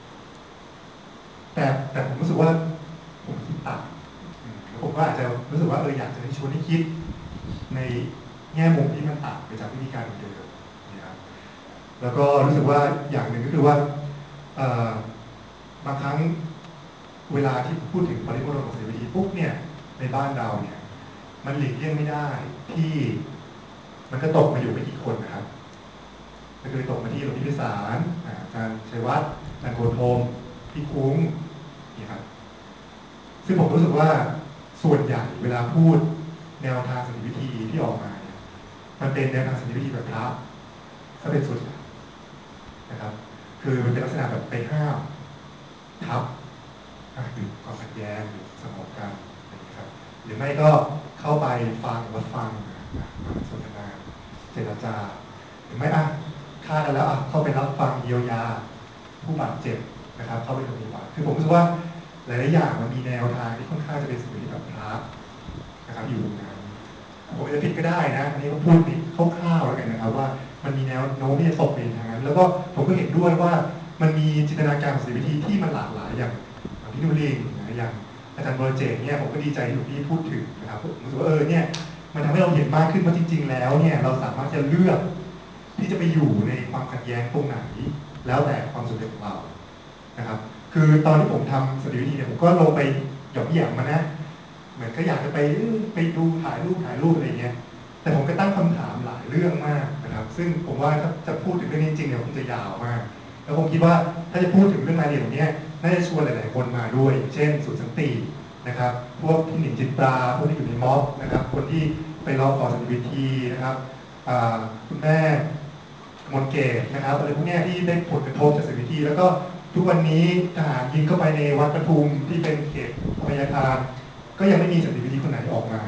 แต่ผมรู้สึกว่าผมคิดต่างแล้วผมก็อาจจะรู้สึกว่าอยากจะให้ชวนให้คิดในแง่มุมที่มันต่างไปจากวิธีการเดิมๆนะครับแล้วก็รู้สึกว่าอย่างหนึ่งก็คือว่าบางครั้งเวลาที่พูดถึงปริมณฑลของเศรษฐกิจปุ๊บเนี่ยในบ้านเราเนี่ยมันหลีกเลี่ยงไม่ได้ที่มันก็ตกมาอยู่ไม่กี่คนนะครับก็คือตกมาที่หลวงพี่พิสารอาจารย์ชัยวัฒน์อาจารย์โกธมพี่คุ้งนี่ครับซึ่งผมรู้สึกว่าส่วนใหญ่เวลาพูดแนวทางสันติวิธีที่ออกมาเนี่ยมันเป็นแนวทางสันติวิธีแบบพระถ้าเป็นส่วนใหญ่นะครับคือมันเป็นลักษณะแบบไปห้ามทับหยุดความขัดแย้งหยุดสงบกันอะไรอย่างนี้ครับหรือไม่ก็เข้าไปฟังรับฟังสนทนาเจรจาหรือไม่ฆ่ากันแล้วเข้าไปรับฟังเยียวยาผู้บาดเจ็บนะครับเข้าไปโรงพยาบาลคือผมรู้สึกว่าหลายๆอย่างมันมีแนวทางที่ค่อนข้างจะเป็นสิ่งที่แบบพระนะครับอยู่ตรงนั้นผมจะผิดก็ได้นะอันนี้ก็พูดนิดคร่าวๆแล้วกันนะครับว่ามันมีแนวโน้มที่จะตกไปทางนั้นแล้วก็ผมก็เห็นด้วยว่ามันมีจินตนาการของศิลปวิธีที่มันหลากหลายอย่างพี่นุลิงอย่างอาจารย์โปรเจกต์เนี่ยผมก็ดีใจที่หลวงพี่พูดถึงนะครับผมรู้สึกว่าเนี่ยมันทำให้เราเห็นมากขึ้นว่าจริงๆแล้วเนี่ยเราสามารถจะเลือกที่จะไปอยู่ในความขัดแย้งตรงไหนแล้วแต่ความสมดุลของเรานะครับคือตอนที่ผมทำสถิติวิธีเนี่ยผมก็ลงไปหย่อมแย่มานะเหมือนก็อยากจะไปดูถ่ายรูปอะไรเงี้ยแต่ผมก็ตั้งคำถามหลายเรื่องมากนะครับซึ่งผมว่าถ้าจะพูดถึงเรื่องนี้จริงๆเนี่ยคงจะยาวมากแล้วผมคิดว่าถ้าจะพูดถึงเรื่องรายละเอียดตรงนี้น่าจะชวนหลายๆคนมาด้วยเช่นสุสันตินะครับพวกที่หนิงจิตราพวกที่อยู่ในม็อบนะครับคนที่ไปร้องขอสันติวิธีนะครับคุณแม่มนเกตนะครับอะไรพวกนี้ที่ได้ผลกระทบจากสันติวิธีแล้วก็ทุกวันนี้ทหารยิงเข้าไปในวัดปทุมที่เป็นเขตพญาทานก็ยังไม่มีสันติวิธีคนไหนออกมา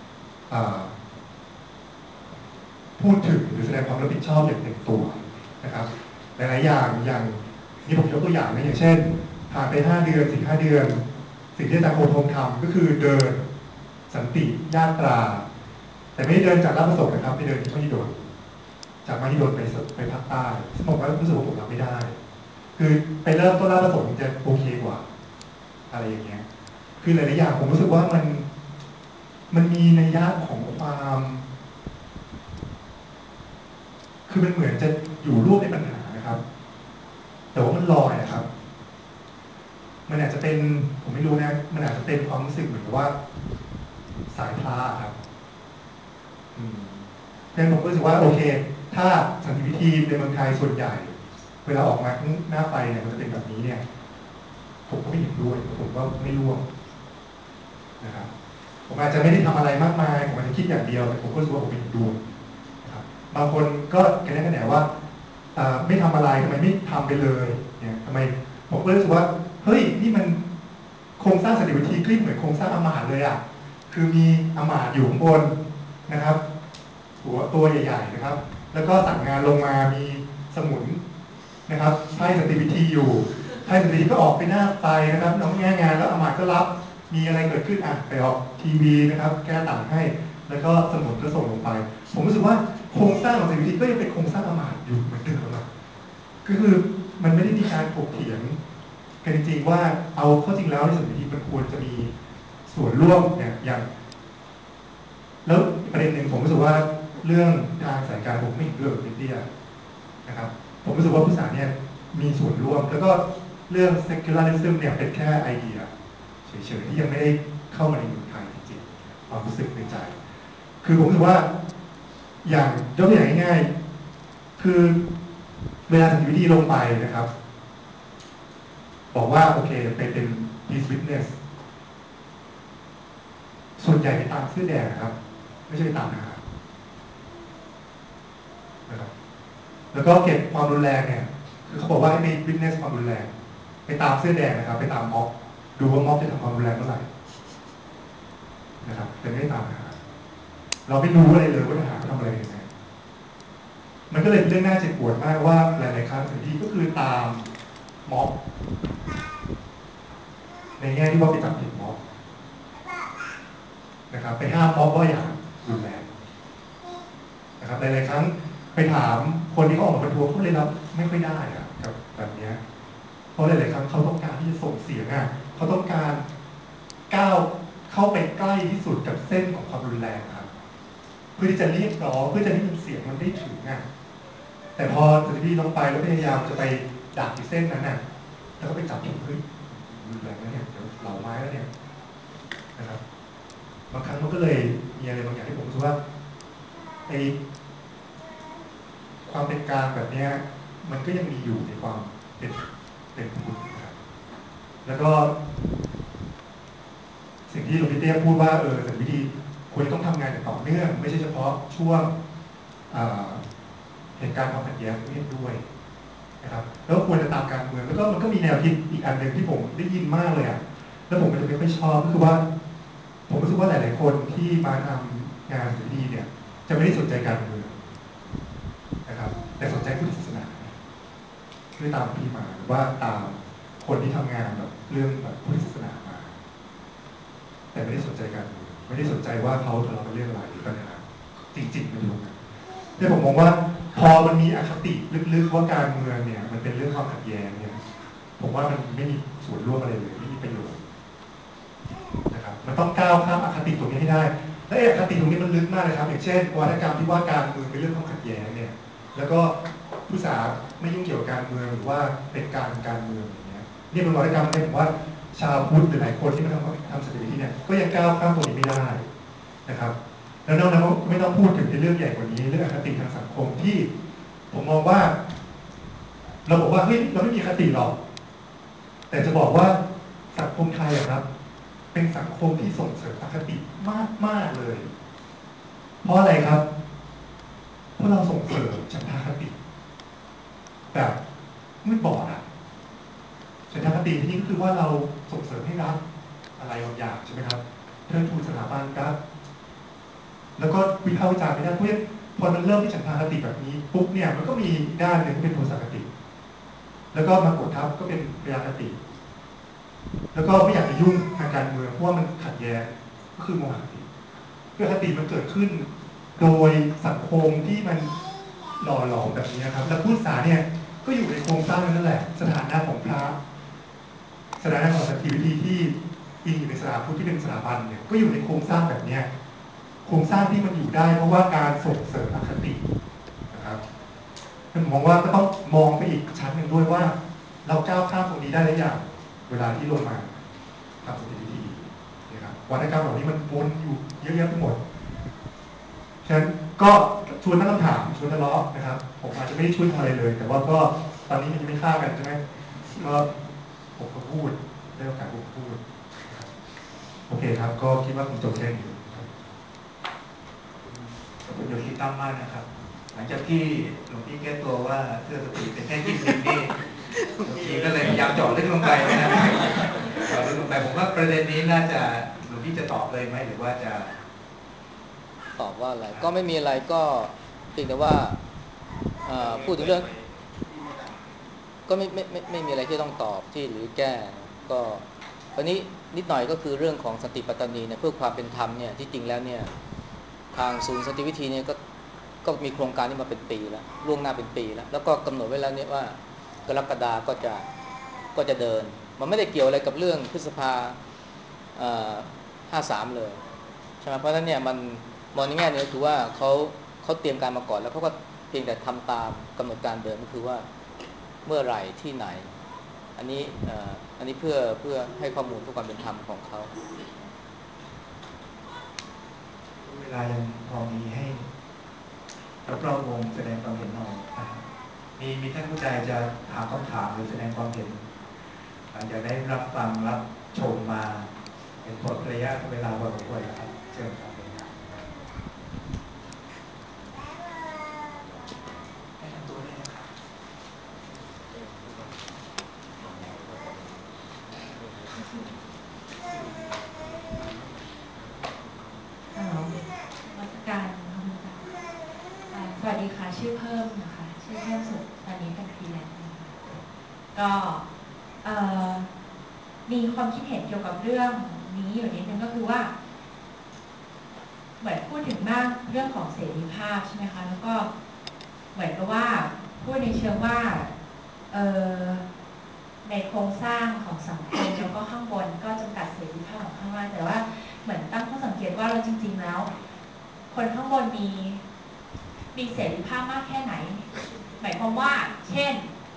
พูดถึงหรือแสดงความรับผิดชอบอย่างเต็มตัวนะครับหลายๆอย่างนี่ผมยกตัวอย่างนะอย่างเช่นผ่านไป5 เดือน4-5 เดือนสิ่งที่อาจารย์โคธมทำก็คือเดินสันติญาตราแต่ไม่ได้เดินจากราชประสงค์นะครับไปเดินที่มหิดลจากมหิดลไปภาคใต้ซึ่งผมก็รู้สึกว่าผมรับไม่ได้คือไปเริ่มต้นราชประสงค์จะโอเคกว่าอะไรอย่างเงี้ยคือหลายๆอย่างผมรู้สึกว่ามันมีนัยยะของความคือมันเหมือนจะอยู่ร่วมในปัญหานะครับแต่ว่ามันลอยครับมันอาจจะเป็นผมไม่รู้นะมันอาจจะเป็นความรู้สึกเหมือนกับว่าสายพาครับเพราะฉะนั้นผมรู้สึกว่าโอเคถ้าสันติวิธีในเมืองไทยส่วนใหญ่เวลาออกมาข้างหน้าไฟเนี่ยมันจะเป็นแบบนี้เนี่ยผมก็ไม่เห็นด้วยผมก็ไม่ร่วมนะครับผมอาจจะไม่ได้ทำอะไรมากมายผมอาจจะคิดอย่างเดียวแต่ผมก็รู้สึกว่าผมไม่เห็นด้วยนะครับบางคนก็กระแนะกระแหนว่าไม่ทำอะไรทำไมไม่ทำไปเลยเนี่ยทำไมผมก็รู้สึกว่าเฮ้ยนี่มันโครงสร้างสันติวิธีคลิปเหมือนโครงสร้างอมาตย์เลยอ่ะคือมีอมาตย์อยู่ข้างบนนะครับหัวตัวใหญ่ๆนะครับแล้วก็สั่งงานลงมามีสมุนนะครับให้สันติวิธีอยู่ให้สันติวิธีก็ออกไปหน้าไฟนะครับน้องแง่งานแล้วอมาตย์ก็รับมีอะไรเกิดขึ้นไปออกทีวีนะครับแก้ต่างให้แล้วก็สมุนก็ส่งลงไปผมรู้สึกว่าโครงสร้างของสันติวิธีก็ยังเป็นโครงสร้างอมาตย์อยู่เหมือนเดิมอะคือมันไม่ได้มีการถกเถียงกันจริงๆว่าเอาเข้าจริงแล้วในสันติวิธีมันควรจะมีส่วนร่วมเนี่ยอย่างแล้วประเด็นหนึ่งผมรู้สึกว่าเรื่องทางสายการผมไม่เห็นด้วยกับพิเตียนะครับผมรู้สึกว่าผู้สารเนี่ยมีส่วนร่วมแล้วก็เรื่อง secularism เนี่ยเป็นแค่ไอเดียเฉยๆที่ยังไม่ได้เข้ามาในเมืองไทยจริงๆความรู้สึกในใจคือผมรู้สึกว่าอย่างยกตัวอย่างง่ายๆคือเวลาสันติวิธีลงไปนะครับบอกว่าโอเคไปเป็น peace witness ส่วนใหญ่ไปตามเสื้อแดงนะครับไม่ใช่ไปตามทหารนะครับแล้วก็เก็บความรุนแรงเนี่ยคือเขาบอกว่าให้ไป witness ความรุนแรงไปตามเสื้อแดงนะครับไปตามม็อบดูว่าม็อบจะทำความรุนแรงเมื่อไหร่นะครับแต่ไม่ได้ตามทหารเราไม่รู้อะไรเลยว่าทหารเขาทำอะไรยังไงมันก็เลยเป็นเรื่องน่าเจ็บปวดมากว่าหลายๆครั้งสันติก็คือตามม็อบในแง่ที่ว่าไปจับผิดม็อบนะครับไปห้ามเพราะว่าอย่างรุนแรงนะครับหลายๆครั้งไปถามคนที่เขาออกมาประท้วงเขาเลยรับไม่ค่อยได้อะกับแบบนี้เพราะหลายๆครั้งเขาต้องการที่จะส่งเสียงอ่ะเขาต้องการก้าวเข้าไปใกล้ที่สุดกับเส้นของความรุนแรงครับเพื่อที่จะเรียกร้องเพื่อจะให้เสียงมันได้ถึงอ่ะแต่พอถึงที่ลงไปแล้วพยายามจะไปดักที่เส้นนั้นน่ะแล้วก็ไปจับถูกขึ้นรุนแรงแล้วเนี่ยเดี๋ยวเหล่าไม้แล้วเนี่ยนะครับบางครั้งมันก็เลยมีอะไรบางอย่างที่ผมรู้สึกว่าไอความเป็นกลางแบบนี้มันก็ยังมีอยู่ในความเป็นพุทธนะครับแล้วก็สิ่งที่หลวงพี่เต้พูดว่าสันวิธีควรต้องทำงานอย่างต่อเนื่องไม่ใช่เฉพาะช่วงเหตุการณ์ความขัดแย้งที่เห็นด้วยนะครับแล้วควรจะตามการเมืองแล้วก็มันก็มีแนวคิดอีกอันหนึ่งที่ผมได้ยินมากเลยอ่ะแล้วผมก็จะไม่ค่อยชอบก็คือว่าผมรู้สึกว่าหลายๆคนที่มาทำงานสันวิธีเนี่ยจะไม่ได้สนใจการเมืองนะครับแต่สนใจพุทธศาสนาด้วยตามที่มาหรือว่าตามคนที่ทำงานแบบเรื่องแบบพุทธศาสนามาแต่ไม่ได้สนใจการเมืองไม่ได้สนใจว่าเขาทะเลาะกันเรื่องอะไรหรือปัญหาจริงๆมันอยู่ตรงไหนแต่ผมมองว่าพอมันมีอคติลึกๆว่าการเมืองเนี่ยมันเป็นเรื่องความขัดแย้งเนี่ยผมว่ามันไม่มีส่วนร่วมอะไรเลยไม่มีประโยชน์นะครับมันต้องก้าวข้ามอคติตรงนี้ให้ได้และอคติตรงนี้มันลึกมากเลยครับอย่างเช่นวาทกรรมที่ว่าการเมืองเป็นเรื่องความขัดแย้งเนี่ยแล้วก็ผู้สาไม่ยุ่งเกี่ยวกับการเมืองหรือว่าเป็นการเมืองอย่างเงี้ยนี่เป็นวาทกรรมที่ผมว่าชาวพุทธหรือหลายคนที่มาทำสันติวิธีเนี่ยก็ยังก้าวข้ามตรงนี้ไม่ได้นะครับแล้วนอกนั้นไม่ต้องพูดถึงในเรื่องใหญ่กว่านี้เรื่องอคติทางสังคมที่ผมมองว่าเราบอกว่าเฮ้ยเราไม่มีอคติหรอกแต่จะบอกว่าสังคมไทยครับเป็นสังคมที่ส่งเสริมอคติมากๆเลยเพราะอะไรครับเพราะเราส่งเสริมฉันทคติแบบมืดบอดอะฉันทคติที่นี่ก็คือว่าเราส่งเสริมให้รักอะไรบางอย่างใช่ไหมครับเทิดทูนสถาบันครับแล้วก็วิพากษ์วิจารณ์ไม่ได้เพราะพอมันเริ่มที่ฉันทคติแบบนี้ปุ๊บเนี่ยมันก็มีด้านหนึ่งที่เป็นโทสะคติแล้วก็มากดทับก็เป็นพยาคติแล้วก็ไม่อยากจะยุ่งทางการเมืองเพราะว่ามันขัดแย้งก็คือโมหะคติคือคติมันเกิดขึ้นโดยสังคมที่มันหล่อหลอมแบบนี้ครับแล้วพุทธศาสนาเนี่ยก็อยู่ในโครงสร้างนั่นแหละสถานะของพระสถานะของสันติวิธีที่อิงอยู่ในสถาพุทธที่เป็นสถาบันเนี่ยก็อยู่ในโครงสร้างแบบนี้โครงสร้างที่มันอยู่ได้เพราะว่าการส่งเสริมอคตินะครับผมมองว่าก็ต้องมองไปอีกชั้นหนึ่งด้วยว่าเราก้าวข้ามตรงนี้ได้หรือยังเวลาที่ลงมาทำสันติวิธีนะครับวัฒกรรมเหล่านี้มันวนอยู่เยอะแยะไปหมดฉะนั้นก็ชวนตั้งคำถามชวนทะเลาะนะครับผมอาจจะไม่ได้ช่วยทำอะไรเลยแต่ว่าก็ตอนนี้มันยังไม่ฆ่ากันใช่ไหมก็ผมก็พูดได้โอกาสผมพูดโอเคครับก็คิดว่าผมจบแค่นี้ครับขอบคุณโยชิตั้มมากนะครับหลังจากที่หลวงพี่แก้ตัวว่าเพื่อสติเป็นแค่กินสิ่งนี่หลวงพี่ก็เลยพยายามเจาะลึกลงไปนะเจาะลึกลงไปผมว่าประเด็นนี้น่าจะหลวงพี่จะตอบเลยไหมหรือว่าจะตอบว่าอะไรก็ไม่มีอะไรก็เพียงแต่ว่าพูดถึงเรื่องก็ไม่มีอะไรที่ต้องตอบที่หรือแก้ก็ตอนนี้นิดหน่อยก็คือเรื่องของสติปัตตานีเนี่ยเพื่อความเป็นธรรมเนี่ยที่จริงแล้วเนี่ยทางศูนย์สันติวิธีเนี่ยก็มีโครงการนี้มาเป็นปีแล้วล่วงหน้าเป็นปีแล้วก็กำหนดไว้แล้วเนี่ยว่ากรกฎาก็จะเดินมันไม่ได้เกี่ยวอะไรกับเรื่องพฤษภา53เลยใช่ไหมเพราะฉะนั้นเนี่ยมันมองในแง่นี้คือว่าเขาเตรียมการมาก่อนแล้วเขาก็เพียงแต่ทำตามกำหนดการเดิมก็คือว่าเมื่อไหร่ที่ไหนอันนี้เพื่อให้ข้อมูลเพื่อความเป็นธรรมของเขาเวลายังพอมีให้รอบๆวงแสดงความเห็นหน่อยนะครับมีท่านผู้ใดจะถามคำถามหรือแสดงความเห็นหลังจากได้รับฟังรับชมมาเป็นผลระยะเวลาพอสมควรนะครับเชิญครับแนะนำตัวด้วยนะครับฮัลโหลวัตการขอบคุณค่ะสวัสดีค่ะชื่อเพิ่มนะคะชื่อเพิ่มสุดตอนนี้เป็นฟรีแลนซ์นะคะก็มีความคิดเห็นเกี่ยวกับเรื่องนี้อยู่นิดนึงก็คือว่าเหมือนพูดถึงมากเรื่องของเสรีภาพใช่ไหมคะแล้วก็เหมือนกับว่าพูดในเชิงว่าในโครงสร้างของสังคมแล้วก็ข้างบนก็จำกัดเสรีภาพของข้างล่างแต่ว่าเหมือนตั้งข้อสังเกตว่าเราจริงๆแล้วคนข้างบนมีเสรีภาพมากแค่ไหนหมายความว่าเช่น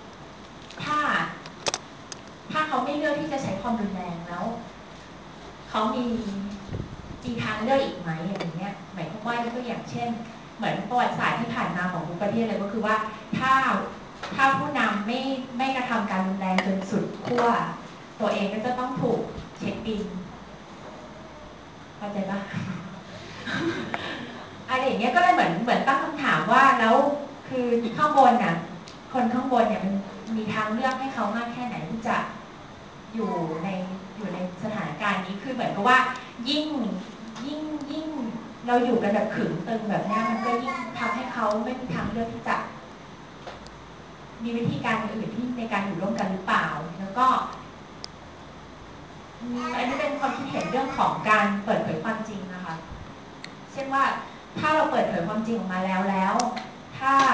ถ้าเขาไม่เลือกที่จะใช้ความรุนแรงแล้วเขามีทางเลือกอีกไหมอย่างเงี้ยหมายความว่าตัวอย่างเช่นเหมือนประวัติศาสตร์ที่ผ่านมาของทุกประเทศเลยก็คือว่าถ้าผู้นำไม่กระทำการรุนแรงจนสุดขั้วตัวเองก็จะต้องถูกเช็คบินเข้าใจปะ อะไรอย่างเงี้ยก็เลยเหมือนตั้งคำถามว่าแล้วคือข้างบนน่ะคนข้างบนเนี่ยมันมีทางเลือกให้เขามากแค่ไหนที่จะอยู่ในสถานการณ์นี้คือเหมือนกับว่ายิ่งเราอยู่กันแบบขึงตึงแบบนี้มันก็ยิ่งทำให้เขาไม่มีทางเลือกที่จะมีวิธีการอื่นที่ในการอยู่ร่วมกันหรือเปล่าแล้วก็อันนี้เป็นความคิดเห็นเรื่องของการเปิดเผยความจริงนะคะเช่นว่าถ้าเราเปิดเผยความจริงออกมาแล้วถ้า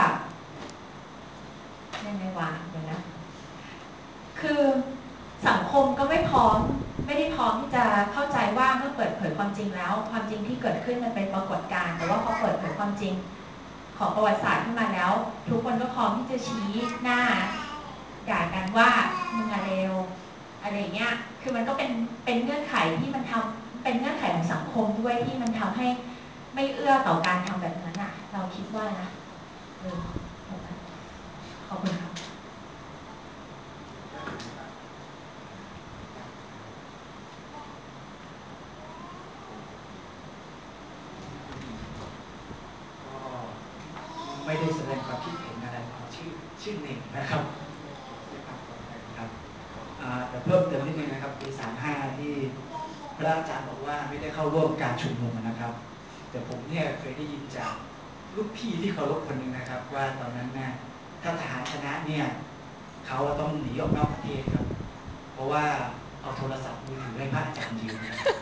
ยังไงวะเดี๋ยวนะคือสังคมก็ไม่ได้พร้อมที่จะเข้าใจว่าเมื่อเปิดเผยความจริงแล้วความจริงที่เกิดขึ้นมันเป็นปรากฏการณ์แต่ว่าพอเปิดเผยความจริงของประวัติศาสตร์ขึ้นมาแล้วทุกคนก็พร้อมที่จะชี้หน้าด่ากันว่ามึงอะเลวอะไรเงี้ยคือมันก็เป็นเงื่อนไขที่มันทำเป็นเงื่อนไขของสังคมด้วยที่มันทำให้ไม่เอื้อต่อการทำแบบนั้นอ่ะเราคิดว่านะขอบคุณค่ะไม่ได้แสดงความคิดเห็นอะไรชื่อหนึ่งนะครับครับแต่เพิ่มเติมนิดนึงนะครับปี35ที่พระอาจารย์บอกว่าไม่ได้เข้าร่วมการชุมนุมนะครับแต่ผมเนี่ยเคยได้ยินจากลูกพี่ที่เคารพคนหนึ่งนะครับว่าตอนนั้นเนี่ยถ้าทหารชนะเนี่ยเขาต้องหนีออกนอกประเทศครับเพราะว่าเอาโทรศัพท์มือถือให้พระอาจารย์ยืม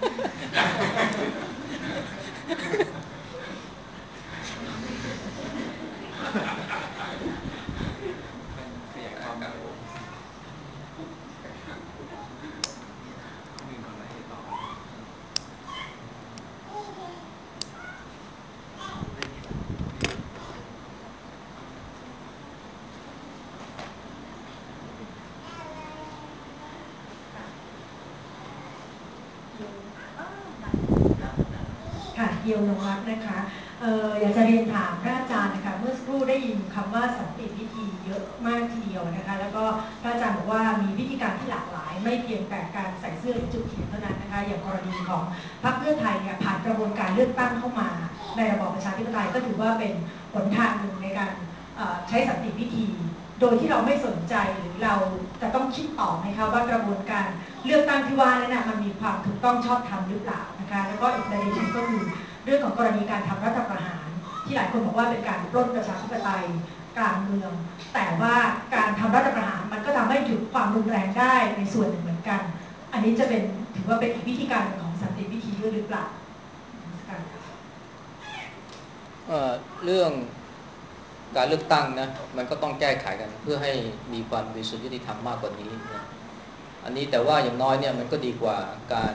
ค่ะเยียวนงรักนะคะอยากจะเรียนถามพระอาจารย์นะคะเมื่อสักครู่ได้ยินคำว่าสันติวิธีเยอะมากทีเดียวนะคะแล้วก็พระอาจารย์บอกว่ามีวิธีการที่หลากหลายไม่เพียงแต่การใส่เสื้อหรือจุดเทียนเท่านั้นนะคะอย่างกรณีของพรรคเพื่อไทยเนี่ยผ่านกระบวนการเลือกตั้งเข้ามาในระบอบประชาธิปไตยก็ถือว่าเป็นหนทางหนึ่งในการใช้สันติวิธีโดยที่เราไม่สนใจหรือเราจะต้องคิดต่อไหมคะว่ากระบวนการเลือกตั้งที่ว่านั้นนะมันมีความถูกต้องชอบธรรมหรือเปล่านะคะแล้วก็อีกประเด็นนึงก็คือเรื่องของกรณีการทำรัฐประหารที่หลายคนบอกว่าเป็นการปล้นประชาธิปไตยกลางเมืองแต่ว่าการทำรัฐประหารมันก็ทำให้หยุดความรุนแรงได้ในส่วนหนึ่งเหมือนกันอันนี้จะเป็นถือว่าเป็นอีกวิธีการหนึ่งของสันติวิธีด้วยหรือเปล่าเรื่องการเลือกตั้งนะมันก็ต้องแก้ไขกันเพื่อให้มีความบริสุทธิยุติธรรมมากกว่านี้นะอันนี้แต่ว่าอย่างน้อยเนี่ยมันก็ดีกว่าการ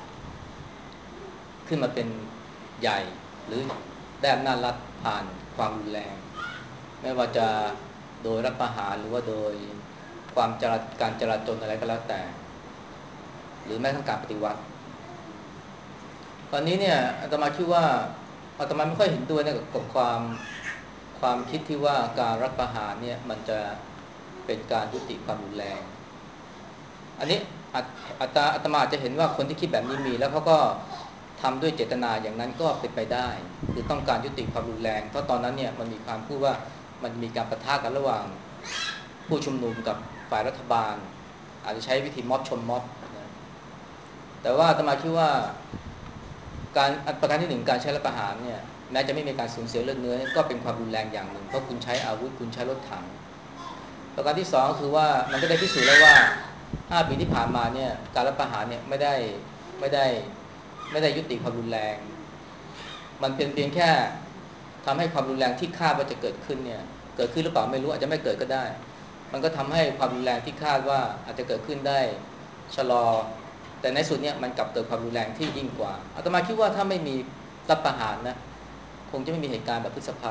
ขึ้นมาเป็นใหญ่หรือได้อำนาจรัฐผ่านความรุนแรงไม่ว่าจะโดยรัฐประหารหรือว่าโดยการจราจรอะไรก็แล้วแต่หรือแม้ทั้งการปฏิวัติตอนนี้เนี่ยอาตมาคิดว่าอาตมาไม่ค่อยเห็นด้วยนะกับความคิดที่ว่าการรัฐประหารเนี่ยมันจะเป็นการยุติความรุนแรงอันนี้อาตมาอาจจะเห็นว่าคนที่คิดแบบนี้มีแล้วเขาก็ทำด้วยเจตนาอย่างนั้นก็เป็นไปได้คือต้องการยุติความรุนแรงเพราะตอนนั้นเนี่ยมันมีความพูดว่ามันมีการปะทะกันระหว่างผู้ชุมนุมกับฝ่ายรัฐบาลอาจจะใช้วิธีม็อบชนม็อบนะแต่ว่าอาตมาคิดว่าการประการที่หนึ่งการใช้รัฐประหารเนี่ยแม้จะไม่มีการสูญเสียเลือดเนื้อก็เป็นความรุนแรงอย่างหนึ่งเพราะคุณใช้อาวุธคุณใช้รถถังประการที่สองก็คือว่ามันก็ได้พิสูจน์แล้วว่า5 ปีที่ผ่านมาเนี่ยการรัฐประหารเนี่ยไม่ได้ยุติความรุนแรงมันเป็นเพียงแค่ทำให้ความรุนแรงที่คาดว่าจะเกิดขึ้นเนี่ยเกิดขึ้นหรือเปล่าไม่รู้อาจจะไม่เกิดก็ได้มันก็ทำให้ความรุนแรงที่คาดว่าอาจจะเกิดขึ้นได้ชะลอแต่ในสุดเนี่ยมันกลับเกิดความรุนแรงที่ยิ่งกว่าอาตมาคิดว่าถ้าไม่มีรัฐประหารนะคงจะไม่มีเหตุการณ์แบบพฤษภา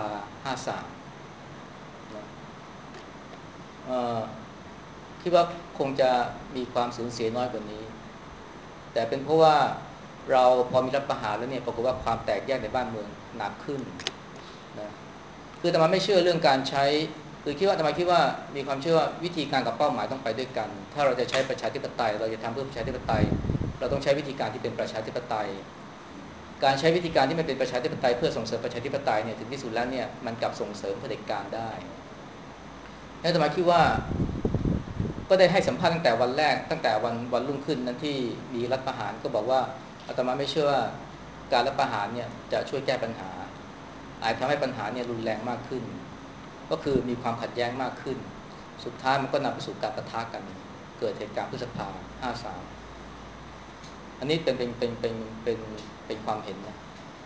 53นะคิดว่าคงจะมีความสูญเสียน้อยกว่านี้แต่เป็นเพราะว่าเราพอมีรัฐประหารแล้วเนี่ยปรากฏว่าความแตกแยกในบ้านเมืองหนักขึ้นนะคืออาตมาไม่เชื่อเรื่องการใช้คือคิดว่าอาตมาคิดว่ามีความเชื่อว่าวิธีการกับเป้าหมายต้องไปด้วยกันถ้าเราจะใช้ประชาธิปไตยเราจะทำเพื่อประชาธิปไตยเราต้องใช้วิธีการที่เป็นประชาธิปไตยการใช้วิธีการที่ไม่เป็นประชาธิปไตยเพื่อส่งเสริมประชาธิปไตยเนี่ยถึงที่สุดแล้วเนี่ยมันกลับส่งเสริมเผด็จการได้อาตมาคิดว่าก็ได้ให้สัมภาษณ์ตั้งแต่วันแรกตั้งแต่วันรุ่งขึ้นนั้นที่มีรัฐประหารก็บอกว่าอาตมาไม่เชื่อว่าการรัฐประหารเนี่ยจะช่วยแก้ปัญหาอาจทำให้ปัญหาเนี่ยรุนแรงมากขึ้นก็คือมีความขัดแย้งมากขึ้นสุดท้ายมันก็นำไปสู่การปะทะกันเกิดเหตุการณ์พฤษภา53อันนี้เป็นความเห็นนะ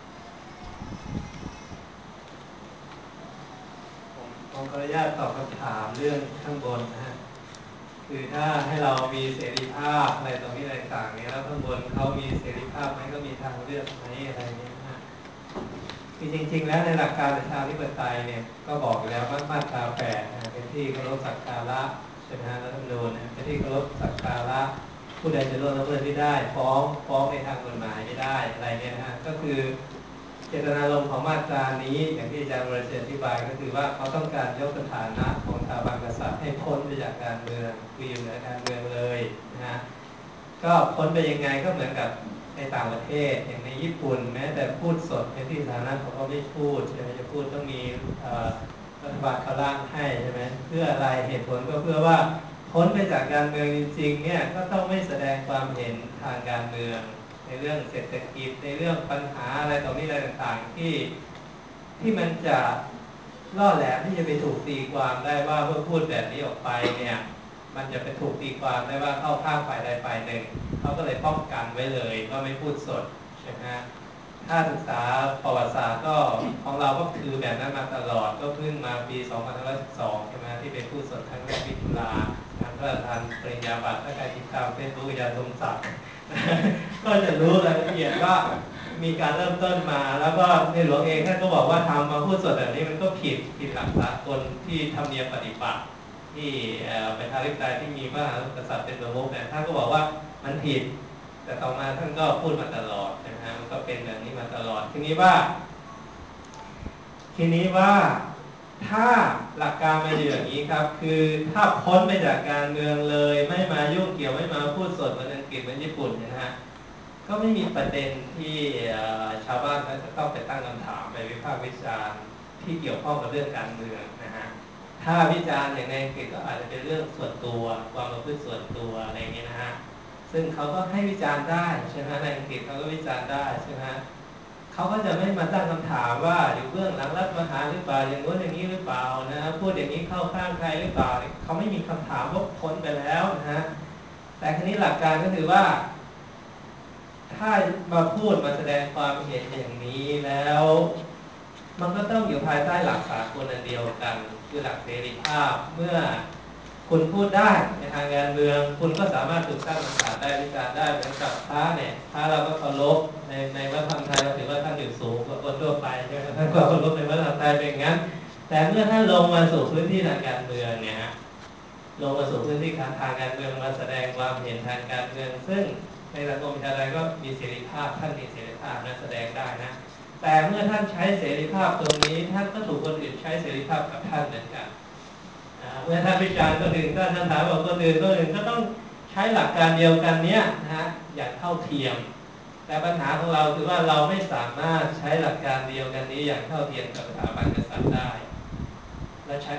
ผมขออนุญาตตอบคำถามเรื่องข้างบนนะฮะคือถ้าให้เรามีเสรีภาพอะไรตรงนี้อะไรต่างๆเนี่ยแล้วข้างบนเขามีเสรีภาพไหมก็มีทางเลือกไหมอะไรเงี้ยนะคือจริงๆแล้วในหลักการประชาธิปไตยเนี่ยก็บอกแล้วว่ามาตรา8เป็นที่เคารพสักการะใช่ไหมฮะรัฐธรรมนูญเป็นที่เคารพสักการะผู้ใดจะล่วงละเมิดไม่ได้ฟ้องในทางกฎหมายไม่ได้อะไรเนี่ยนะฮะก็คือเจตนารมณ์ของมาตรานี้อย่างที่อาจารย์วรเชษฐ์อธิบายก็คือว่าเขาต้องการยกสถานะของสถาบันกษัตริย์ให้พ้นไปจากการเมืองคืออยู่เหนือการเมืองเลยนะฮะก็พ้นไปยังไงก็เหมือนกับในต่างประเทศอย่างในญี่ปุ่นแม้แต่พูดสดในที่สาธารณะเขาก็ไม่พูดใช่ไหมจะพูดต้องมีรัฐบาลเขาร่างให้ใช่ไหมเพื่ออะไรเหตุผลก็เพื่อว่าพ้นไปจากการเมืองจริงๆเนี่ยก็ต้องไม่แสดงความเห็นทางการเมืองในเรื่องเศรษฐกิจในเรื่องปัญหาอะไรต่อมีอะไรต่างๆที่มันจะล่อแหลมที่จะไปถูกตีความได้ว่าเมื่อพูดแบบนี้ออกไปเนี่ยมันจะไปถูกตีความได้ว่าเข้าข้างฝ่ายใดฝ่ายหนึ่งเขาก็เลยป้องกันไว้เลยก็ไม่พูดสดใช่ไหมถ้าศึกษาประวัติศาสตร์ก็ของเราก็คือแบบนั้นมาตลอดก็เพิ่งมาปี2512ใช่ไหมที่เป็นพูดสดครั้งแรกที่จุฬาพระราชทานปริญญาบัตรถ้าใครติดตามเฟซบุ๊กอาจารย์สมศักดิ์ก็จะรู้รายละเอียดว่ามีการเริ่มต้นมาแล้วก็ในหลวงเองท่านก็บอกว่าทำมาพูดสดแบบนี้มันก็ผิดหลักสากลที่ธรรมเนียมปฏิบัติที่ประชาธิปไตยที่มีพระมหากษัตริย์เป็นประมุขเนี่ยท่านก็บอกว่ามันผิดแต่ต่อมาท่านก็พูดมาตลอดนะฮะมันก็เป็นแบบนี้มาตลอดทีนี้ว่าถ้าหลักการมันอยู่อย่างนี้ครับคือถ้าพ้นไปจากการเมืองเลยไม่มายุ่งเกี่ยวไม่มาพูดสดเหมือนอังกฤษเหมือนญี่ปุ่นนะฮะก็ไม่มีประเด็นที่ชาวบ้านเขาจะต้องไปตั้งคำถามไปวิพากษ์วิจารณ์ที่เกี่ยวข้องกับเรื่องการเมืองนะฮะถ้าวิจารณ์อย่างในอังกฤษก็อาจจะเป็นเรื่องส่วนตัวความประพฤติส่วนตัวอะไรอย่างนี้นะฮะซึ่งเขาก็ให้วิจารณ์ได้ใช่ไหมในอังกฤษเขาก็วิจารณ์ได้ใช่ไหมเขาก็จะไม่มาตั้งคำถามว่าอยู่เบื้องหลังรัฐประหารหรือเปล่าอย่างนู้นอย่างนี้หรือเปล่านะพูดอย่างนี้เข้าข้างใครหรือเปล่าเขาไม่มีคำถามว่าพ้นไปแล้วนะฮะแต่คราวนี้หลักการก็คือว่าถ้ามาพูดมาแสดงความเห็นอย่างนี้แล้วมันก็ต้องอยู่ภายใต้หลักสากลอันเดียวกันคือหลักเสรีภาพเมื่อคุณพูดได้ในทางการเมืองคุณก็สามารถถูกตั้งคำถามได้วิจารณ์ได้เหมือนกับพระเนี่ยพระเราก็เคารพในวัฒนธรรมไทยเราถือว่าท่านอยู่สูงกว่าคนทั่วไปใช่ไหมท่านก็เคารพในวัฒนธรรมไทยเป็นอย่างนั้นแต่เมื่อท่านลงมาสู่พื้นที่ทางการเมืองเนี่ยลงมาสู่พื้นที่ทางการเมืองมาแสดงความเห็นทางการเมืองซึ่งในสังคมประชาธิปไตยก็มีเสรีภาพท่านมีเสรีภาพนะแสดงได้นะแต่เมื่อท่านใช้เสรีภาพตรงนี้ท่านก็ถูกคนอื่นใช้เสรีภาพกับท่านเหมือนกันเมื่อท่านวิจารณ์คนอื่นท่านถามว่าคนอื่นก็ต้องใช้หลักการเดียวกันเนี้ยนะฮะอย่างเท่าเทียมแต่ปัญหาของเราคือว่าเราไม่สามารถใช้หลักการเดียวกันนี้อย่างเท่าเทียมกับสถาบันกษัตริย์ได้และใช้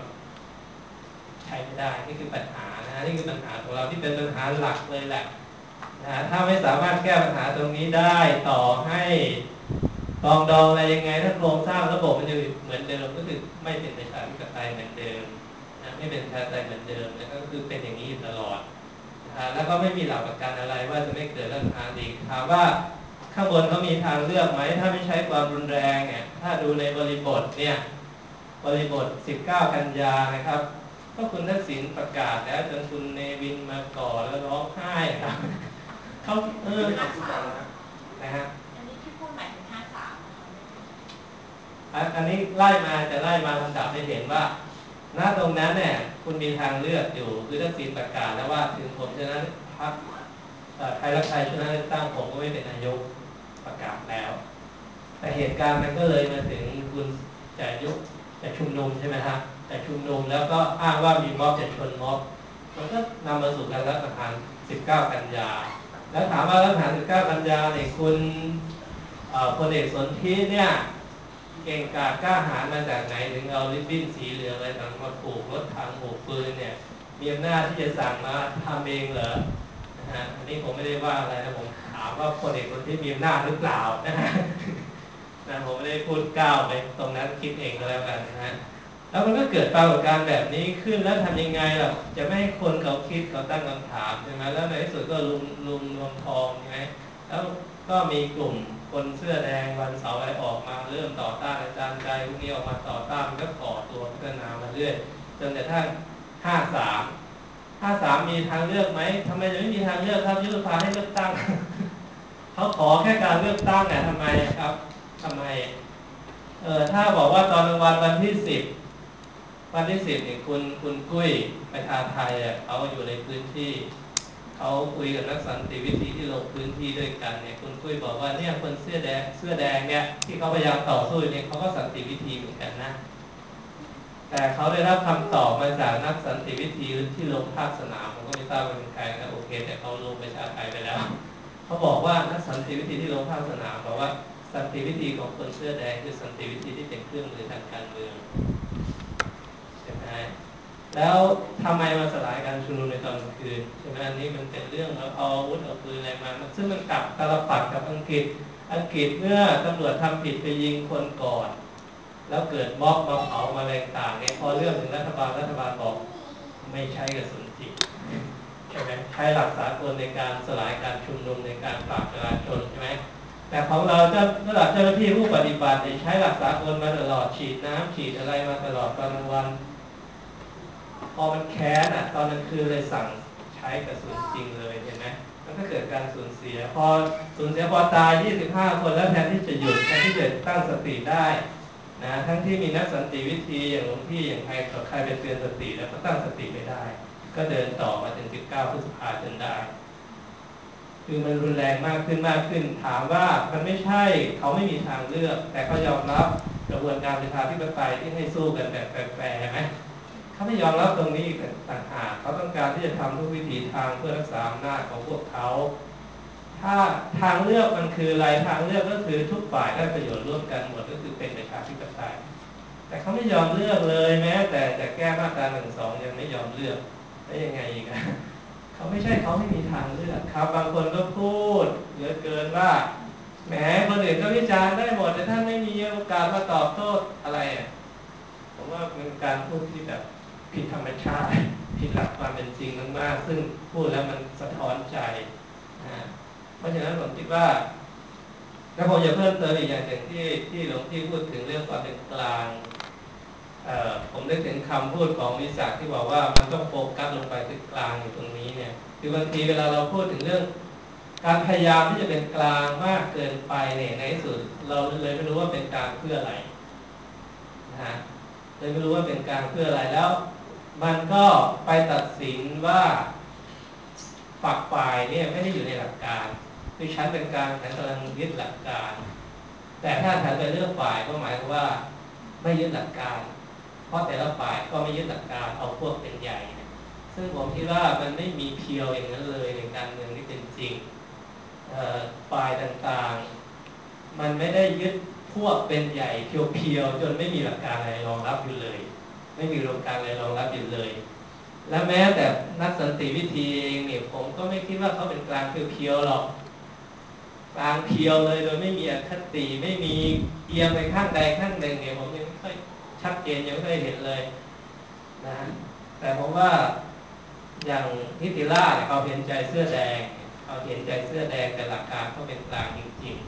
ไม่ได้นี่คือปัญหานะนี่คือปัญหาของเราที่เป็นปัญหาหลักเลยแหละนะถ้าไม่สามารถแก้ปัญหาตรงนี้ได้ต่อให้ปรองดองอะไรยังไงถ้าโครงสร้างระบบมันจะเหมือนเดิมก็คือไม่เป็นประชาธิปไตยเหมือนเดิมนะไม่เป็นประชาธิปไตยเหมือนเดิมแล้วก็คือเป็นอย่างนี้อยู่ตลอดแล้วก็ไม่มีหลักประกันอะไรว่าจะไม่เกิดรัฐประหารอีกถามว่าข้างบนเขามีทางเลือกไหมถ้าไม่ใช้ความรุนแรงเนี่ยถ้าดูในบริบทเนี่ยบริบท19 กันยานะครับก็คุณทักษิณประกาศแล้วจนคุณเนวินมาก่อแล้วร้องไห้ครับเขานะฮะอันนี้ที่พูดหมายถึง53 อันนี้ไล่มาจะไล่มาลำดับให้เห็นว่าณตรงนั้นเนี่ยคุณมีทางเลือกอยู่คือทักษิณประกาศแล้วว่าถึงผมชนะพรรคไทยรักไทยชนะเลือกตั้งผมก็ไม่เป็นนายกประกาศแล้วแต่เหตุการณ์มันก็เลยมาถึงคุณจะชุมนุมใช่ไหมฮะจะชุมนุมแล้วก็อ้างว่ามีม็อบจะชนม็อบมันก็นำมาสู่การรัฐประหาร19 กันยาแล้วถามว่ารัฐประหาร19 กันยาเนี่ยคุณพลเอกสนธิเนี่ยเก่งกาจกล้าหาญมาจากไหนถึงเอาริบบิ้นสีเหลืองอะไรต่างมาผูกรถถังผูกปืนเนี่ยมีอำนาจที่จะสั่งมาทำเองเหรอนะฮะอันนี้ผมไม่ได้ว่าอะไรนะผมถามว่าพลเอกสนธิมีอำนาจหรือเปล่านะฮะผมไม่ได้พูดก้าวไปตรงนั้นคิดเองก็แล้วกันนะฮะแล้วมันก็เกิดปรากฏการณ์แบบนี้ขึ้นแล้วทำยังไงล่ะจะไม่ให้คนเขาคิดเขาตั้งคำถามใช่ไหมแล้วในที่สุดก็ลุมทองใช่ไหมแล้วก็มีกลุ่มคนเสื้อแดงวันเสาร์อะไรออกมาเริ่มต่อต้านอาจารย์ใจพวกนี้ออกมาต่อต้านมันก็ก่อตัวพัฒนามาเรื่อยจนกระทั่ง53มีทางเลือกไหมทำไมยังไม่มีทางเลือกครับยุบสภาให้เลือกตั้ง เขาขอแค่การเลือกตั้งเนี่ยทำไมครับทำไมถ้าบอกว่าตอนวันที่10เนี่ยคุณกุ้ยประชาไทยเขาอยู่ในพื้นที่เขาคุยกับนักสันติวิธีที่ลงพื้นที่ด้วยกันเนี่ยคุณกุ้ยบอกว่าเนี่ยคนเสื้อแดงเนี่ยที่เขาพยายามต่อสู้เนี่ยเขาก็สันติวิธีเหมือนกันนะแต่เขาได้รับคำตอบมาจากนักสันติวิธีที่ลงภาคสนามผมก็ไม่ทราบว่าเป็นใครนะโอเคแต่เขาลงประชาไทยไปแล้วเขาบอกว่านักสันติวิธีที่ลงภาคสนามบอกว่าสันติวิธีของคนเสื้อแดงคือสันติวิธีที่เป็นเครื่องมือทางการเมืองใช่ไหมแล้วทำไมมาสลายการชุมนุมในตอนกลางคืนใช่ไหมอันนี้มันเป็นเรื่องเอาอาวุธเอาปืนอะไรมาซึ่งมันกลับตลปัดกับอังกฤษเมื่อตำรวจทำผิดไปยิงคนก่อนแล้วเกิดม็อบมาเผามาอะไรต่างเนี่ยพอเรื่องถึงรัฐบาลบอกไม่ใช้กระสุนจริงใช่ไหมใช้หลักสากลในการสลายการชุมนุมในการปราบจราจรใช่ไหมแต่ของเราระดับเจ้าหน้าที่ผู้ปฏิบัติใช้หลักสากลมาตลอดฉีดน้ำฉีดอะไรมาตลอดตอนกลางวันพอมันแค้นตอนกลางคืนเลยสั่งใช้กระสุนจริงเลยเห็นไหมมันก็เกิดการสูญเสียพอตาย25 คนแล้วแทนที่จะหยุดแทนที่จะตั้งสติได้นะทั้งที่มีนักสันติวิธีอย่างหลวงพี่อย่างใครไปเตือนสติแล้วก็ตั้งสติไม่ได้ก็เดินต่อมาถึง19 พฤษภาคมจนได้คือมันรุนแรงมากขึ้นถามว่ามันไม่ใช่เขาไม่มีทางเลือกแต่เขายอมรับกระบวนการประชาธิปไตยที่ให้สู้กันแบบแฟร์ไหมเขาไม่ยอมรับตรงนี้ต่างหากเขาต้องการที่จะทำทุกวิถีทางเพื่อรักษาอำนาจของพวกเขาถ้าทางเลือกมันคืออะไรทางเลือกก็คือทุกฝ่ายได้ประโยชน์ร่วมกันหมดก็คือเป็นประชาธิปไตยแต่เขาไม่ยอมเลือกเลยแม้แต่จะแก้มาตรา112ยังไม่ยอมเลือกได้ยังไงอีกเขาไม่ใช่เขาไม่มีทางเลือกครับบางคนก็พูดเหลือเกินว่าแหมคนอื่นก็วิจารณ์ได้หมดแต่ท่านไม่มีโอกาสมาตอบโต้อะไรผมว่าเป็นการพูดที่แบบผิดธรรมชาติผิดหลักความเป็นจริงมากๆซึ่งพูดแล้วมันสะท้อนใจเพราะฉะนั้นผมคิดว่าแล้วผมจะเพิ่มเติมอีกอย่างหนึ่งที่หลวงพี่พูดถึงเรื่องความเป็นกลางผมได้ถึงคำพูดของวิศักดิ์ที่บอกว่ามันต้องโฟกัสลงไปที่กลางอยู่ตรงนี้เนี่ยคือบางทีเวลาเราพูดถึงเรื่องการพยายามที่จะเป็นกลางมากเกินไปเนี่ยในที่สุดเราเลยไม่รู้ว่าเป็นกลางเพื่ออะไรนะฮะเลยไม่รู้ว่าเป็นกลางเพื่ออะไรแล้วมันก็ไปตัดสินว่าฝักฝ่ายเนี่ยไม่ได้อยู่ในหลักการคือฉันเป็นกลางฉันกำลังยึดหลักการแต่ถ้าฉันไปเลือกฝ่ายก็หมายความว่าไม่ยึดหลักการเพราะแต่ละฝ่ายก็ไม่ยึดหลักการเอาพวกเป็นใหญ่ซึ่งผมคิดว่ามันไม่มีเพียวอย่างนั้นเลยในการเมืองที่เป็นจริงฝ่ายต่างๆมันไม่ได้ยึดพวกเป็นใหญ่เพียวๆจนไม่มีหลักการอะไรรองรับอยู่เลยไม่มีหลักการอะไรรองรับอยู่เลยและแม้แต่นักสันติวิธีเองเนี่ยผมก็ไม่คิดว่าเขาเป็นกลางเพียวๆหรอกกลางเพียวเลยโดยไม่มีอคติไม่มีเอียงไปข้างใดข้างหนึ่งเนี่ยผมยังไม่ค่อยชัดเจนยังไม่เคยเห็นเลยนะแต่ผมว่าอย่างนิติราชเขาเห็นใจเสื้อแดงเขาเราเห็นใจเสื้อแดงแต่หลักการก็เป็นกลางจริงๆ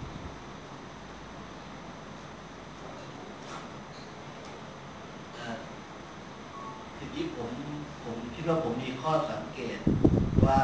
ทีนี้ผมคิดว่าผมมีข้อสังเกตว่า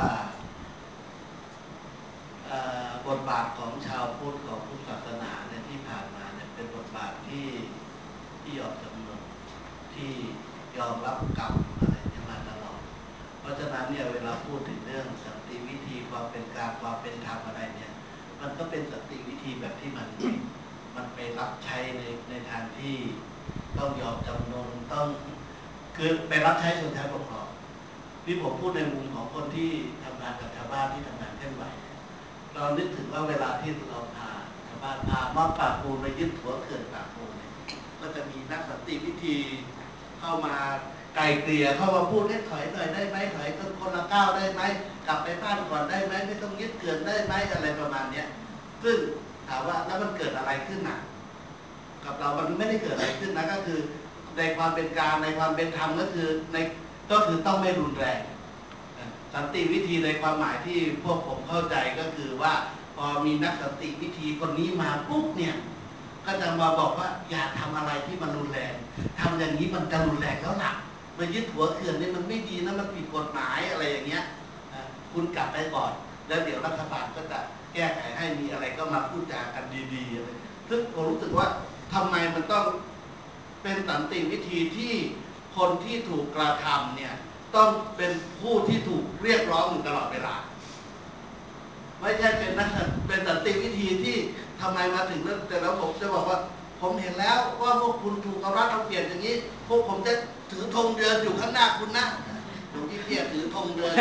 บทบาทของชาวพุทธของพุทธศาสนาเนี่ยที่ผ่านมาเนี่ยเป็นบทบาทที่ยอมจำนนที่ยอมรับกรรมอะไรนี้มาตลอดเพราะฉะนั้นเนี่ยเวลาพูดถึงเรื่องสันติวิธีความเป็นกลางความเป็นธรรมอะไรเนี่ยมันก็เป็นสันติวิธีแบบที่มันไปรับใช้ในทางที่ต้องยอมจำนนต้องคือไปรับใช้ชนชั้นปกครองที่ผมพูดในมุมของคนที่ทำงานกับชาวบ้านที่ทำงานเคลื่อนไหวเรานึกถึงว่าเวลาที่เราพาชาวบ้านพาม็อบปากปูนไปยึดหัวเขื่อนปากปูนเนี่ยก็จะมีนักสันติวิธีเข้ามาไกลเกลี่ยเข้ามาพูดให้ถอยหน่อยได้ไหมถอยคนละก้าวได้ไหมกลับไปบ้านก่อนได้ไหมไม่ต้องยึดเขื่อนได้ไหมอะไรประมาณนี้ซึ่งถามว่าแล้วมันเกิดอะไรขึ้นน่ะกับเรามันไม่ได้เกิดอะไรขึ้นนะก็คือในความเป็นกลางในความเป็นธรรมก็คือต้องไม่รุนแรงสันติวิธีในความหมายที่พวกผมเข้าใจก็คือว่าพอมีนักสันติวิธีคนนี้มาปุ๊บเนี่ยก็จะมาบอกว่าอย่าทำอะไรที่มันรุนแรงทำอย่างนี้มันจะรุนแรงแล้วหลักมายึดหัวเขื่อนนี่มันไม่ดีนะมันผิดกฎหมายอะไรอย่างเงี้ยคุณกลับไปก่อนแล้วเดี๋ยวรัฐบาลก็จะแก้ไขให้มีอะไรก็มาพูดจากันดีๆอะไรซึ่งผมรู้สึกว่าทำไมมันต้องเป็นสันติวิธีที่คนที่ถูกกระทำเนี่ยต้องเป็นผู้ที่ถูกเรียกร้องอยู่ตลอดเวลาไม่ใช่เป็นสันติวิธีที่ทำไมมาถึงแล้วแต่แล้วผมจะบอกว่าผมเห็นแล้วว่าพวกคุณถูกเอารัดเอาเปรียบอย่างนี้พวกผมจะถือธงเดินอยู่ข้างหน้าคุณนะหลวงพี่เทียบถือธงเดิน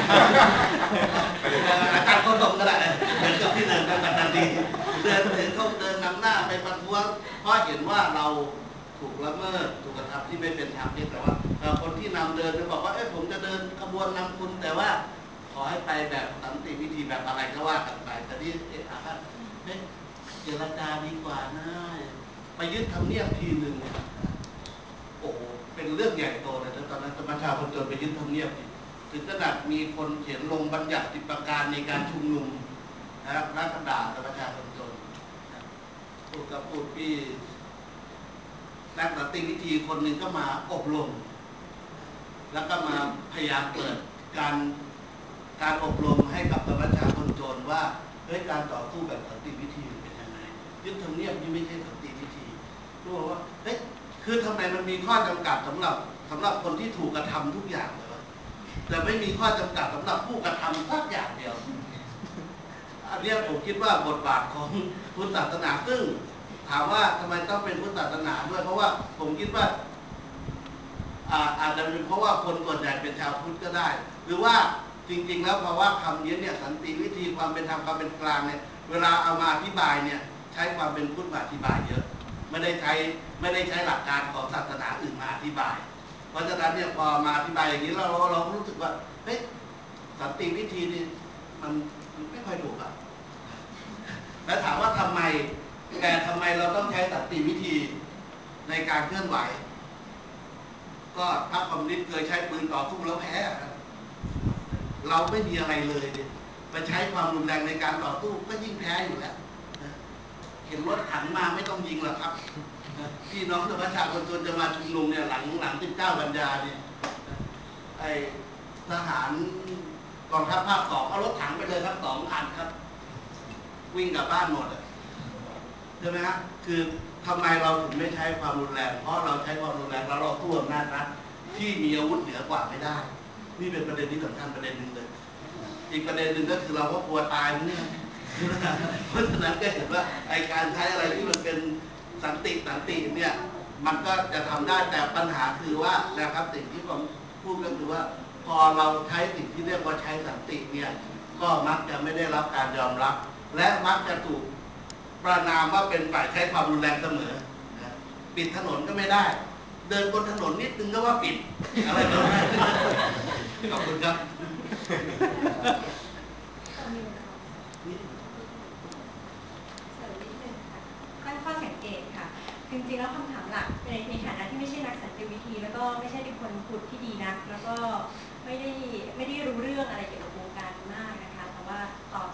อาจารย์ก็ตรงก็ได้เหมือนกับที่เดินกันแบบนั้นดีเดินถือธงเดินนำหน้าไปประท้วงเพราะเห็นว่าเราถูกละเมิดถูกกระทำที่ไม่เป็นธรรมนี่แต่ว่าคนที่นำเดินจะบอกว่าผมจะเดินขบวนนำคุณแต่ว่าขอให้ไปแบบสันติวิธีแบบอะไรก็ว่ากันไปแต่ที่เจรจาดีกว่านะไปยึดทำเนียบทีหนึ่งโอ้เป็นเรื่องใหญ่โตเลยตอนนั้นประชาชนจนไปยึดทำเนียบถึงขนาดมีคนเขียนลงบัญญัติ10 ประการในการชุมนุมนะครับรัฐด่าประชาชนจนพูดกับพูดพี่นักสันติวิธีคนหนึ่งก็มาอบรมแล้วก็มาพยายามเปิดการอบรมให้กับประชาชนจนว่าการต่อสู้แบบสันติวิธีเป็นยังไงยึดทำเนียบนี่ไม่ใช่สันติวิธีรู้ว่าคือทำไมมันมีข้อจำกัดสำหรับคนที่ถูกกระทำทุกอย่างเลยวะแต่ไม่มีข้อจำกัดสำหรับผู้กระทำสักอย่างเดียวอันนี้ผมคิดว่าบทบาทของพุทธศาสนาซึ่งถามว่าทำไมต้องเป็นพุทธศาสนาด้วยเพราะว่าผมคิดว่าอาจจะเป็นเพราะว่าคนส่วนใหญ่เป็นชาวพุทธก็ได้หรือว่าจริงๆแล้วเพราะว่าคำนี้เนี่ยสันติวิธีความเป็นธรรมความเป็นกลางเนี่ยเวลาเอามาอธิบายเนี่ยใช้ความเป็นพุทธมาอธิบายเยอะไม่ได้ใช้หลักการของศาสนาอื่นมาอธิบายเพราะฉะนั้นเนี่ยพอมาอธิบายอย่างนี้เรารู้สึกว่าสันติวิธีนี่มันไม่ค่อยถูกอ่ะแล้วถามว่าทำไมเราต้องใช้สันติวิธีในการเคลื่อนไหวก็พรรคคอมมิวนิสต์เคยใช้ปืนต่อสู้แล้วแพ้เราไม่มีอะไรเลยไปใช้ความรุนแรงในการต่อสู้ก็ยิ่งแพ้อยู่แล้วเห็นรถถังมาไม่ต้องยิงหรอกครับพี่น้องประชาชนจะมาชุมนุมเนี่ยหลัง19 กันยาเนี่ยไอ้ทหารกองทัพภาค 2เอารถถังไปเลยครับ2 คันครับวิ่งกลับบ้านหมดใช่ไหมฮะคือทำไมเราถึงไม่ใช้ความรุนแรงเพราะเราใช้ความรุนแรงแล้วเราสู้อำนาจรัฐที่มีอาวุธเหนือกว่าไม่ได้นี่เป็นประเด็นที่สำคัญประเด็นหนึ่งเลยอีกประเด็นหนึ่งก็คือเราก็กลัวตายนี่เพราะฉะนั้นก็เห็นว่าไอการใช้อะไรที่มันเป็นสันติเนี่ยมันก็จะทำได้แต่ปัญหาคือว่านะครับสิ่งที่ผมพูดก็คือว่าพอเราใช้สิ่งที่เรียกว่าใช้สันติเนี่ยก็มักจะไม่ได้รับการยอมรับและมักจะถูกประณามว่าเป็นฝ่ายใช้ความรุนแรงเสมอปิดถนนก็ไม่ได้เดินบนถนนนิดนึงก็ว่าปิดอะไรแบบนั้นขอบคุณครับตั้งข้อสังเกตค่ะจริงๆแล้วคำถามหลักในฐานะที่ไม่ใช่นักสันติวิธีแล้วก็ไม่ใช่เป็นคนพุทธที่ดีนักแล้วก็ไม่ได้รู้เรื่องอะไรเกี่ยวกับวงการมากนะคะแต่ว่าตอน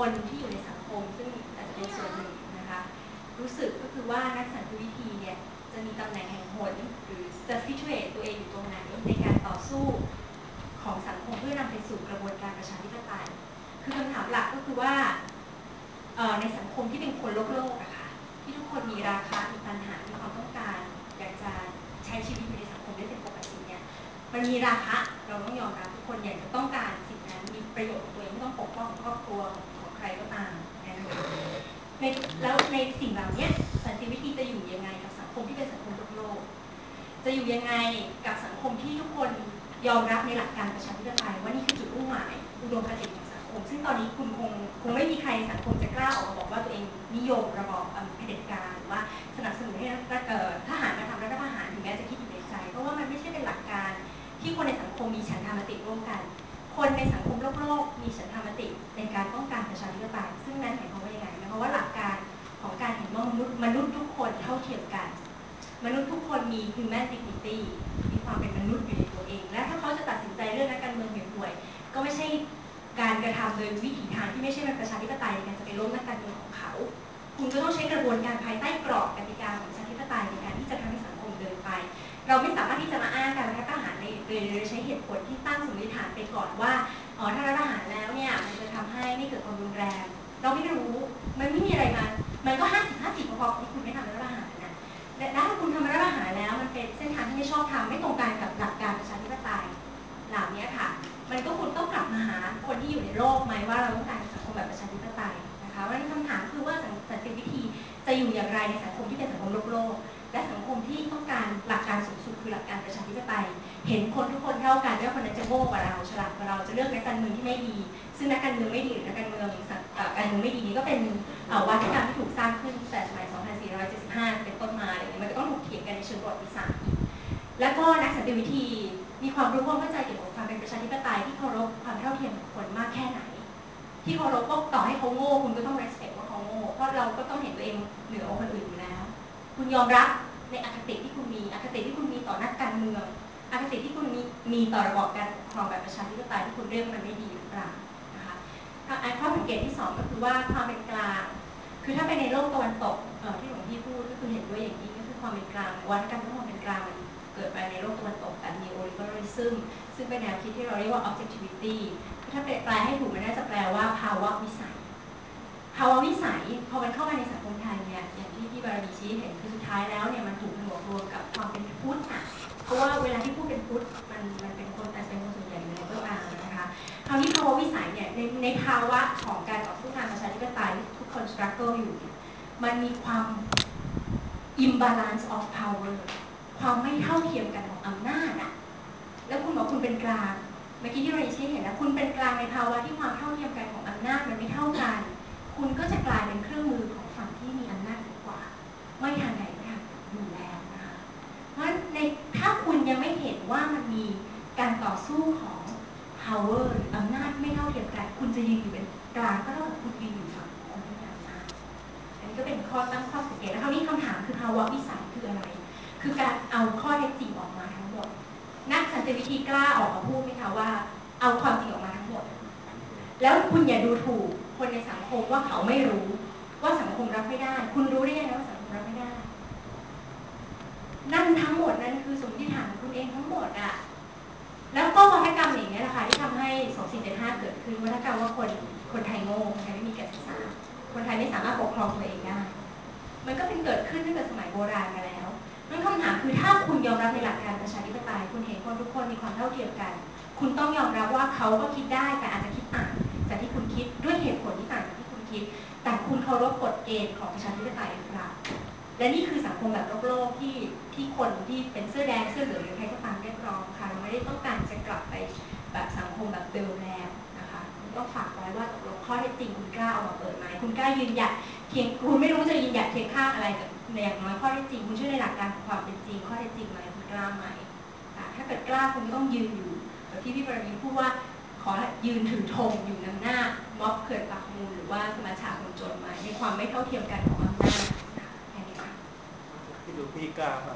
คนที่อยู่ในสังคมซึ่งอาจจะเป็นส่วนหนึ่งนะคะรู้สึกก็คือว่านักสันติวิธีเนี่ยจะมีตำแหน่งแห่งหนหรือจะ situate ตัวเองอยู่ตรงไหนในการต่อสู้ของสังคมเพื่อนำไปสู่กระบวนการประชาธิปไตยคือคำถามหลักก็คือว่าในสังคมที่เป็นคนโลกอะค่ะที่ทุกคนมีราคะมีปัญหามีความต้องการอยากจะใช้ชีวิตอยู่ในสังคมได้เป็นปกติเนี่ยมันมีราคะเราต้องยอมรับทุกคนอยากจะต้องการสิ่งนั้นมีประโยชน์ของตัวเองไม่ต้องปกป้องครอบครัวของใครก็ตามนะคะแล้วในสิ่งเหล่านี้สันติวิธีจะอยู่ยังไงกับสังคมที่เป็นสังคมโลกจะอยู่ยังไงกับสังคมที่ทุกคนยอมรับในหลักการประชาธิปไตยว่านี่คือจุดมุ่งหมายอุดมคติของสังคมซึ่งตอนนี้คุณคงไม่มีใครในสังคมจะกล้าออกมาบอกว่าตัวเองนิยมระบอบเผด็จการหรือว่าสนับสนุนให้ทหารมาทำรัฐประหารถึงแม้จะคิดอยู่ในใจเพราะว่ามันไม่ใช่เป็นหลักการที่คนในสังคมมีฉันทามติร่วมกันคนในสังคมโลกมีฉันทามติในการต้องการประชาธิปไตยซึ่งนั้นหมายความว่าอย่างไรหมายความว่าหลักการของการเห็นว่ามนุษย์ทุกคนเท่าเทียมกันมนุษย์ทุกคนมี human dignity มีความเป็นมนุษย์อยู่ในตัวเองและถ้าเขาจะตัดสินใจเรื่องนักการเมืองห่วยๆก็ไม่ใช่การกระทำโดยวิถีทางที่ไม่ใช่เป็นประชาธิปไตยในการจะไปล้มนักการเมืองของเขาคุณก็ต้องใช้กระบวนการภายใต้กรอบกติกาของประชาธิปไตยในการที่จะทำให้สังคมเดินไปเราไม่สามารถที่จะมาอ้างการรัฐประหารโดยใช้เหตุผลที่ตั้งสมมติฐานไปก่อนว่าถ้ารัฐประหารแล้วเนี่ยมันจะทำให้ไม่เกิดความรุนแรงเราไม่รู้มันไม่มีอะไรมันก็50-50พอๆที่คุณไม่ทำรัฐประหารนะและถ้าคุณทำรัฐประหารแล้วมันเป็นเส้นทางที่ไม่ชอบธรรมไม่ตรงกันกับหลักการประชาธิปไตยเหล่านี้ค่ะมันก็คุณต้องกลับมาหาคนที่อยู่ในโลกไหมว่าเราต้องการสังคมแบบประชาธิปไตยนะคะวันนี้คำถามคือว่าสันติวิธีจะอยู่อย่างไรในสังคมที่เป็นสังคมโลกและสังคมที่ต้องการหลักการสูงสุดคือหลักการประชาธิปไตยเห็นคนทุกคนเท่ากันไม่ว่าคนนั้นจะโง่กว่าเราฉลาดกว่าเราจะเลือกนักการเมืองที่ไม่ดีซึ่งนักการเมืองไม่ดีหรือนักการเมืองไม่ดีนี้ก็เป็นวัฒกรรมที่ถูกสร้างขึ้นตั้งแต่สมัย 2475 เป็นต้นมาอะไรอย่างเงี้ยมันก็ต้องถูกเถียงกันในเชิงประวัติศาสตร์แล้วก็นักสันติวิธีมีความรู้ความเข้าใจเกี่ยวกับความเป็นประชาธิปไตยที่เคารพความเท่าเทียมของคนมากแค่ไหนที่เคารพก็ต่อให้เขาโง่คุณก็ต้อง respect ว่าเขาโง่เพราะเราก็ต้องเห็นตัวเองเหนือกว่าคนอื่นอยู่แล้วคุณยอมรับในอคติที่คุณมีอคติที่คุณมีต่อนักการเมืองอคติที่คุณมีต่อระบอบการปกครองแบบประชาธิปไตยที่คุณเรียกมันไม่ดีหรือเปล่านะคะข้อสังเกตที่2ก็คือว่าความเป็นกลางคือถ้าไปในโลกตะวันตกที่หลวงพี่พูดก็คือเห็นด้วยอย่างยิ่งก็คือความเป็นกลางวัฒกรรมที่ความเป็นกลางมันเกิดมาในโลกตะวันตกแบบ neoliberalism ซึ่งเป็นแนวคิดที่เราเรียกว่า objectivity ถ้าแปลให้ถูกมันน่าจะแปลว่าภาวะวิสัยพอมันเข้ามาในสังคมไทยเนี่ยอย่างที่พี่บารมีชี้เห็นคือสุดท้ายแล้วเนี่ยมันถูกผนวกรวมกับความเป็นพุทธอ่ะเพราะว่าเวลาที่พูดเป็นพุทธมันเป็นคนแต่เป็นคนส่วนใหญ่อยู่ในเบื้องหลังนะคะคราวนี้ภาวะวิสัยเนี่ยในภาวะของการต่อสู้งานประชาธิปไตยที่ทุกคน struggle อยู่มันมีความ imbalance of power ความไม่เท่าเทียมกันของอำนาจอ่ะแล้วคุณบอกคุณเป็นกลางเมื่อกี้ที่เราชี้เห็นนะคุณเป็นกลางในภาวะที่ความเท่าเทียมกันของอำนาจมันไม่เท่ากันคุณก็จะกลายเป็นเครื่องมือของฝั่งที่มีอำนาจกว่าไม่ทางใดก็ทางอยู่แล้วนะคะเพราะถ้าคุณยังไม่เห็นว่ามันมีการต่อสู้ของ power หรืออำนาจไม่เท่าเทียมกันคุณจะยืนอยู่เป็นกลางก็เท่ากับคุณยืนอยู่ฝั่งคนที่มีอำนาจอันนี้ก็เป็นข้อตั้งข้อสังเกตแล้วคราวนี้คำถามคือภาวะวิสัยคืออะไรคือการเอาข้อเท็จจริงออกมาทั้งหมดนักสันติวิธีกล้าออกมาพูดไหมคะว่าเอาความจริงออกมาทั้งหมดแล้วคุณอย่าดูถูกคนในสังคมว่าเขาไม่รู้ว่าสังคมรับไม่ได้คุณรู้ได้ยังไงว่าสังคมรับไม่ได้นั่นทั้งหมดนั้นคือสมมติฐานของคุณเองทั้งหมดอะแล้วก็วัฒกรรมอย่างนี้แหละค่ะที่ทำให้ 2475 เกิดขึ้นวัฒกรรมว่าคนไทยโง่คนไทยไม่มีการศึกษาคนไทยไม่สามารถปกครองตัวเองได้มันก็เป็นเกิดขึ้นตั้งแต่สมัยโบราณมาแล้วนั่นคำถามคือถ้าคุณยอมรับในหลักการประชาธิปไตยคุณเห็นคนทุกคนมีความเท่าเทียมกันคุณต้องยอมรับว่าเขาก็คิดได้แต่อาจจะคิดต่างจากที่คุณคิดด้วยเหตุผลที่ต่างจากที่คุณคิดแต่คุณเคารพกฎเกณฑ์ของประชาธิปไตยหรือเปล่าและนี่คือสังคมแบบโลกที่คนที่เป็นเสื้อแดงเสื้อเหลืองหรือใครก็ตามเรียกร้องค่ะเราไม่ได้ต้องการจะกลับไปแบบสังคมแบบเดิมแล้วนะคะต้องฝากไว้ว่าตกลงข้อเท็จจริงคุณกล้าเอามาเปิดไหมคุณกล้ายืนหยัดคุณไม่รู้จะยืนหยัดเคียงข้างอะไรกับอย่างน้อยข้อเท็จจริงคุณเชื่อในหลักการของความเป็นจริงข้อเท็จจริงไหมคุณกล้าไหมถ้าเกิดกล้าคุณต้องยืนอยู่แบบที่พี่บารมีพูดว่าขอยืนถือธงอยู่นำหน้าม็อบเขื่อนปากมูลหรือว่าสมาชาคนจนมาในความไม่เท่าเทียมกันของอำนาจแค่นี้ค่ะที่ดูพี่กล้าครับ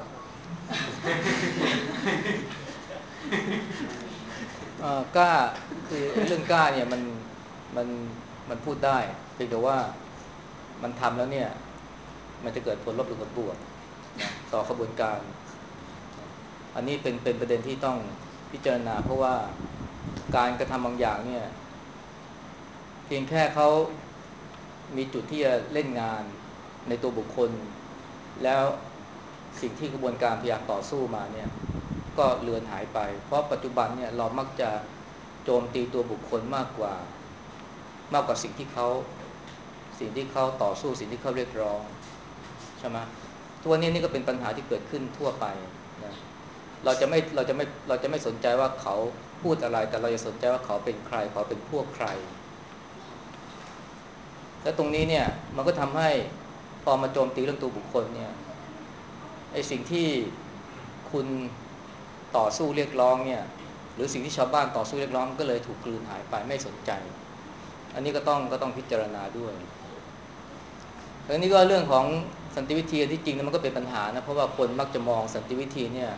กล้าคือเรื่องกล้าเนี่ยมันมันพูดได้เพียงแต่ว่ามันทำแล้วเนี่ยมันจะเกิดผลลบหรือผลบวกนะต่อขบวนการอันนี้เป็นประเด็นที่ต้องพิจารณาเพราะว่าการกระทำบางอย่างเนี่ยเพียงแค่เขามีจุดที่จะเล่นงานในตัวบุคคลแล้วสิ่งที่กระบวนการพยายามต่อสู้มาเนี่ยก็เลือนหายไปเพราะปัจจุบันเนี่ยเรามักจะโจมตีตัวบุคคลมากกว่าสิ่งที่เขาต่อสู้สิ่งที่เขาเรียกร้องใช่ไหมตัวนี้นี่ก็เป็นปัญหาที่เกิดขึ้นทั่วไปนะเราจะไม่สนใจว่าเขาพูดอะไรแต่เราจะสนใจว่าเขาเป็นใครเขาเป็นพวกใครและตรงนี้เนี่ยมันก็ทำให้พอมาโจมตีเรื่องตัวบุคคลเนี่ยไอ้สิ่งที่คุณต่อสู้เรียกร้องเนี่ยหรือสิ่งที่ชาวบ้านต่อสู้เรียกร้องก็เลยถูกกลืนหายไปไม่สนใจอันนี้ก็ต้องพิจารณาด้วยอันนี้ก็เรื่องของสันติวิธีที่จริงมันก็เป็นปัญหานะเพราะว่าคนมักจะมองสันติวิธีเนี่ย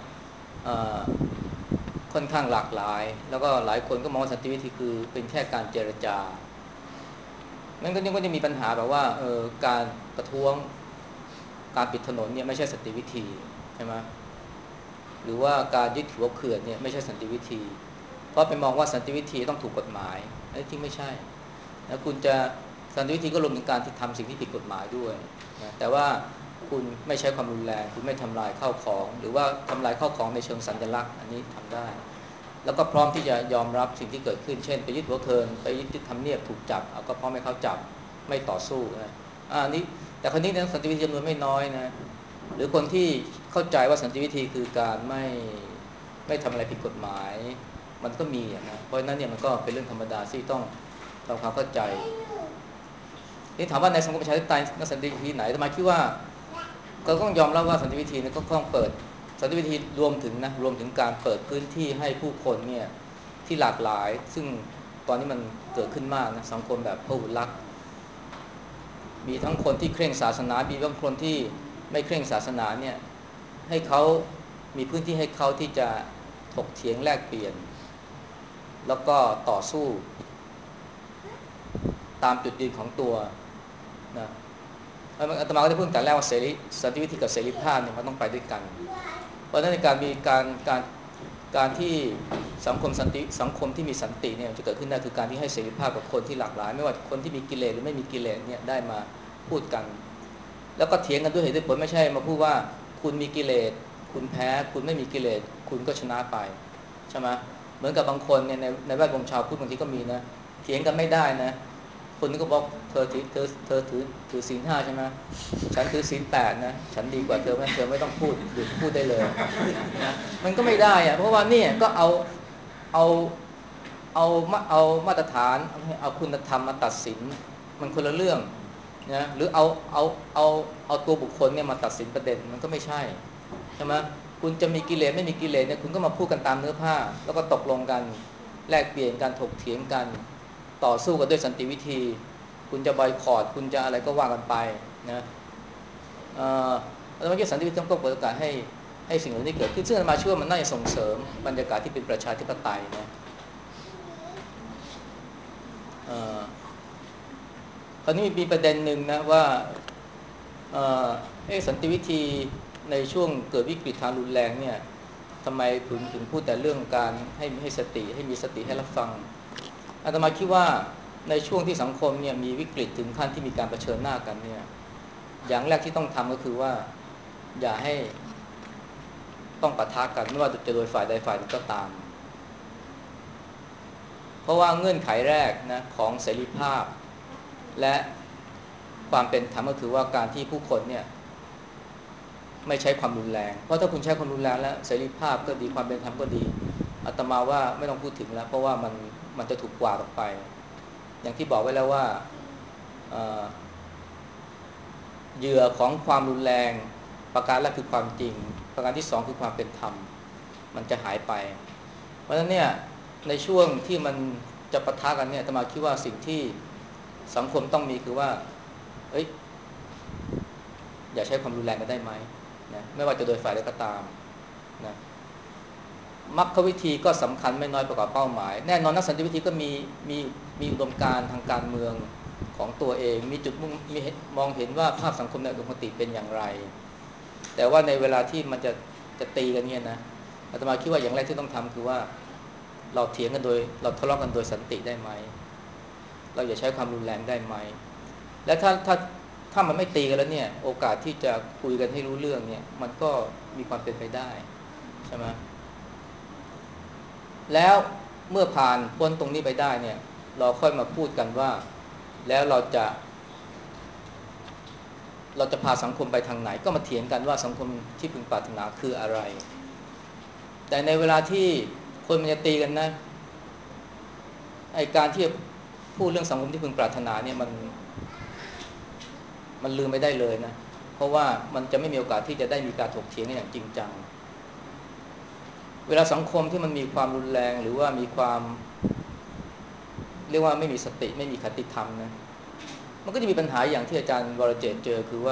ค่อนข้างหลากหลายแล้วก็หลายคนก็มองว่าสันติวิธีคือเป็นแค่การเจรจามันก็จะมีปัญหาแบบว่าการประท้วงการปิดถนนเนี่ยไม่ใช่สันติวิธีใช่ไหมหรือว่าการยึดหัวเขื่อนเนี่ยไม่ใช่สันติวิธีเพราะไปมองว่าสันติวิธีต้องถูกกฎหมายอันนี้จริงไม่ใช่นะคุณจะสันติวิธีก็รวมถึงการที่ทำสิ่งที่ผิดกฎหมายด้วยนะแต่ว่าคุณไม่ใช้ความรุนแรงคุณไม่ทำลายข้าวของหรือว่าทำลายข้าวของในเชิงสัญลักษณ์อันนี้ทำได้แล้วก็พร้อมที่จะยอมรับสิ่งที่เกิดขึ้นเช่นไปยึดหัวเขื่อนไปยึดทำเนียบถูกจับเอาก็พร้อมให้เขาจับไม่ต่อสู้นะนี่แต่คนนี้สันติวิธีจำนวนไม่น้อยนะหรือคนที่เข้าใจว่าสันติวิธีคือการไม่ทำอะไรผิดกฎหมายมันก็มีนะเพราะฉะนั้นเนี่ยมันก็เป็นเรื่องธรรมดาที่ต้องทำความเข้าใจนี่ถามว่าในสังคมประชาธิปไตยสันติวิธีไหนทำไมคิดว่าก็ต้องยอมรับว่าสันติวิธีเนี่ยก็ต้องเปิดสันติวิธีรวมถึงการเปิดพื้นที่ให้ผู้คนเนี่ยที่หลากหลายซึ่งตอนนี้มันเกิดขึ้นมากนะสังคมแบบพหุรักมีทั้งคนที่เคร่งศาสนามีบางคนที่ไม่เคร่งศาสนาเนี่ยให้เขามีพื้นที่ให้เขาที่จะถกเถียงแลกเปลี่ยนแล้วก็ต่อสู้ตามจุดยืนของตัวนะอาตมาก็ได้พูดตั้งแต่แรกว่าสันติวิธีกับเสรีภาพเนี่ยมันต้องไปด้วยกันเพราะฉะนั้นในการมีการที่สังคมที่มีสันติเนี่ยจะเกิดขึ้นได้คือการที่ให้เสรีภาพกับคนที่หลากหลายไม่ว่าคนที่มีกิเลสหรือไม่มีกิเลสเนี่ยได้มาพูดกันแล้วก็เถียงกันด้วยเหตุด้วยผลไม่ใช่มาพูดว่าคุณมีกิเลสคุณแพ้คุณไม่มีกิเลสคุณก็ชนะไปใช่ไหมเหมือนกับบางคนเนี่ยในแวดวงชาวพุทธบางทีก็มีนะเถียงกันไม่ได้นะคนนึงก็บอกเธอถือศีล 5ใช่ไหมฉันถือศีล 8นะฉันดีกว่าเธอเธอไม่ต้องพูดหยุดพูดได้เลยนะมันก็ไม่ได้อะเพราะว่าเนี่ยก็เอามาตรฐานเอาคุณธรรมมาตัดสินมันคนละเรื่องนะหรือเอาตัวบุคคลเนี่ยมาตัดสินประเด็นมันก็ไม่ใช่ใช่ไหมคุณจะมีกิเลสไม่มีกิเลสเนี่ยคุณก็มาพูดกันตามเนื้อผ้าแล้วก็ตกลงกันแลกเปลี่ยนกันถกเถียงกันต่อสู้กันด้วยสันติวิธีคุณจะบอยคอตคุณจะอะไรก็ว่ากันไปนะแล้วเมื่อกี้สันติวิธีต้องเปิดโอกาสให้สิ่งเหล่านี้เกิดขึ้นซึ่งมาช่วยมันน่าจะส่งเสริมบรรยากาศที่เป็นประชาธิปไตยนะคราวนี้มีประเด็นหนึ่งนะว่าสันติวิธีในช่วงเกิดวิกฤตทางรุนแรงเนี่ยทำไมถึงพูดแต่เรื่องการให้สติให้มีสติให้รับฟังอาตมาคิดว่าในช่วงที่สังคมเนี่ยมีวิกฤตถึงขั้นที่มีการเผชิญหน้ากันเนี่ยอย่างแรกที่ต้องทำก็คือว่าอย่าให้ต้องปะทะกันไม่ว่าจะโดยฝ่ายใดฝ่ายหนึ่งก็ตามเพราะว่าเงื่อนไขแรกนะของเสรีภาพและความเป็นธรรมก็คือว่าการที่ผู้คนเนี่ยไม่ใช้ความรุนแรงเพราะถ้าคุณใช้ความรุนแรงแล้วเสรีภาพก็ดีความเป็นธรรมก็ดีอาตมาว่าไม่ต้องพูดถึงแล้วเพราะว่ามันจะถูกกวาดออกไปอย่างที่บอกไว้แล้วว่าเหยื่อของความรุนแรงประการแรกคือความจริงประการที่สองคือความเป็นธรรมมันจะหายไปเพราะฉะนั้นเนี่ยในช่วงที่มันจะปะทะกันเนี่ยอาตมาคิดว่าสิ่งที่สังคมต้องมีคือว่าอย่าใช้ความรุนแรงกันได้ไหมนะไม่ว่าจะโดยฝ่ายใดก็ตามนะมรรควิธีก็สำคัญไม่น้อยประกอบเป้าหมายแน่นอนนักสันติวิธีก็มีอุดมการณ์ทางการเมืองของตัวเองมีจุดมุ่งมีมองเห็นว่าภาพสังคมในอุดมคติเป็นอย่างไรแต่ว่าในเวลาที่มันจะตีกันเนี่ยนะอาตมาคิดว่าอย่างแรกที่ต้องทำคือว่าเราเถียงกันโดยเราทะเลาะกันโดยสันติได้ไหมเราอย่าใช้ความรุนแรงได้ไหมและถ้ามันไม่ตีกันแล้วเนี่ยโอกาสที่จะคุยกันให้รู้เรื่องเนี่ยมันก็มีความเป็นไปได้ใช่ไหมแล้วเมื่อผ่านพ้นตรงนี้ไปได้เนี่ยเราค่อยมาพูดกันว่าแล้วเราจะพาสังคมไปทางไหนก็มาเถียงกันว่าสังคมที่พึงปรารถนาคืออะไรแต่ในเวลาที่คนมันจะตีกันนะไอ้การที่พูดเรื่องสังคมที่พึงปรารถนาเนี่ยมันลืมไม่ได้เลยนะเพราะว่ามันจะไม่มีโอกาสที่จะได้มีการถกเถียงกันอย่างจริงจังเวลาสังคมที่มันมีความรุนแรงหรือว่ามีความเรียกว่าไม่มีสติไม่มีคติธรรมนะมันก็จะมีปัญหาอย่างที่อาจารย์วรเจตน์เจอคือว่า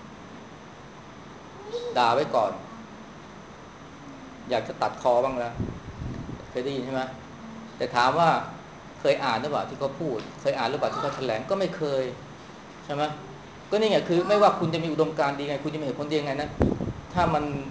ด่าไว้ก่อนอยากจะตัดคอบ้างแล้วเคยได้ยินใช่ไหมแต่ถามว่าเคยอ่านหรือเปล่าที่เขาพูดเคยอ่านหรือเปล่าที่เขาแถลงก็ไม่เคยใช่ไหมก็นี่ไงคือไม่ว่าคุณจะมีอุดมการณ์ดีไงคุณจะมีเหตุผลดีไงนะถ้า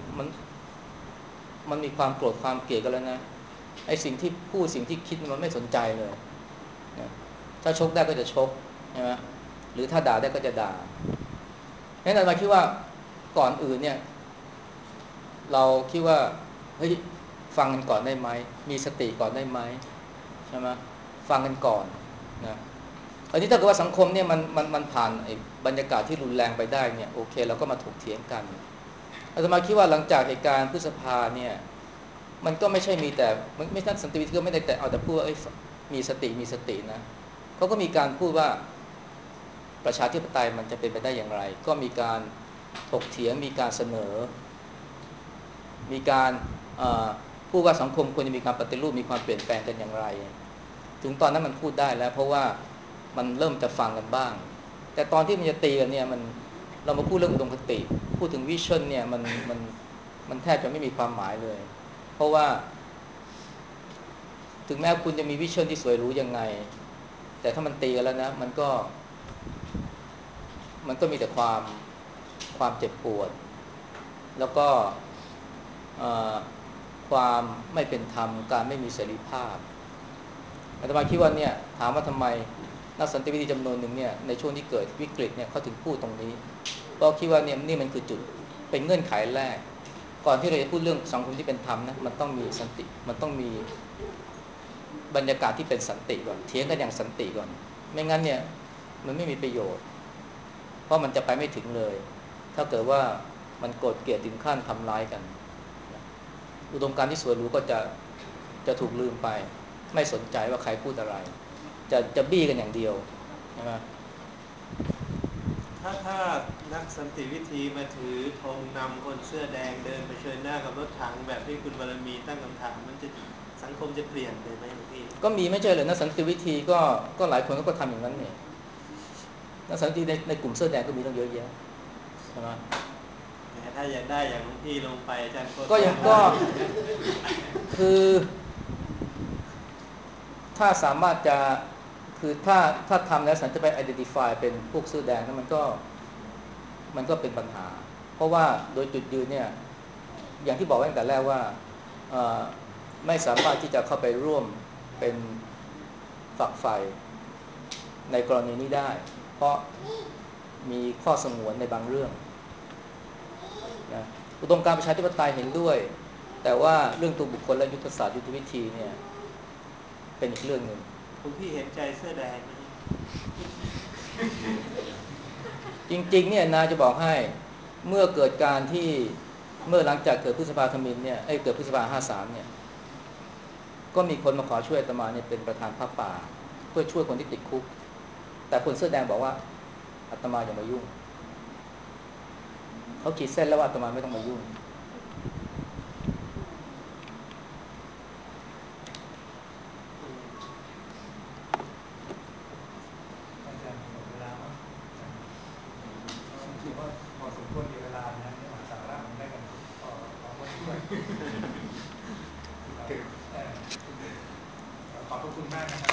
มันมีความโกรธความเกลียดกันแล้วนะไอ้สิ่งที่พูดสิ่งที่คิดมันไม่สนใจเลยนะถ้าชกได้ก็จะชกใช่ไหมหรือถ้าด่าได้ก็จะด่าเพราะฉะนั้นเราคิดว่าก่อนอื่นเนี่ยเราคิดว่าเฮ้ยฟังกันก่อนได้ไหมมีสติก่อนได้ไหมใช่ไหมฟังกันก่อนนะอันนี้ถ้าเกิดว่าสังคมเนี่ยมันผ่านไอ้บรรยากาศที่รุนแรงไปได้เนี่ยโอเคเราก็มาถกเถียงกันอาตมาคิดว่าหลังจากเหตุการณ์พฤษภาเนี่ยมันก็ไม่ใช่มีแต่ไม่ใช่สันติวิธีก็ไม่ได้แต่เอาแต่พูดว่ามีสตินะเขาก็มีการพูดว่าประชาธิปไตยมันจะเป็นไปได้อย่างไรก็มีการถกเถียงมีการเสนอมีการพูดว่าสังคมควรจะมีการปฏิรูปมีความเปลี่ยนแปลงกันอย่างไรถึงตอนนั้นมันพูดได้แล้วเพราะว่ามันเริ่มจะฟังกันบ้างแต่ตอนที่มันจะตีกันเนี่ยเรามาพูดเรื่องอุดมคติพูดถึงวิชั่นเนี่ยมันแทบจะไม่มีความหมายเลยเพราะว่าถึงแม้คุณจะมีวิชั่นที่สวยหรูยังไงแต่ถ้ามันตีกันแล้วนะมันก็มีแต่ความเจ็บปวดแล้วก็ความไม่เป็นธรรมการไม่มีเสรีภาพอาตมาคิดว่าเนี่ยถามว่าทำไมนักสันติวิธีจำนวนหนึ่งเนี่ยในช่วงที่เกิดวิกฤตเนี่ยเขาถึงพูดตรงนี้เพราะคิดว่าเนี่ยนี่มันคือจุดเป็นเงื่อนไขแรกก่อนที่เราจะพูดเรื่องสังคมที่เป็นธรรมนะมันต้องมีสันติมันต้องมีบรรยากาศที่เป็นสันติก่อนเถียงกันอย่างสันติก่อนไม่งั้นเนี่ยมันไม่มีประโยชน์เพราะมันจะไปไม่ถึงเลยถ้าเกิดว่ามันโกรธเกลียดถึงขั้นทำร้ายกันอุดมการณ์ที่สวยหรูก็จะถูกลืมไปไม่สนใจว่าใครพูดอะไรจะบี้กันอย่างเดียวใช่ไหมถ้านักสันติวิธีมาถือธงนำคนเสื้อแดงเดินเผชิญหน้ากับรถถังแบบที่คุณบารมีตั้งคำถามมันจะสังคมจะเปลี่ยนไปไหมหลวงพี่ก็มีไม่ใช่เลยนักสันติวิธีก็หลายคนก็ทำอย่างนั้นเนี่ยนักสันติในกลุ่มเสื้อแดงก็มีตั้งเยอะแยะใช่ไหมแต่ถ้าอยากได้อย่างหลวงพี่ลงไปอาจารย์ก็ยังก็คือถ้าสามารถจะคือถ้าทำแล้วสันจะไป identify เป็นพวกเสื้อแดงนั้นมันก็เป็นปัญหาเพราะว่าโดยจุดยืนเนี่ยอย่างที่บอกไว้ตั้งแต่แรกว่าไม่สามารถที่จะเข้าไปร่วมเป็นฝักใฝ่ในกรณีนี้ได้เพราะมีข้อสงวนในบางเรื่องนะอุดมการณ์ประชาธิปไตยเห็นด้วยแต่ว่าเรื่องตัวบุคคลและยุทธศาสตร์ยุทธวิธีเนี่ยเป็นอีกเรื่องหนึ่งคุณพี่เห็นใจเสื้อแดงไหมจริงๆเนี่ยนาจะบอกให้เมื่อเกิดการที่เมื่อหลังจากเกิดพฤษภาธมิฬเนี่ยเกิดพฤษภา53เนี่ยก็มีคนมาขอช่วยอาตมาเนี่ยเป็นประธานพระป่าเพื่อช่วยคนที่ติดคุกแต่คนเสื้อแดงบอกว่าอาตมาอย่ามายุ่งเขาขีดเส้นแล้วว่าอาตมาไม่ต้องมายุ่งถือว่าพอสมควรมีเวลานะเนื้อหาสาระมันได้กันพอด้วยขอบพระคุณมากนะครับ